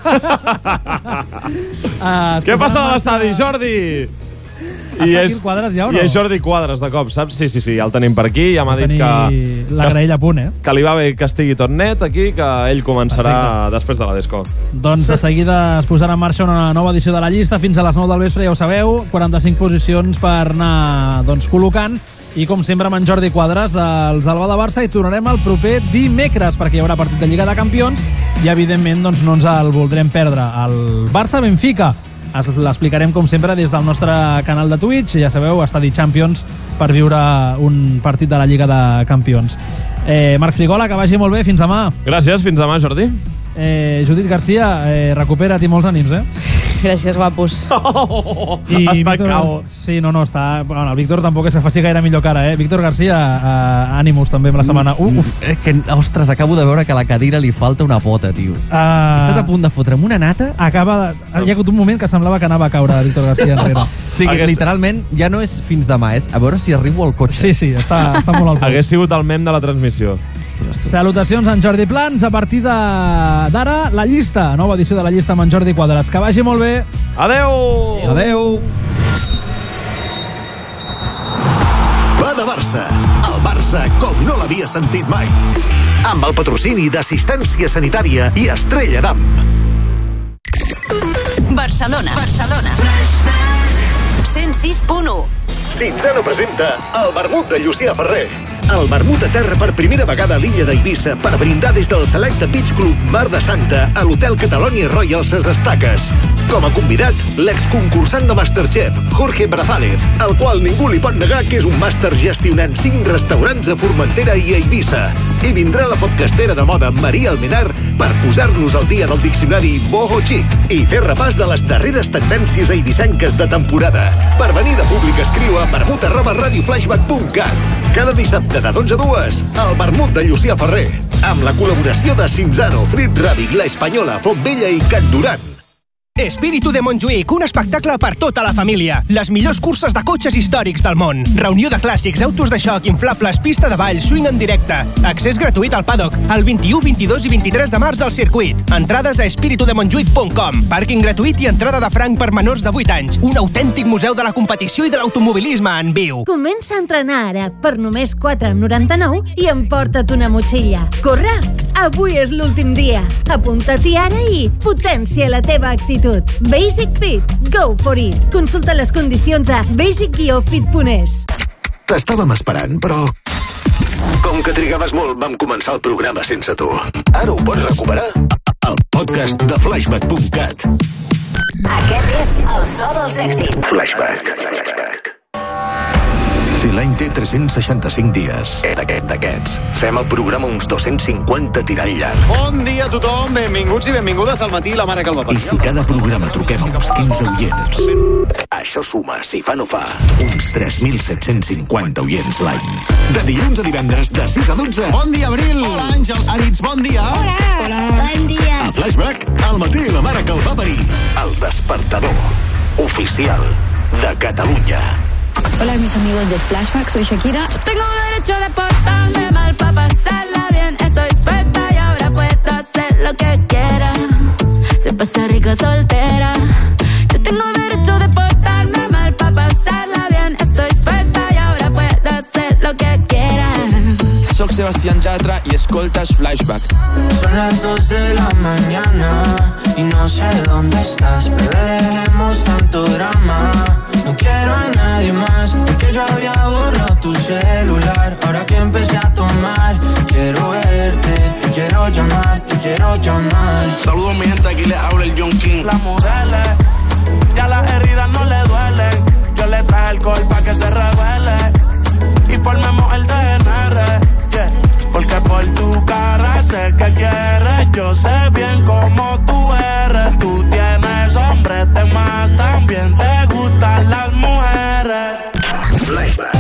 Què passa a l'estadi, Jordi? I Està és, aquí el Quadres ja o no? I és Jordi Quadres, de cop, saps? Sí, sí, sí, ja el tenim per aquí. Ja m'ha dit que... La graella a punt, eh? Que li va bé que estigui tot net aquí, que ell començarà Perfecte. després de la Desco. Doncs de seguida es posarà en marxa una nova edició de la llista fins a les nou del vespre, ja ho sabeu, quaranta-cinc posicions per anar doncs, col·locant. I com sempre amb en Jordi Quadres, els del Bada Barça, i tornarem el proper dimecres perquè hi haurà partit de Lliga de Campions i evidentment doncs, no ens el voldrem perdre. El Barça-Benfica l'explicarem com sempre des del nostre canal de Twitch, ja sabeu, Estadi Champions, per viure un partit de la Lliga de Campions. Eh, Marc Frigola, que vagi molt bé, fins demà. Gràcies, fins demà, Jordi. Eh, Judit Garcia, eh, recupera't i molts ànims, eh? Gràcies, guapos. Oh, I està Víctor, cao. sí, no, no, està... Bueno, el Víctor tampoc és que faci gaire millor cara, eh? Víctor Garcia, eh, ànims també amb la setmana. Uh, uf. Eh, que, ostres, acabo de veure que a la cadira li falta una pota, tio. Uh, He estat a punt de fotre'm una nata. Acaba de... Hi ha hagut un moment que semblava que anava a caure Víctor Garcia enrere. O sigui, que literalment ja no és fins demà, és a veure si arribo al cotxe. Sí, sí, està, està molt al punt. Hagués sigut el mem de la transmissió. Salutacions en Jordi Plans. A partir d'ara, la llista. Nova edició de la llista amb en Jordi Quadres. Que vagi molt bé. Adeu! Adeu! Bada Barça. El Barça com no l'havia sentit mai. Amb el patrocini d'Assistència Sanitària i Estrella Damm. Barcelona. Barcelona. Flashback. cent sis punt u. Cinzano presenta el vermut de Llucià Ferrer. El vermut a terra per primera vegada a l'illa d'Eivissa per brindar des del Selecte Beach Club Mar de Santa a l'Hotel Catalonia Royal Ses Estaques. Com a convidat, l'exconcursant de Masterchef, Jorge Brazález, el qual ningú li pot negar que és un màster gestionant cinc restaurants a Formentera i a Eivissa. I vindrà la podcastera de moda Maria Almenar per posar-nos al dia del diccionari Boho Chic i fer repàs de les darreres tendències eivissenques de temporada. Per venir de públic escriu a vermut arroba radioflashback punt cat. Cada dissabte de dotze a dues, el vermut de Llucià Ferrer, amb la col·laboració de Cinzano, Frit Ràdic, La Espanyola, Fontvella i Can Duran. Espíritu de Montjuïc, un espectacle per tota la família. Les millors curses de cotxes històrics del món. Reunió de clàssics, autos de xoc, inflables, pista de ball, swing en directe. Accés gratuït al paddock, el vint-i-u, vint-i-dos i vint-i-tres de març al circuit. Entrades a espíritu de montjuïc punt com. Pàrquing gratuït i entrada de franc per menors de vuit anys. Un autèntic museu de la competició i de l'automobilisme en viu. Comença a entrenar ara per només quatre coma noranta-nou i emporta't una motxilla. Corre! avui és l'últim dia. Apunta-t'hi ara i potència la teva actitud. Basic Fit, go for it. Consulta les condicions a basic fit punt es. T'estàvem esperant, però... Com que trigaves molt, vam començar el programa sense tu. Ara ho pots recuperar al podcast de flashback punt cat. Aquest és el so dels èxits. Flashback. Si l'any té tres-cents seixanta-cinc dies, d'aquest d'aquests, fem el programa uns dos-cents cinquanta tirant llarg. Bon dia a tothom, benvinguts i benvingudes al matí la mare que el va parir. I si cada programa truquem a uns quinze oients, això suma, si fa no fa, uns tres mil set-cents cinquanta oients l'any. De dilluns a divendres, de sis a dotze. Bon dia, Abril! Hola, Àngels! Ànits, bon dia! Hola! Hola! Bon dia! A Flashback, al matí la mare que el va parir. El despertador oficial de Catalunya. Hola mis amigos de Flashback, soy Shakira. Tengo derecho de portarme mal para pasarla bien. Estoy suelta y ahora puedo hacer lo que quiera. Se pasa rico soltera. Yo tengo derecho de portarme mal para pasarla bien. Estoy suelta y ahora puedo hacer lo que quiera. Soc Sebastián Yatra y escoltas Flashback. Son las dos de la mañana y no sé dónde estás, bebé, dejemos tanto drama. No quiero a nadie más, porque yo había borrado tu celular. Ahora que empecé a tomar, quiero verte, te quiero llamar, te quiero llamar. Saludos mi gente, aquí les habla el John King. Las mujeres, ya las heridas no le duelen. Yo le traje alcohol pa' que se revele y formemos el D N R, yeah. Porque por tu cara sé que quieres. Yo sé bien cómo tú eres. Tú tienes hombres de más, también te gustan las mujeres. Flashback.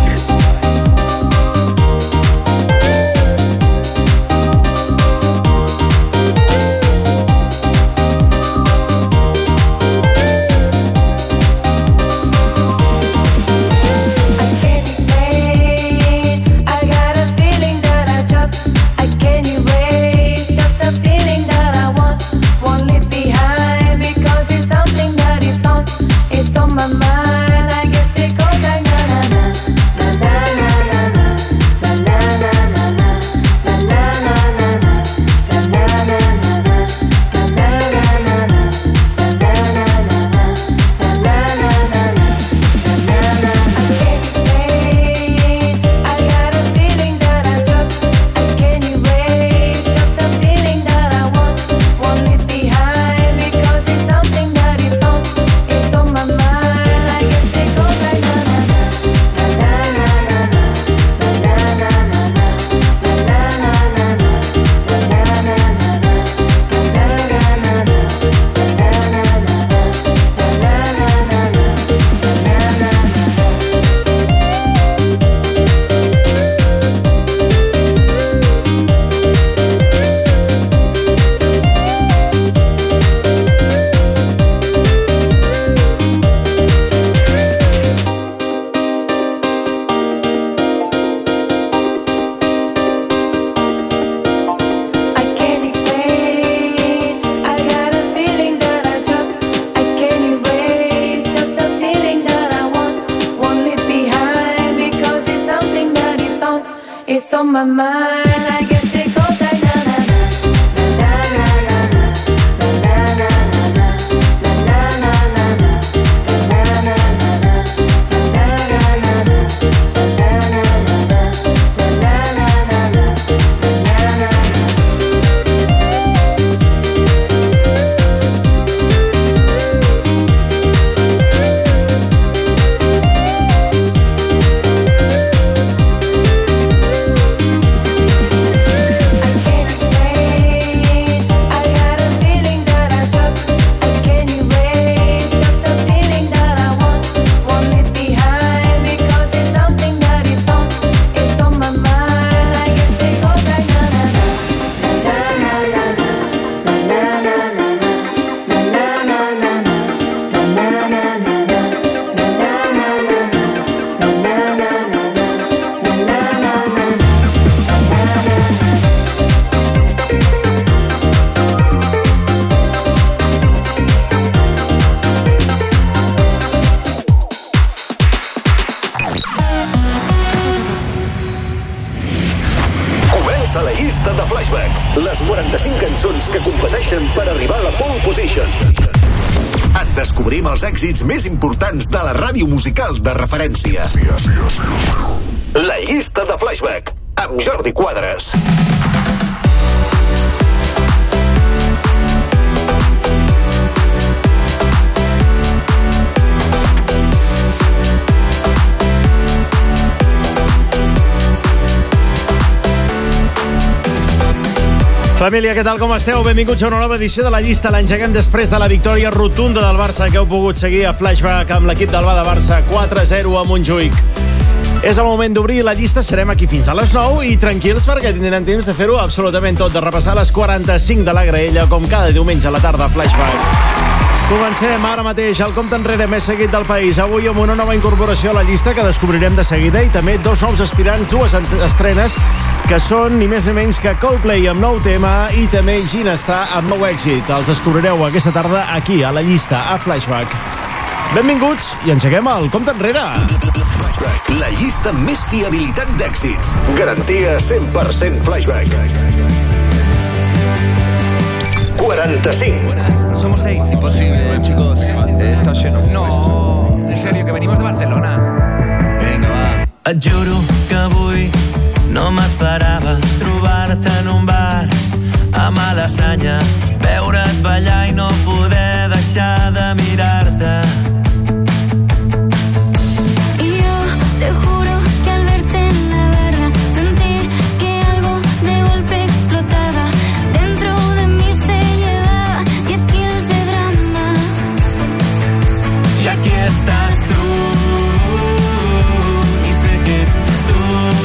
on my mind. I guess it goes like na na na na na na na na na na na na na les quaranta-cinc cançons que competeixen per arribar a la pole position. Et descobrim els èxits més importants de la ràdio musical de referència. La llista de Flashback, amb Jordi Quadras. Família, què tal, com esteu? Benvinguts a una nova edició de la llista. L'engeguem després de la victòria rotunda del Barça que heu pogut seguir a Flashback amb l'equip del Bada Barça quatre a zero a Montjuïc. És el moment d'obrir la llista, serem aquí fins a les nou i tranquils perquè tindrem temps de fer-ho absolutament tot, de repassar les quaranta-cinc de la graella com cada diumenge a la tarda a Flashback. Comencem ara mateix el compte enrere més seguit del país. Avui amb una nova incorporació a la llista que descobrirem de seguida i també dos nous aspirants, dues estrenes que són ni més ni menys que Coldplay amb nou tema i també Ginestar amb nou èxit. Els descobrireu aquesta tarda aquí a la llista, a Flashback. Benvinguts i engeguem el compte enrere. Flashback, la llista amb més fiabilitat d'èxits. Garantia cent per cent Flashback. quaranta-cinc. Somos seis. Imposible, chicos. Eh, está lleno. No, en serio, que venimos de Barcelona. Venga, va. Et juro que avui no m'esperava trobar-te en un bar a Malassanya, veure't ballar i no poder deixar de mirar-te. Y yo te juro que al verte en la barra sentí que algo de golpe explotaba. Dentro de mí se llevaba diez kilos de drama. Y aquí estás tú, y sé que ets tú,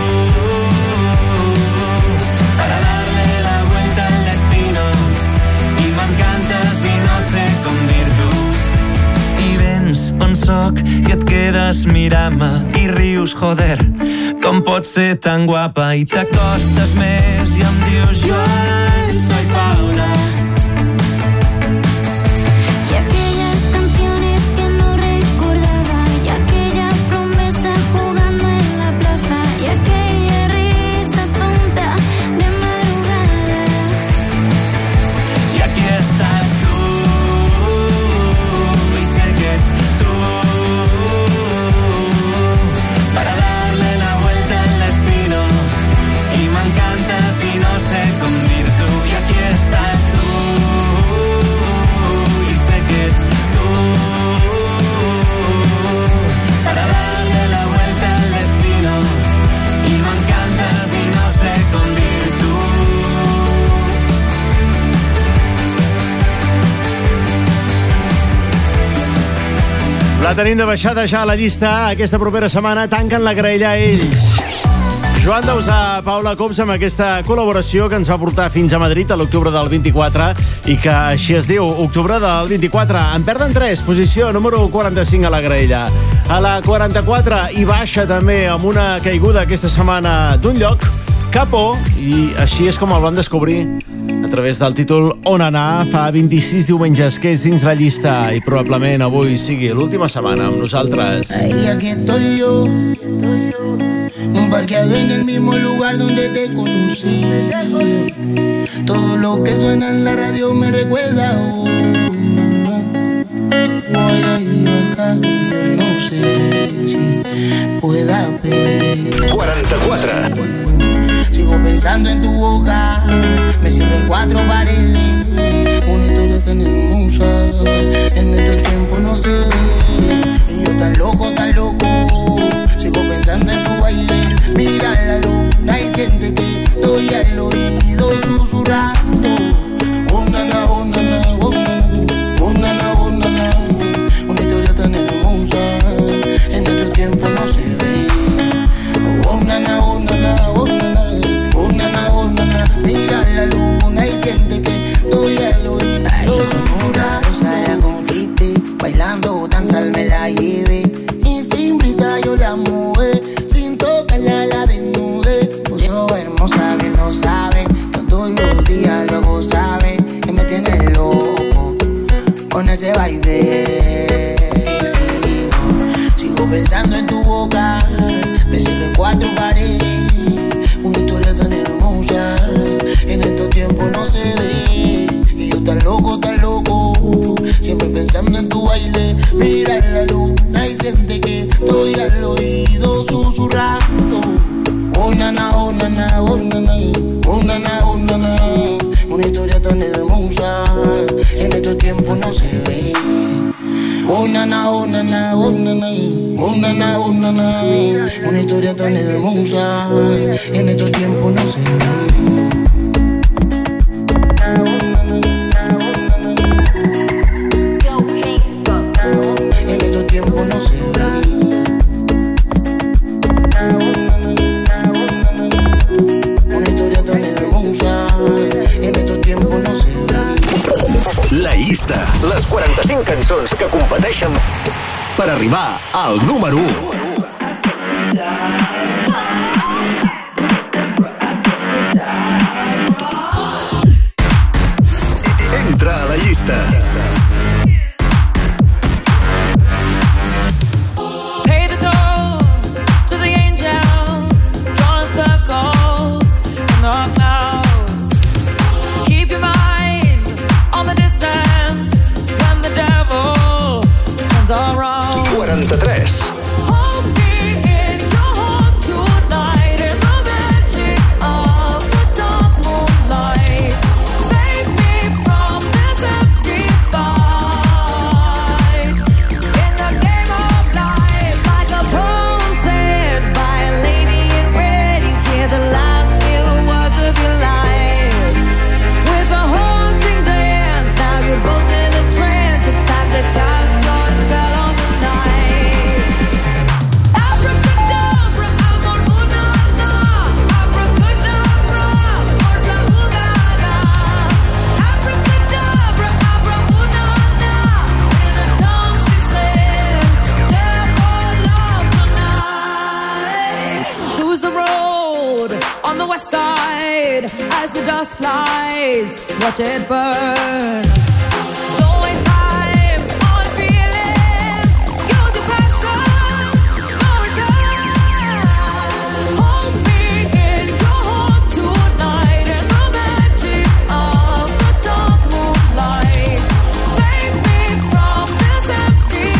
para darle la vuelta al destino. Y m'encantes i no sé com dir-t'ho. I vens on soc i et quedes mirant-me i rius, joder, com pots ser tan guapa. I t'acostes més i em dius Joan, soy Paula. Y aquellas canciones que no recordaba, y aquella promesa jugando en la plaza, y aquella risa tonta de madrugada. Y aquí estás tú, y sé que ets tú, para darle la vuelta al destino. Y m'encantes i no sé com dir-t'ho. I aquí estàs tu, i sé que ets tu, para darle la vuelta al destino. I m'encantes i no sé com dir-t'ho. La tenim de baixada ja a la llista. Aquesta propera setmana tanquen la graella ells. Joan Dausà, Paula Cops, amb aquesta col·laboració que ens va portar fins a Madrid a l'octubre del vint-i-quatre i que així es diu, octubre del vint-i-quatre. En perden tres, posició número quaranta-cinc a la graella. A la quaranta-quatre i baixa també amb una caiguda aquesta setmana d'un lloc, Capo, i així és com el van descobrir a través del títol On anar fa vint-i-sis diumenges que és dins la llista i probablement avui sigui l'última setmana amb nosaltres. Ahí aquí estoy yo, parqueado en el mismo lugar donde te conocí. Todo lo que suena en la radio me recuerda a una. Voy a ir acá y yo no sé si pueda ver. quaranta-quatre. Sigo pensando en tu boca, me cierro en cuatro paredes. Una historia tan hermosa, en estos tiempos no se ve. Y yo tan loco, tan loco, sigo pensando en tu baile. Mira la luna y siente que estoy al oído susurrando. Oh nana, oh nana, oh nana, oh nana, oh nana. Una historia tan hermosa, en estos tiempos no se ve. Oh nana, oh nana, oh nana, oh nana, oh nana. Mira la luna y siente que estoy al oído susurrando. Rosa la conquiste, bailando danza me la llevé. Y sin prisa yo la mueve, sin tocarla la desnudé. Puso hermosa, bien lo sabe, todos los días luego sabe que me tiene loco con ese baile. Y sigo, sigo pensando en tu boca, me cierro en cuatro paredes. Una historia tan hermosa, en estos tiempos no dile, mira la luna y siente que estoy al oído susurrando. Oh nana, oh nana, oh nana, oh nana, oh nana. Una historia tan hermosa, en estos tiempos no se ve. Oh nana, oh nana, oh nana, oh nana, oh nana. Una historia tan hermosa, en estos tiempos no se ve. En estos tiempos no se ve. Una historia tan hermosa, en estos tiempos no se ve. La llista, les quaranta-cinc cançons que competeixen per arribar al número u. Entra a la llista. Pay the toll to the angels, drawing circles in the clouds. Keep your mind on the distance when the devil turns around. quaranta-tres. Hold me in your heart tonight in the magic of the dark moonlight. Save me from this empty fight. In the game of life, like a poem said by a lady in red, you hear the last few words of your life. With a haunting dance, now you're both in a trance. It's time to cast your spell on the night. Abracadabra, amor, una, na. Abracadabra, morta, ugaga. Abracadabra, abra, una, na. In a tongue she said, devil love tonight. Choose the road on the west side as the dust flies. Watch it burn. Don't waste time on feeling. Use your passion. No return. Hold me in your heart tonight in the magic of the dark moonlight. Save me from this empty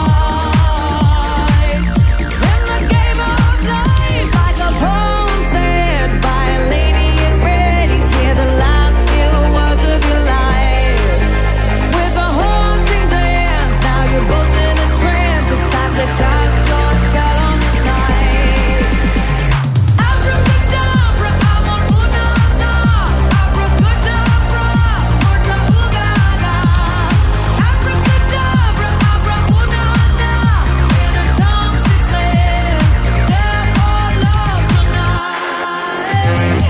fight. In the game of life, like a poem said by a lady in red, you hear the last few words of your life. With a haunting dance, now you're both in a trance. It's time to cast your spell on the night. Abracadabra, amor, una, na. Abracadabra, morta, ugaga. Abracadabra, abra, una, na. In a tongue she said, devil love tonight.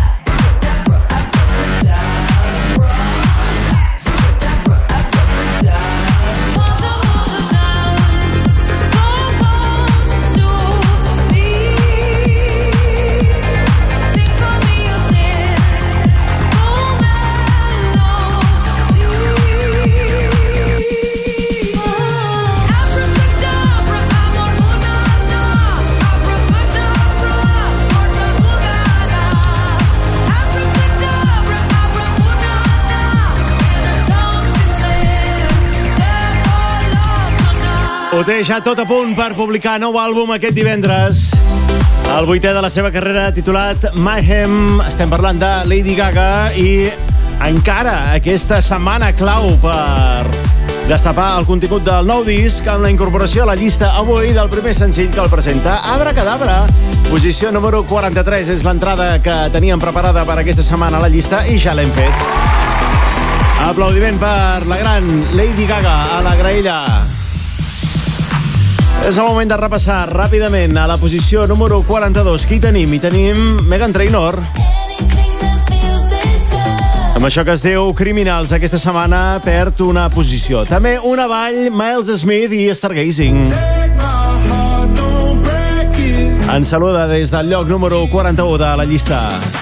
Ho té ja tot a punt per publicar nou àlbum aquest divendres. El vuitè de la seva carrera, titulat Mayhem. Estem parlant de Lady Gaga i encara aquesta setmana clau per destapar el contingut del nou disc amb la incorporació a la llista avui del primer senzill que el presenta, Abracadabra. Posició número quaranta-tres és l'entrada que teníem preparada per aquesta setmana a la llista i ja l'hem fet. Aplaudiment per la gran Lady Gaga a la graella. És el moment de repassar ràpidament a la posició número quaranta-dos. Qui tenim? I tenim Meghan Trainor. Amb això que es diu Criminals, aquesta setmana perd una posició. També una ball, Miles Smith i Stargazing. Ens saluda des del lloc número quaranta-u de la llista.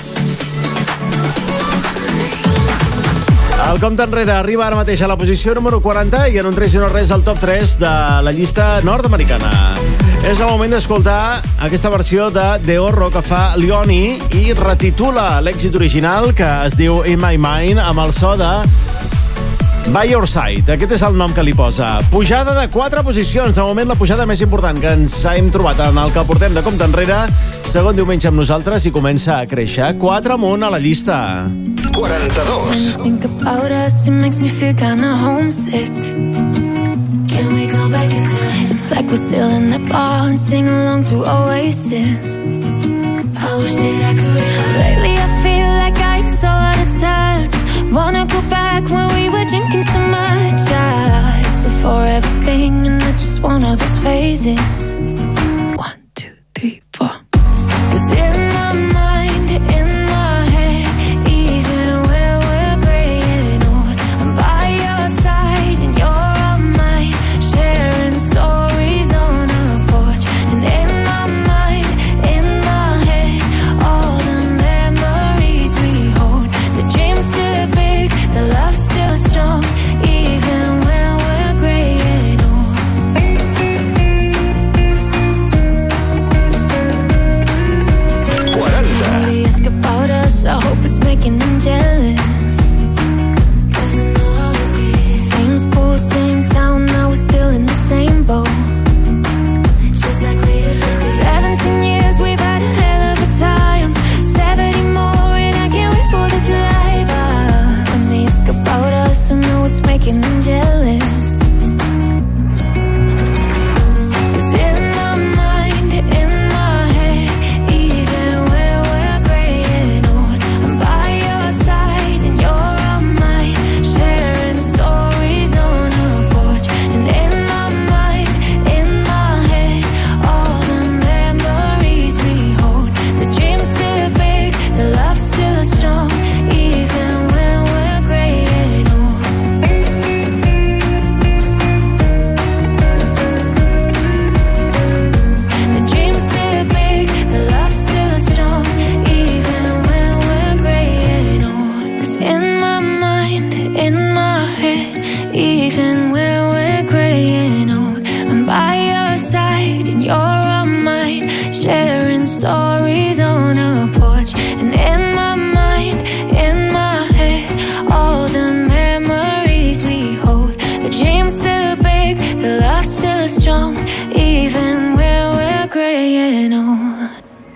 El compte enrere arriba ara mateix a la posició número quaranta i en un tres i no res al top tres de la llista nord-americana. És el moment d'escoltar aquesta versió de The Horror que fa Leoni i retitula l'èxit original que es diu In My Mind amb el so de By Your Side, aquest és el nom que li posa. Pujada de quatre posicions, de moment la pujada més important que ens hem trobat en el que portem de compte enrere. Segon diumenge amb nosaltres i comença a créixer. Quatre amunt a la llista. quaranta-dos. Think about us, it makes me feel kinda homesick. Can we go back in time? It's like we're still in the bar and sing along to Oasis. I wish that I could. Lately I feel like I'm so out of touch. Wanna go back when we were drinking so much. Ah, it's a forever thing and I just want all those phases. One, two, three, four. 'Cause in my mind, in my head, even where we're graying old, I'm by your side and you're on mine, sharing stories on a porch. And in my mind, in my head, all the memories we hold. The dreams still big, the love still strong, even when we're graying old. quaranta. They ask about us, I hope it's making them jealous. 'Cause I know how it is. Same school, same town, now we're still in the same boat. Just like we used to be. Seventeen years, we've had a hell of a time. Seventy more, and I can't wait for this life. Ah, when they ask about us, I know it's making them jealous. 'Cause in my mind, in my head, even where we're graying old, I'm by your side and you're on mine, sharing stories on a porch. And in my mind, in my head, all the memories we hold. The dreams still big, the love still strong, even when we're graying old. The dreams still big, the love still strong, even when we're graying old. 'Cause in my mind, in my head, even when we're graying old, I'm by your side and you're on mine, sharing stories on a porch. And in my mind, in my head, all the memories we hold. The dreams still big, the love still strong, even when we're graying old.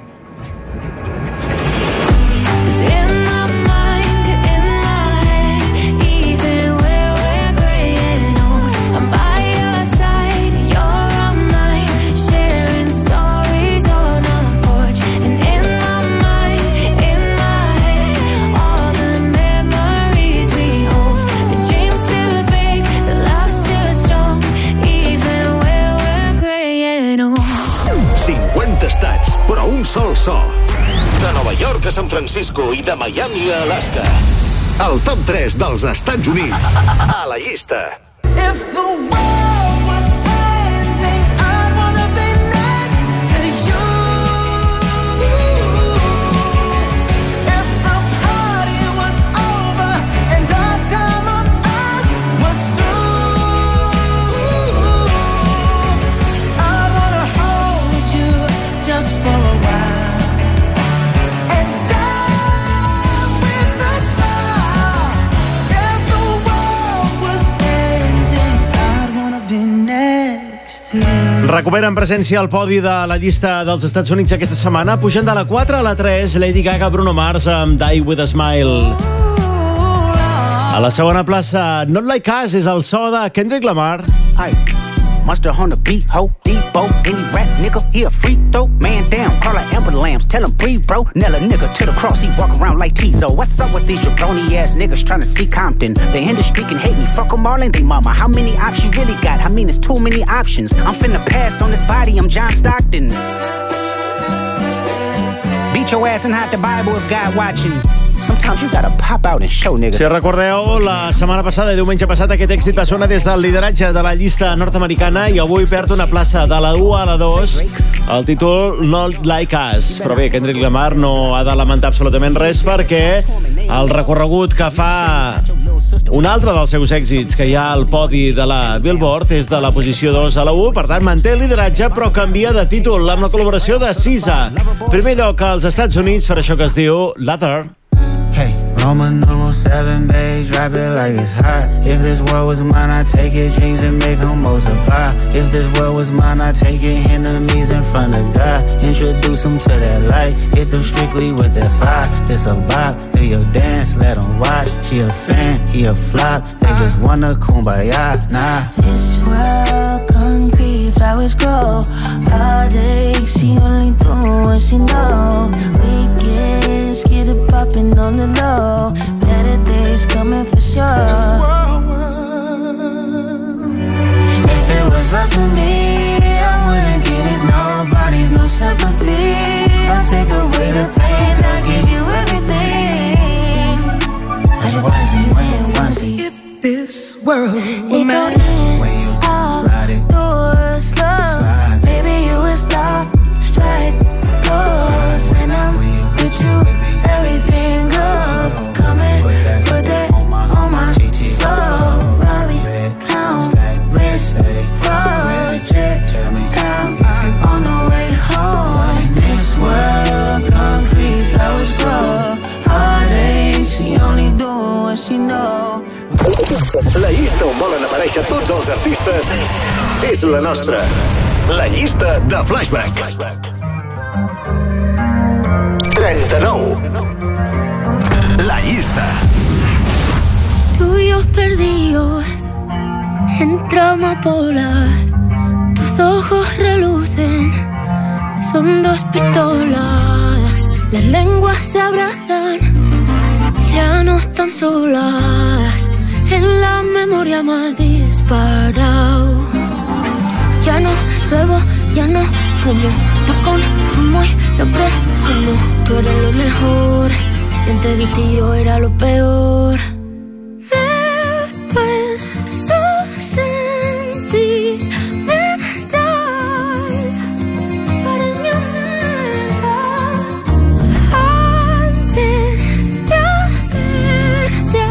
'Cause in my mind, in my head, even where we're graying old, I'm by your side and you're on mine, sharing stories on a porch. And in my mind, in my head, all the memories we hold. The dreams still big, the love still strong, even where we're graying old. cinquanta estats, però un sol so. De Nova York a San Francisco i de Miami a Alaska. El top tres dels Estats Units. A la llista. If the world was ending, I'd wanna be next to you. If the party was over and our time on earth was through, I'd wanna hold you just for a while and die with a smile. If the world was ending, I'd wanna be next to you. Recuperen presència al podi de la llista dels Estats Units aquesta setmana, pujant de la quatre a la tres, Lady Gaga, Bruno Mars amb Die With A Smile. A la segona plaça, Not Like Us, és el so de Kendrick Lamar. Ay, Mustard on the beat, ho, Debo, any rap nigga, he a freak throw, man down, call like Amber Lambs, tell him breathe, bro, nail a nigga to the cross, he walk around like Tizo. What's up with these jabroni ass niggas trying to see Compton? The industry can hate me, fuck them all and they mama. How many options you really got? I mean, it's too many options. I'm finna pass on this body, I'm John Stockton. Beat your ass and hide the Bible if God watching. Sometimes you gotta pop out and show niggas. Si recordeu, la setmana passada i diumenge passat aquest èxit va sonar des del lideratge de la llista nord-americana i avui perd una plaça de la u a la dos, el títol Not Like Us. Però bé, Kendrick Lamar no ha de lamentar absolutament res perquè el recorregut que fa un altre dels seus èxits que hi ha al podi de la Billboard és de la posició dos a la u, per tant manté el lideratge però canvia de títol amb la col·laboració de S Z A. Primer lloc als Estats Units per això que es diu Lather. Hey, Roman numeral seven, babe, drop it like it's hot. If this world was mine, I'd take your dreams and make them multiply. If this world was mine, I'd take your enemies in front of God. Introduce them to that light, hit them strictly with that fire. This a vibe, do your dance, let them watch. She a fan, he a flop, they just wanna kumbaya, nah. This world, concrete, flowers grow. Heartache, she only do what she know. Weekends, get it poppin' on the low. Better days coming for sure. This world, if it was up to me, I wouldn't give it nobody's no sympathy. I'll take away the pain, I'll give you everything. I just wanna see when you wanna see. If this world were mine, when you ride it, doors slow. Baby, you would stop, strike doors, and I'm with you, everything goes. Come and put that on my soul. Bobby, clown, wrist, project, down on the way home. This world, concrete, flowers grow. Heartache, she only do what she know. La llista on volen aparèixer tots els artistes és la nostra. La llista de Flashback. trenta-nou. La llista. Tuyos perdidos entre amapolas, tus ojos relucen, son dos pistolas, las lenguas se abrazan, ya no están solas, en la memoria más disparado. Ya no bebo, ya no fumo, lo consumo y lo presumo. Tú eres lo mejor, y antes de ti yo era lo peor. Me he puesto sentimental, eres mi amiga. Antes de hacerte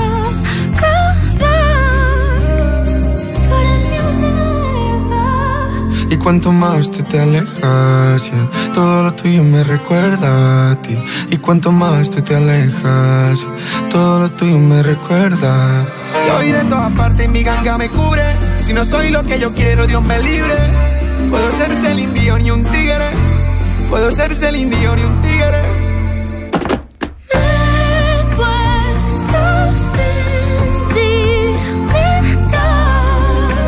acabar, tú eres mi amiga. Y cuanto más tú te alejas, yeah, todo lo tuyo me recuerda a ti. Y cuanto más tú te alejas, yeah, todo lo tuyo me recuerda. Soy de todas partes y mi ganga me cubre. Si no soy lo que yo quiero, Dios me libre. Puedo ser Celine Dion y un tigre. Puedo ser Celine Dion y un tigre. Me he puesto sentimental,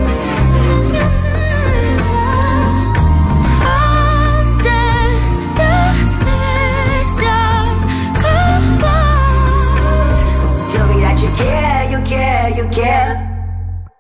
antes de hacerte acabar. Show me that you care, you care, you care.